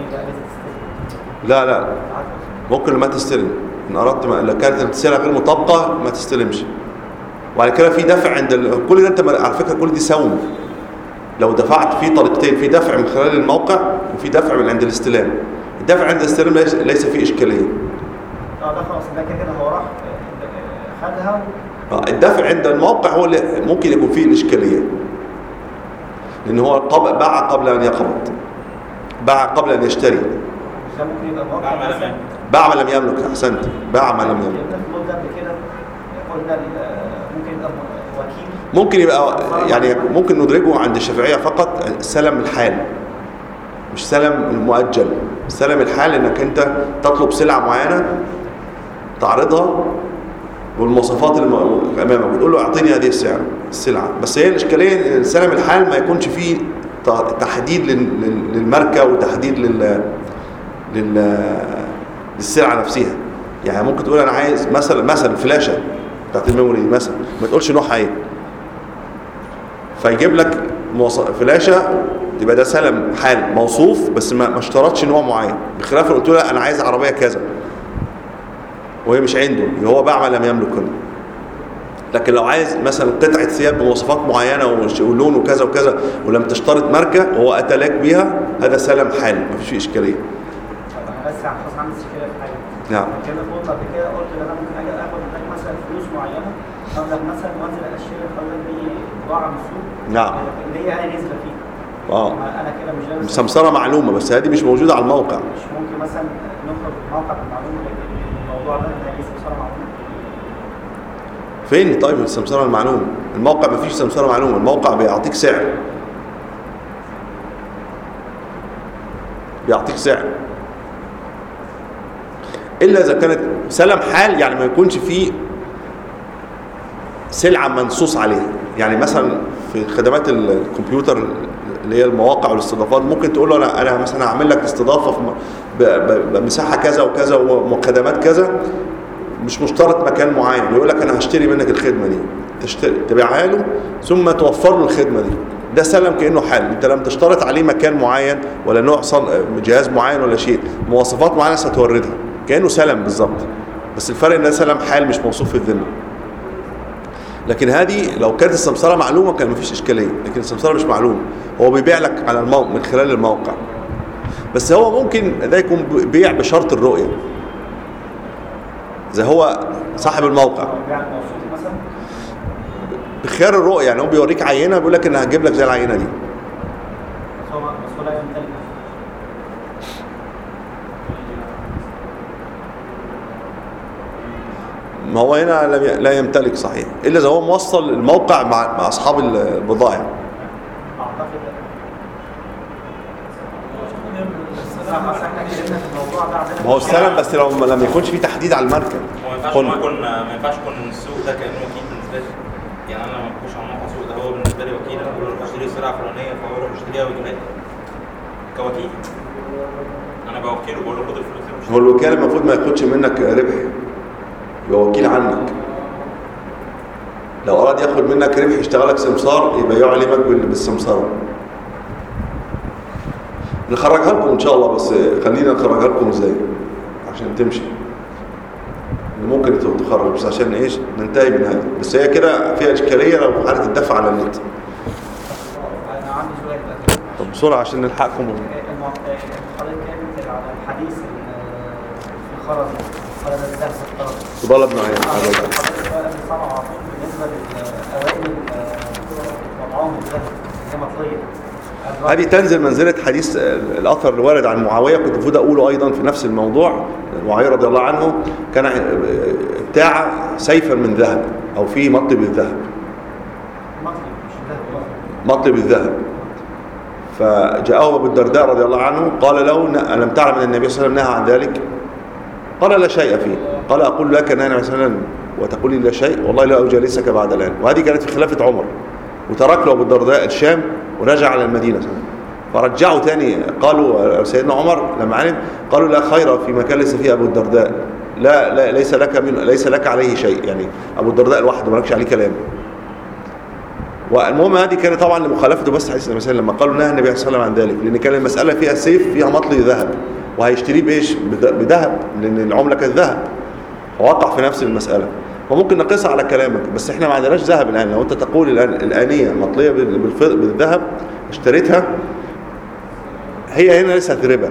لا لا ممكن ما تستلم ان اردت ما... لو كانت السلعه غير مطابقه ما تستلمش. وعلى كده في دفع عند ال... كل ده انت على فكره كل دي سوم. لو دفعت في طريقتين، في دفع من خلال الموقع وفي دفع من عند الاستلام. الدفع عند الاستلام ليس, ليس فيه اشكاليه. اه ده خلاص ده كده هو راح خدها و... اه الدفع عند الموقع هو اللي ممكن يكون فيه الاشكاليه، لان هو قبل باع قبل ان يقبض، باع قبل ان يشتري. ده ممكن يبقى موقع مثلا باع ما لم يملك. احسنت، باع ما لم يملك. ده قبل كده قلنا ممكن يبقى وكيل، ممكن يبقى يعني ممكن ندرجه عند الشافعيه فقط سلم الحال، مش سلم المؤجل. سلم الحال انك انت تطلب سلعه معينه تعرضها والمواصفات اللي امامك بتقول له اعطيني هذه السعر السلعه. بس هي الاشكاليه سلم الحال ما يكونش فيه تحديد للماركه وتحديد لل لل للسلعه نفسها. يعني ممكن تقول انا عايز مثلا مثلا فلاشه بتاعت الميموري مثلا، ما تقولش نوعها ايه، فيجيب لك فلاشه يبقى ده سلم حال موصوف بس ما اشترطش نوع معين، بخلاف لو قلت له انا عايز عربيه كذا وهي مش عنده هو باع ما لم يملك هنا. لكن لو عايز مثلا قطعه ثياب بمواصفات معينه ولون وكذا وكذا ولم تشترط ماركه وهو اتى لك بها، هذا سلم حال ما فيش اشكاليه. طب انا بس خلاص عندي مشكله في حاجه. نعم. كده قلت قبل كده قلت ان انا ممكن اجي اخد منك مثلا فلوس معينه مبلغ مثلا وانزل اشتري الحاجات دي بضاعه من السوق. نعم. اللي هي انا نازله فيه. اه. انا كده مش لابس سمسره معلومه بس هذه مش موجوده على الموقع. مش ممكن مثلا نخرج موقع بالمعلومه الموضوع ده اللي هي سمسره معلومه. فين طيب السمسره المعلومه؟ الموقع ما فيش سمسره معلومه، الموقع بيعطيك سعر. بيعطيك سعر. الا اذا كانت سلم حال، يعني ما يكونش فيه سلعه منصوص عليها. يعني مثلا في خدمات الكمبيوتر اللي هي المواقع والاستضافات ممكن تقول له انا انا مثلا هعمل لك استضافه بمساحه كذا وكذا وخدمات كذا، مش مشترط مكان معين، يقول لك انا هشتري منك الخدمه دي، تشتري تبيعها له ثم توفر له الخدمه دي. ده سلم كانه حال، انت لم تشترط عليه مكان معين ولا نوع جهاز معين ولا شيء، مواصفات معينه ستوردها، كانه سلم بالظبط. بس الفرق ان ده سلم حال مش موصوف في الذمه. لكن هذه لو كانت السمسرة معلومة كان مفيش إشكالية، لكن السمسرة مش معلومة، هو بيبيع لك على الموقع من خلال الموقع. بس هو ممكن ده يكون بيع بشرط الرؤية، زي هو صاحب الموقع بخيار الرؤية، يعني هو بيوريك عينة بيقول لك أنا هجيب لك زي العينة دي. ما هو هنا لا يمتلك صحيح، إلا إذا هو موصل الموقع مع مع أصحاب البضائع. ما هو السلم بس لو لما يكونش فيه تحديد على المركب. ما ينفعش يكون ما ينفعش يكون السوق ده كأنه وكيل بالنسبة لي. يعني أنا لما بخش على موقع السوق ده هو بالنسبة لي وكيل، أنا بقول له اشتري سلعة فلانية فهو يروح يشتريها ويجيبها لي كوكيل. أنا بوكيله بقول له خد الفلوس. هو الوكالة المفروض ما ياخدش منك ربح، يبقى وكيل عنك. لو أراد ياخد منك ربح يشتغلك سمسار يبقى يعلمك بالسمسار. نخرجها لكم ان شاء الله، بس خلينا نخرجها لكم ازاي عشان تمشي. ممكن تخرج بس عشان ايش ننتهي من هذا، بس هي كده فيها اشكاليه لو حاله الدفع على النت. انا عندي سؤال بقى. طب بسرعه عشان نلحقكم. حضرتك كلمت على الحديث في خرز خرز الدرس الطرف طلب معايا حضرتك سؤال قبل سبعة على طول بالنسبه للاوائل مطعوم الذهب اللي هي مطليه. هذه تنزل منزلة حديث الأثر الوارد عن معاوية، كنت المفروض أقوله أيضا في نفس الموضوع. معاوية رضي الله عنه كان ابتاع سيفا من ذهب أو فيه مطلب الذهب، مطلب الذهب، فجاءه أبو الدرداء رضي الله عنه قال له ألم تعلم أن النبي صلى الله عليه وسلم نهى عن ذلك؟ قال لا شيء فيه. قال أقول لك نهى النبي صلى الله عليه وسلم وتقول لي لا شيء؟ والله لا أجالسك بعد الآن. وهذه كانت في خلافة عمر، وترك له أبو الدرداء الشام ورجع على المدينة. فرجعوا تاني قالوا سيدنا عمر لما علم قالوا لا خير في مكان ليس فيه أبو الدرداء، لا, لا ليس لك من ليس لك عليه شيء، يعني أبو الدرداء لوحده ما لكش عليه كلام. والمهم هذه كانت طبعا لمخالفته بس حديث النبي لما قالوا نهى النبي صلى الله عليه وسلم عن ذلك، لأن كان المسألة فيها سيف فيها مطلي ذهب وهيشتريه بإيش؟ بذهب، لأن العملة كانت ذهب، فوقع في نفس المسألة. فممكن نقيسها على كلامك، بس احنا ما عندناش ذهب الآن. لو انت تقول الآن الآنية مطلية بالذهب اشتريتها، هي هنا ليست ربا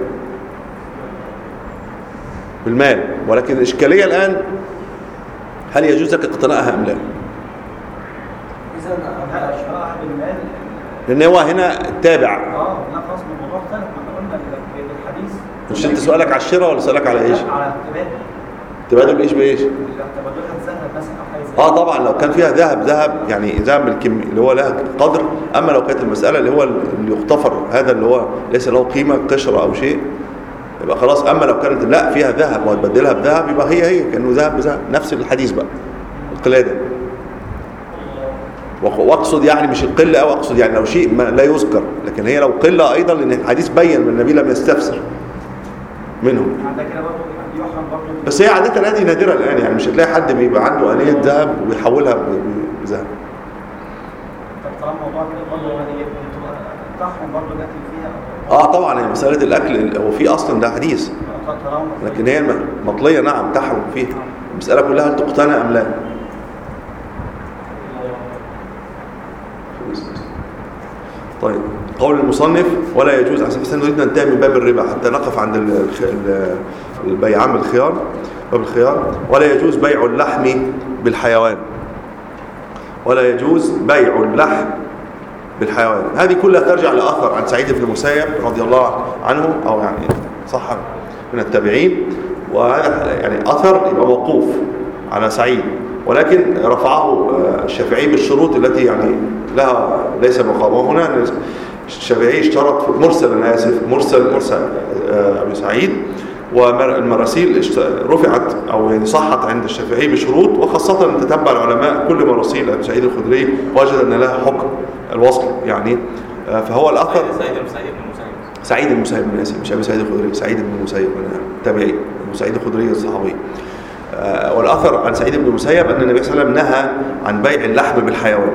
بالمال، ولكن الإشكالية الآن هل يجوز لك اقتناءها أم لا؟ إذا أنا شراءها بالمال لأن هو هنا تابع. اه لا خلاص الموضوع اختلف، ما قلنا بالحديث. مش انت سؤالك على الشراء ولا سؤالك على ايش؟ على التبادل. تبادل ايش بايش؟ تبادلها ذهب مثلا او حاجه زي اه طبعا لو كان فيها ذهب ذهب يعني ذهب بالكم اللي هو لها قدر. اما لو كانت المساله اللي هو اللي يغتفر هذا اللي هو ليس له قيمه قشره او شيء يبقى خلاص. اما لو كانت لا فيها ذهب وهتبدلها بذهب يبقى هي هي كانه ذهب بذهب، نفس الحديث بقى القلاده. واقصد يعني مش القله، او اقصد يعني لو شيء ما لا يذكر، لكن هي لو قله ايضا لان الحديث بين ان النبي لم يستفسر منهم. بس هي عادة هذه نادرة الآن، يعني مش هتلاقي حد بيبقى عنده آنية ذهب ويحولها بذهب. طب طالما الموضوع كده برضه يعني تحرم برضه الأكل فيها؟ اه طبعا هي مسألة الأكل هو في أصلا ده حديث، لكن هي مطلية نعم تحرم فيها. المسألة كلها هل تقتنى أم لا؟ طيب قول المصنف ولا يجوز، عشان بس نريد ننتهي من باب الربا حتى نقف عند البيعان بالخيار. باب الخيار ولا يجوز بيع اللحم بالحيوان، ولا يجوز بيع اللحم بالحيوان. هذه كلها ترجع لأثر عن سعيد بن المسيب رضي الله عنه، أو يعني صح من التابعين، وهذا يعني أثر يبقى موقوف على سعيد، ولكن رفعه الشافعي بالشروط التي يعني لها ليس مقامه هنا. الشافعي اشترط مرسل، انا اسف مرسل ابي سعيد، والمراسيل رفعت او يعني صحت عند الشافعي بشروط، وخاصه تتبع العلماء كل مراسيل ابي سعيد الخدري وجد ان لها حكم الوصل يعني. فهو الاثر سعيد بن المسيب سعيد بن المسيب انا اسف مش ابي سعيد الخدري، سعيد بن المسيب تابعي، ابو سعيد الخدري الصحابي. والأثر عن سعيد بن المسيب أن النبي صلى الله عليه وسلم نهى عن بيع اللحم بالحيوان.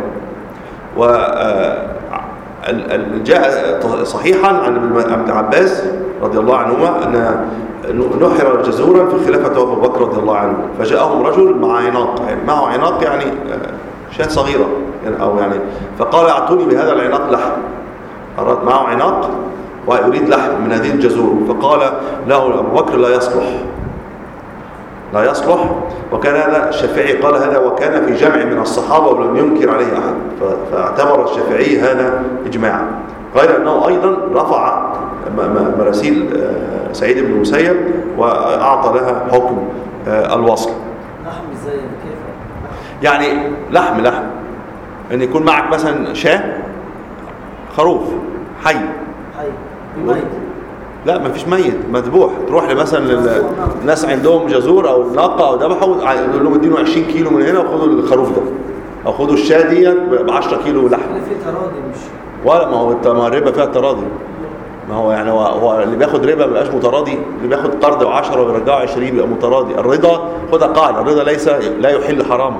وجاء صحيحا عن ابن عباس رضي الله عنهما أن نحر جزورا في خلافة أبو بكر رضي الله عنه، فجاءهم رجل مع عناق، يعني معه عناق يعني شاة صغيرة يعني أو يعني فقال اعطوني بهذا العناق لحم. أراد معه عناق ويريد لحم من هذه الجزور، فقال له أبو بكر لا يصلح لا يصلح. وكان هذا الشافعي قال هذا وكان في جمع من الصحابة ولم ينكر عليه أحد، فاعتبر الشافعي هذا إجماعا. غير أنه أيضا رفع مراسيل سعيد بن المسيب وأعطى لها حكم الوصل. لحم ازاي كيف؟ يعني لحم لحم أن يكون معك مثلا شاة خروف حي حي ميت. لا ما فيش ميت مذبوح، تروح مثلا الناس عندهم جزور او ناقه او ذبحوا يقول لهم ادينوا عشرين كيلو من هنا وخدوا الخروف ده او خدوا الشاة ديت ب عشرة كيلو لحم. في تراضي مش ولا ما هو انت ما الربا فيها تراضي، ما هو يعني هو, هو اللي بياخد ربا ما بيبقاش متراضي، اللي بياخد قرض وعشرة ويرجعه عشرين بيبقى متراضي. الرضا خدها قاعده، الرضا ليس لا يحل حراما.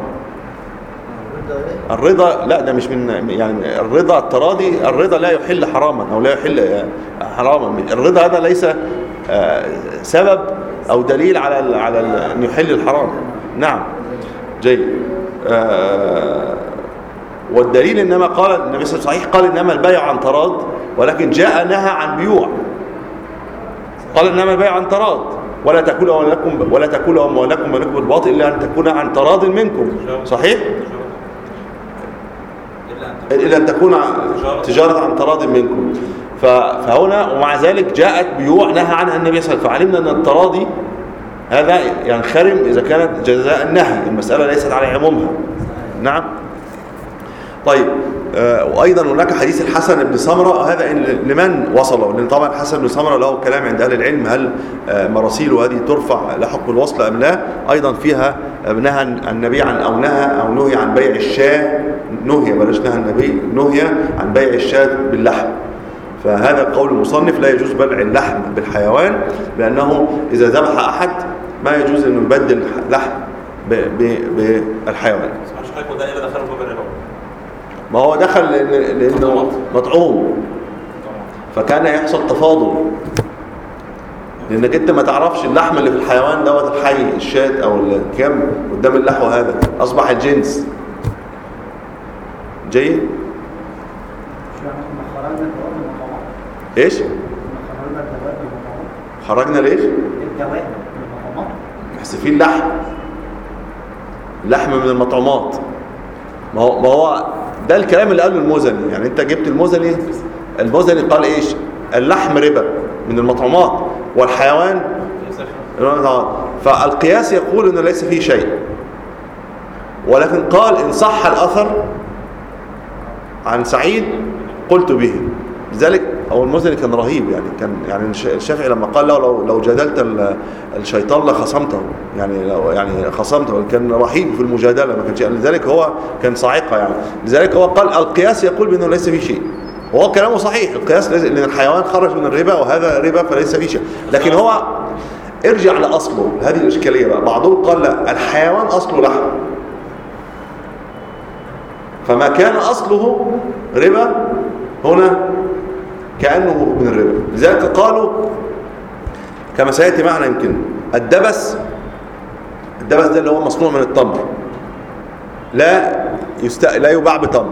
الرضا لا ده مش من يعني الرضا التراضي، الرضا لا يحل حراما او لا يحل حراما. الرضا هذا ليس سبب او دليل على على ان يحل الحرام. نعم جيد. والدليل انما قال النبي صلى الله عليه وسلم صحيح قال انما البيع عن تراض، ولكن جاء نهى عن بيوع. قال انما البيع عن تراض ولا تاكلوا اموالكم ولا تاكلوا اموالكم ولكم بالباطل الا ان تكون عن تراض منكم. صحيح؟ إلا أن تكون تجارة عن تراض منكم. فهنا ومع ذلك جاءت بيوع نهى عنها النبي صلى الله عليه وسلم، فعلمنا أن التراضي هذا ينخرم إذا كانت جزاء النهي، المسألة ليست على عمومها. نعم. طيب آه وأيضا هناك حديث الحسن بن سمرة، هذا لمن وصله، لأن طبعا الحسن بن سمرة له كلام عند أهل العلم هل آه مراسيله هذه ترفع لحكم الوصل أم لا. أيضا فيها نهى النبي عن أو نهى أو نهي عن بيع الشاة، نهي بلاش نهى النبي نهي عن بيع الشاة باللحم. فهذا قول المصنف لا يجوز بيع اللحم بالحيوان، لأنه إذا ذبح أحد ما يجوز أنه يبدل لحم بالحيوان. ما هو دخل لأنه مطعوم فكان يحصل تفاضل، لأنك أنت ما تعرفش اللحم اللي في الحيوان دوت الحي الشاة أو الكم قدام اللحم، هذا أصبح الجنس. جيد؟ ايش؟ خرجنا ليش؟ محسفين اللحم اللحم من المطعومات. ما هو ما هو ده الكلام اللي قاله المزني. يعني انت جبت المزني، المزني قال ايش؟ اللحم ربا من المطعومات والحيوان. فالقياس يقول انه ليس فيه شيء، ولكن قال ان صح الاثر عن سعيد قلت به. لذلك هو المزني كان رهيب، يعني كان يعني الشافعي لما قال له لو لو جادلت الشيطان لخصمته، يعني لو يعني خصمته، كان رهيب في المجادله، ما كانش. لذلك هو كان صاعقه يعني. لذلك هو قال القياس يقول بانه ليس فيه شيء، وهو كلامه صحيح. القياس لان الحيوان خرج من الربا وهذا ربا فليس فيه شيء، لكن هو ارجع لاصله. هذه الاشكاليه بقى. بعضهم قال لا الحيوان اصله لحم، فما كان اصله ربا هنا كأنه من الربا. لذلك قالوا كما سيأتي معنا يمكن الدبس، الدبس ده اللي هو مصنوع من التمر، لا يست... لا يباع بتمر،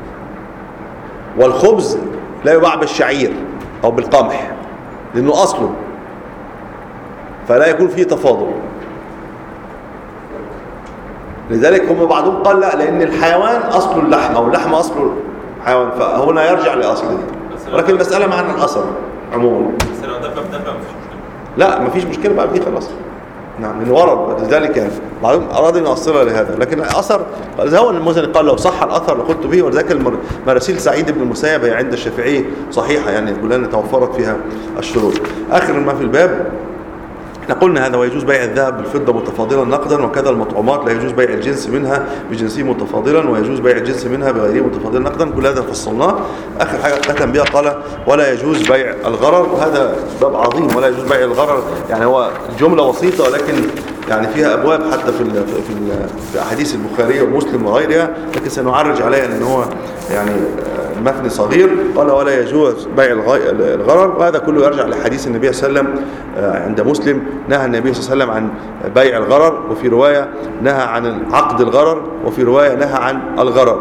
والخبز لا يباع بالشعير أو بالقمح لأنه أصله، فلا يكون فيه تفاضل. لذلك هم بعضهم قال لا لأن الحيوان أصله اللحم أو اللحم أصله حيوان، فهنا يرجع لأصله. ولكن المسألة معنا الأثر عموما. بس لو دبب دبب مفيش مشكلة. لا مفيش مشكلة بقى، دي خلاص. نعم من ورد لذلك يعني بعضهم أراد أن يوصلها لهذا، لكن الأثر هو المزني قال لو صح الأثر لقلت به. ولذلك مراسيل سعيد بن المسيب هي عند الشافعي صحيحة، يعني كلنا توفرت فيها الشروط. آخر ما في الباب احنا قلنا هذا ويجوز بيع الذهب بالفضة متفاضلا نقدا، وكذا المطعومات لا يجوز بيع الجنس منها بجنسه متفاضلا، ويجوز بيع الجنس منها بغيره متفاضلا نقدا. كل هذا فصلناه. آخر حاجة ختم بها قال ولا يجوز بيع الغرر، وهذا باب عظيم. ولا يجوز بيع الغرر يعني هو جملة بسيطة ولكن يعني فيها أبواب حتى في ال في ال في أحاديث البخاري ومسلم وغيرها، لكن سنعرج عليها أن هو يعني المثني صغير. قال ولا يجوز بيع الغرر، وهذا كله يرجع لحديث النبي صلى الله عليه وسلم عند مسلم، نهى النبي صلى الله عليه وسلم عن بيع الغرر، وفي رواية نهى عن عقد الغرر، وفي رواية نهى عن الغرر.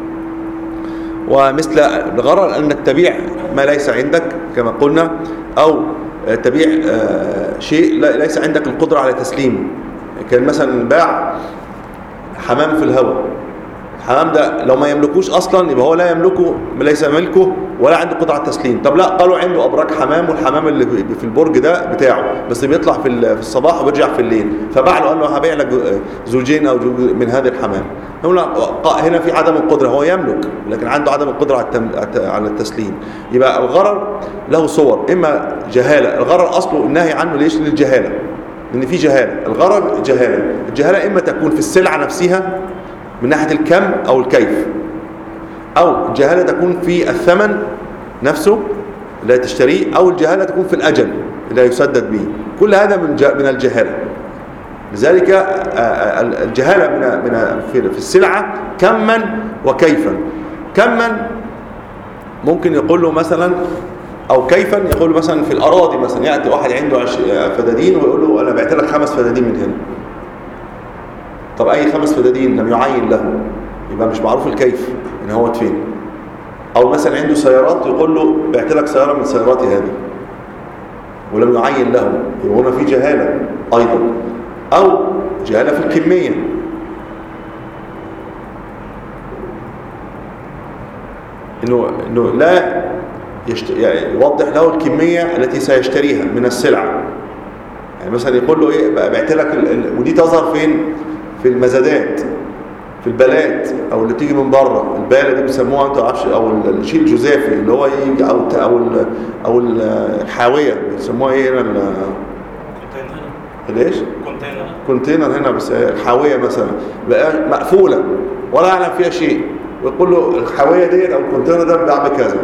ومثل الغرر أنك تبيع ما ليس عندك كما قلنا، أو تبيع شيء ليس عندك القدرة على تسليمه. كان مثلا باع حمام في الهواء، الحمام ده لو ما يملكوش اصلا يبقى هو لا يملكه، ليس ملكه ولا عنده قطعه تسليم. طب لا، قالوا عنده ابراج حمام، والحمام اللي في البرج ده بتاعه، بس بيطلع في الصباح وبيرجع في الليل، فباع له قال له هبيع لك زوجين او من هذا الحمام. هنا في عدم القدره، هو يملك لكن عنده عدم القدره على التسليم. يبقى الغرر له صور، اما جهاله، الغرر اصله النهي عنه ليش؟ للجهاله، لان في جهاله. الغرر جهاله، الجهاله اما تكون في السلعه نفسها من ناحية الكم أو الكيف، أو الجهالة تكون في الثمن نفسه اللي تشتريه، أو الجهالة تكون في الأجل اللي يسدد به. كل هذا من من الجهالة. لذلك الجهالة من من في السلعة كما وكيفا. كما ممكن يقول له مثلا، أو كيفا يقول له مثلا في الأراضي، مثلا يأتي واحد عنده فدادين ويقول له أنا بعت لك خمس فدادين من هنا. طب أي خمس فدادين لم يعين له، يبقى مش معروف الكيف إن هو فين. أو مثلا عنده سيارات يقول له بعت لك سيارة من سياراتي هذه ولم يعين له، يبقى هنا في جهالة أيضا. أو جهالة في الكمية، إنه إنه لا يشت... يعني يوضح له الكمية التي سيشتريها من السلعة. يعني مثلا يقول له إيه بعت لك ال... ودي تظهر فين؟ في المزادات، في البالات، او اللي بتيجي من بره. الباله دي بيسموها انت عارفش، او الشيء الجزافي اللي هو يجي، او او او الحاويه بيسموها ايه هنا؟ ليش؟ كونتينر. كونتينر هنا، بس الحاويه مثلا بقى مقفوله ولا يعلم فيها شيء، ويقول له الحاويه ديت او الكونتينر ده بيتباع بكذا.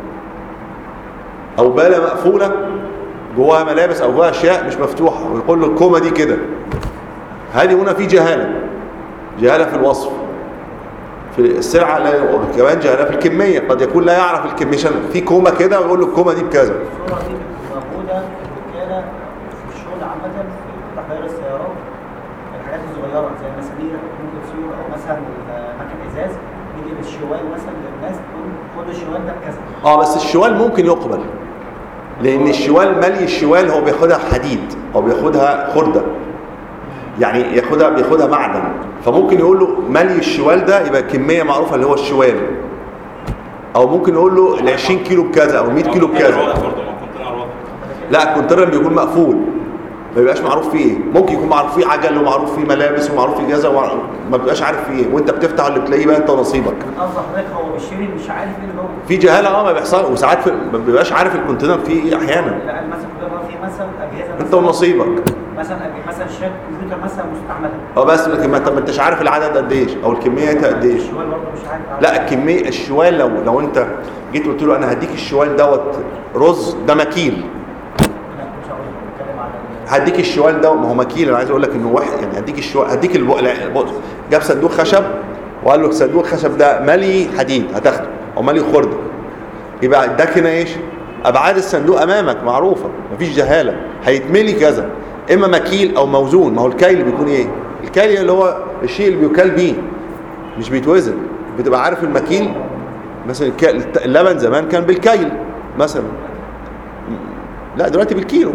او باله مقفوله جواها ملابس او جواها اشياء مش مفتوحه، ويقول له الكومه دي كده. هذه هنا في جهالة، جهالة في الوصف في السلعة، كمان جهالة في الكمية. قد يكون لا يعرف الكمية، في كومة كده ويقول له الكومة دي بكذا. الصورة دي موجودة في الوكالة في الشغل عامة في تحضير السيارات، الحاجات الصغيرة زي المسامير أو ممكن سيور أو مثلا مكن إزاز، يجي بالشوال مثلا للناس تقول خد الشوال ده بكذا. اه بس الشوال ممكن يقبل، لأن الشوال ملي الشوال هو بياخدها حديد أو بياخدها خردة، يعني ياخدها بياخدها معدن، فممكن يقول له ملي الشوال ده يبقى كميه معروفه اللي هو الشوال. او ممكن يقول له ال عشرين كيلو بكذا او مية كيلو بكذا. لا الكونتينر بيكون مقفول، ما بيبقاش معروف فيه ايه. ممكن يكون معروف فيه عجل ومعروف فيه ملابس ومعروف فيه كذا، وما بيبقاش عارف فيه ايه، وانت بتفتح اللي بتلاقيه بقى انت ونصيبك. قصدي حضرتك هو بيشتري مش عارف ايه اللي هو في جهاله. اه ما بيحصل، وساعات ما بيبقاش عارف الكونتينر فيه ايه احيانا. لا مثلا في مثلا اجهزه انت ونصيبك، مثلا مثلا شات كمبيوتر مثلا مستعمله. اه بس لكن ما انتش عارف العدد قد ايش او الكميه قد ايش. الشوال برضه مش عارف. لا الكميه الشوال، لو لو انت جيت قلت له انا هديك الشوال دوت رز ده مكيل، لا مش هقول بتكلم على هديك الشوال ده، ما هو مكيل. انا عايز اقول لك انه واحد يعني هديك الشوال، هديك البق... جاب صندوق خشب وقال له الصندوق الخشب ده ملي حديد هتاخده او ملي خرده، يبقى اداك هنا ايش؟ ابعاد الصندوق امامك معروفه، مفيش جهاله، هيتملي كذا، اما مكيل او موزون. ما هو الكيل بيكون ايه؟ الكيل اللي هو الشيء اللي بيكال بيه مش بيتوزن، بتبقى عارف المكيل. مثلا اللبن زمان كان بالكيل مثلا، لا دلوقتي بالكيلو.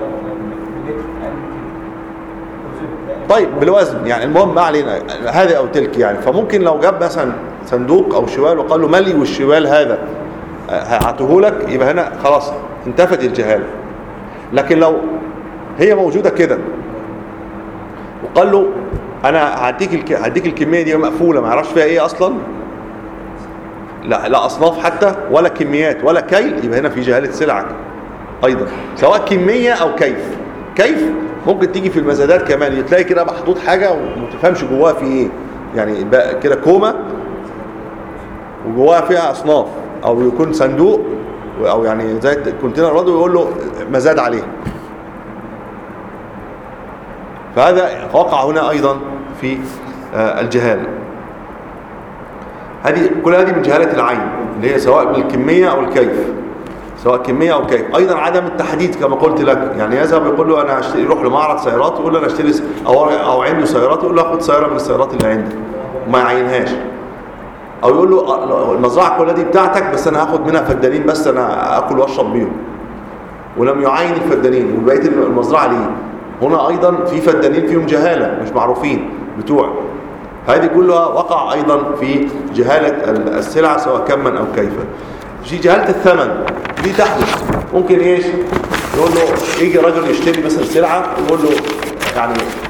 طيب بالوزن يعني، المهم ما علينا هذه او تلك يعني. فممكن لو جاب مثلا صندوق او شوال وقال له ملي والشوال هذا هعطيه لك، يبقى هنا خلاص انتفت الجهاله. لكن لو هي موجوده كده وقال له انا هديك الك... هديك الكميه دي مقفوله ما يعرفش فيها ايه اصلا، لا لا اصناف حتى ولا كميات ولا كيل، يبقى هنا في جهاله سلعه ايضا، سواء كميه او كيف. كيف ممكن تيجي في المزادات كمان، تلاقي كده محطوط حاجه وما تفهمش جواها في ايه، يعني كده كومه وجواها فيها اصناف، او يكون صندوق او يعني زي الكونتينر برضه يقول له مزاد عليه. فهذا وقع هنا ايضا في الجهاله. هذه كل هذه من جهاله العين. اللي هي سواء بالكمية أو الكيف، سواء كمية أو كيف. أيضا عدم التحديد كما قلت لك، يعني يذهب يقول له أنا أشتري، يروح لمعرض سيارات يقول له أنا أشتري، أو أو عنده سيارات يقول له أخذ سيارة من السيارات اللي عندي وما يعينهاش، أو يقول له المزرعة كلها دي بتاعتك بس أنا هاخد منها فدانين بس أنا أكل وأشرب بيهم، ولم يعين الفدانين وبقية المزرعة ليه. هنا أيضا في فدانين فيهم جهالة مش معروفين بتوع، هذه كلها وقع أيضا في جهالة السلعة سواء كما أو كيفا. في جهالة الثمن دي تحدث، ممكن إيش يقول له، يجي رجل يشتري مثلا سلعة يقول له يعني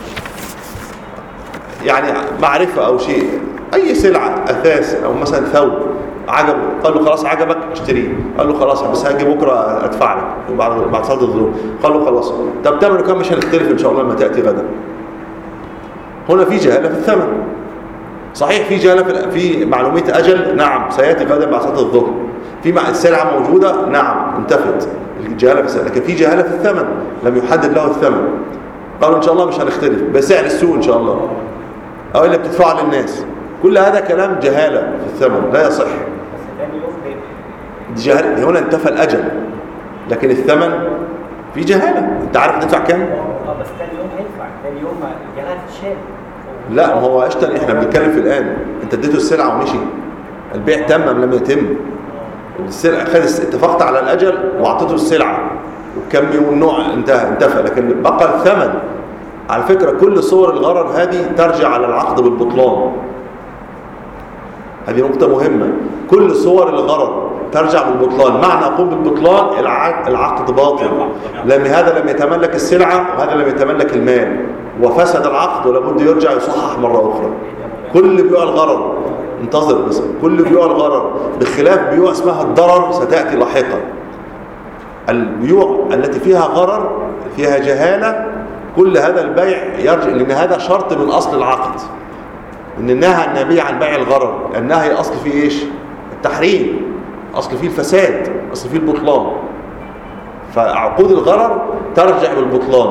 يعني معرفة أو شيء، أي سلعة أثاث أو مثلا ثوب عجب، قال له خلاص عجبك اشتريه، قال له خلاص بس هاجي بكرة أدفع لك بعد بعد صلاة الظهر، قال له خلاص طب ثمنه كام؟ مش هنختلف إن شاء الله لما تأتي غدا. هنا في جهالة في الثمن. صحيح في جهالة في معلومية أجل، نعم سيأتي غدا بعد صلاة الظهر. في السلعة موجودة، نعم انتفت الجهالة في السلعة، لكن في جهالة في الثمن لم يحدد له الثمن. قالوا إن شاء الله مش هنختلف بسعر السوق إن شاء الله، أو اللي بتدفعه للناس. كل هذا كلام جهالة في الثمن لا يصح. جهالة هنا انتفى الأجل، لكن الثمن في جهالة. أنت عارف تدفع كام؟ اه بس ثاني يوم هيدفع، ثاني يوم الجهالة تتشال. لا ما هو اشتري، احنا بنتكلم في الآن، انت اديته السلعة ومشي، البيع تم ام لم يتم؟ السلعة خد، اتفقت على الأجل واعطيته السلعة والكمي والنوع انتهى انتفى، لكن بقى الثمن. على فكرة كل صور الغرر هذه ترجع على العقد بالبطلان، هذه نقطة مهمة. كل صور الغرر ترجع بالبطلان. معنى أقول بالبطلان العقد باطل، لأن هذا لم يتملك السلعة وهذا لم يتملك المال، وفسد العقد ولابد يرجع يصحح مرة أخرى. كل بيوع الغرر، انتظر بس، كل بيوع الغرر بخلاف بيوع اسمها الضرر ستأتي لاحقا. البيوع التي فيها غرر فيها جهالة كل هذا البيع يرجع، لأن هذا شرط من أصل العقد، إن نهى النبي عن بيع الغرر. النهي أصل فيه إيش؟ التحريم، أصل فيه الفساد، أصل فيه البطلان. فعقود الغرر ترجع بالبطلان.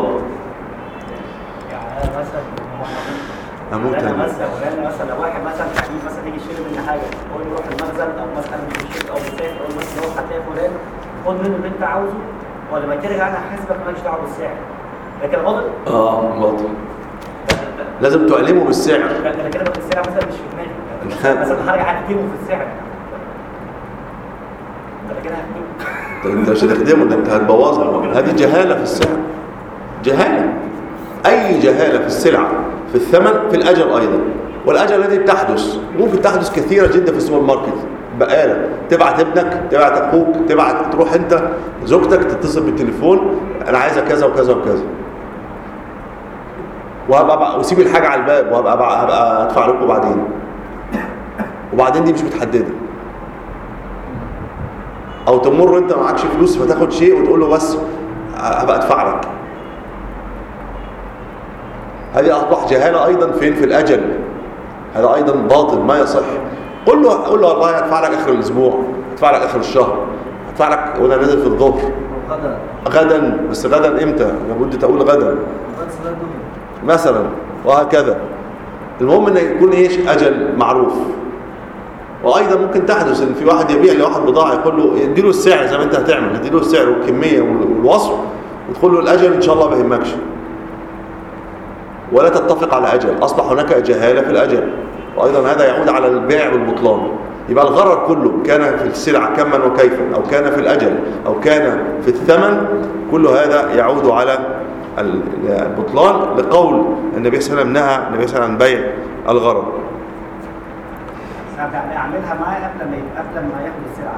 يعني مثلا أموت انا أنا. مثلا ولا مثلا لو واحد مثلا حبيب مثلا يجي يشتري مني حاجه، يقول لي روح المخزن او مثلا مش يشتري او مسافر، اقول مثلا روح هتلاقي فلان خد منه اللي انت عاوزه، ولما ترجع انا هحاسبك ماليش دعوه بالسعر. لكن الغلط آه باطل، لازم تعلمه بالسعر. انا كده بقى السعر مثلا مش في دماغي، مثلا هرجع هكتبه في السعر، انا كده هكتبه. انت مش هتخدمه، ده انت هتبوظه. هذه جهالة في السعر، جهالة. أي جهالة في السلعة، في الثمن، في الأجل أيضا. والأجل الذي بتحدث ممكن تحدث كثيرة جدا في السوبر ماركت. بقالة تبعت ابنك، تبعت أخوك، تبعت تروح أنت زوجتك تتصل بالتليفون أنا عايزة كذا وكذا وكذا، وهبقى وسيب الحاجة على الباب وهبقى هبقى أدفع لكم بعدين، وبعدين دي مش متحددة. أو تمر أنت معكش فلوس فتاخد شيء وتقول له بس هبقى أدفع لك. هذه أصبح جهالة أيضا فين؟ في الأجل. هذا أيضا باطل ما يصح. قل له قل له والله أدفع لك آخر الأسبوع، أدفع لك آخر الشهر، أدفع لك وأنا نازل في الظهر غدا غدا. بس غدا إمتى؟ لابد تقول غدا مثلا، وهكذا. المهم أن يكون إيش؟ أجل معروف. وأيضا ممكن تحدث أن في واحد يبيع لواحد بضاعة يقول له يديله السعر زي ما أنت هتعمل، يديله السعر والكمية والوصف وتقول له الأجل إن شاء الله ما يهمكش، ولا تتفق على أجل. أصبح هناك جهالة في الأجل، وأيضا هذا يعود على البيع والبطلان. يبقى الغرر كله كان في السلعة كما وكيفا، أو كان في الأجل، أو كان في الثمن، كل هذا يعود على البطلان لقول النبي صلى الله عليه وسلم نهى النبي صلى الله عليه وسلم عن بيع الغرر. اعملها معاه قبل ما قبل ما ياخد السلعه.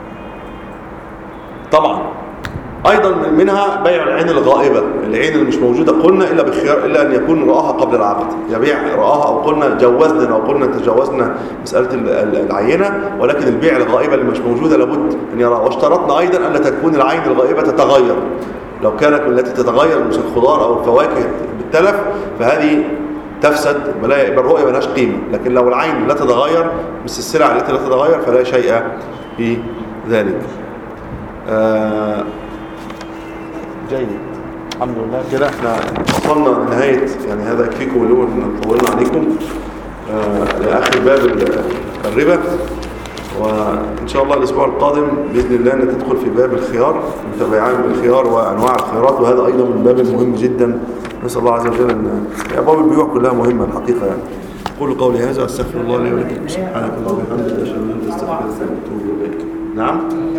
طبعا ايضا منها بيع العين الغائبه، العين اللي مش موجوده قلنا الا بخيار، الا ان يكون راها قبل العقد. يبيع راها، او قلنا جوزنا، او قلنا تجاوزنا مساله العينه، ولكن البيع الغائبه اللي مش موجوده لابد ان يراها. واشترطنا ايضا ان لا تكون العين الغائبه تتغير. لو كانت التي تتغير مثل الخضار او الفواكه بالتلف فهذه تفسد، يبقى الرؤيه ملهاش قيمه. لكن لو العين لا تتغير مثل السلع التي لا تتغير فلا شيء في ذلك. آه جيد، الحمد لله. كده احنا وصلنا لنهايه، يعني هذا يكفيكم اليوم، احنا طولنا عليكم. آه لاخر باب الربا. وإن شاء الله الأسبوع القادم بإذن الله أن تدخل في باب الخيار، متابعان بالخيار وأنواع الخيارات، وهذا أيضا من باب مهم جدا. نسأل الله عز وجل أن أبواب البيوع كلها مهمة الحقيقة يعني. قولوا قولي هذا، أستغفر الله لي ولكم، سبحانك اللهم وبحمدك، أشهد أن لا إله إلا أنت، أستغفرك وأتوب إليك. نعم.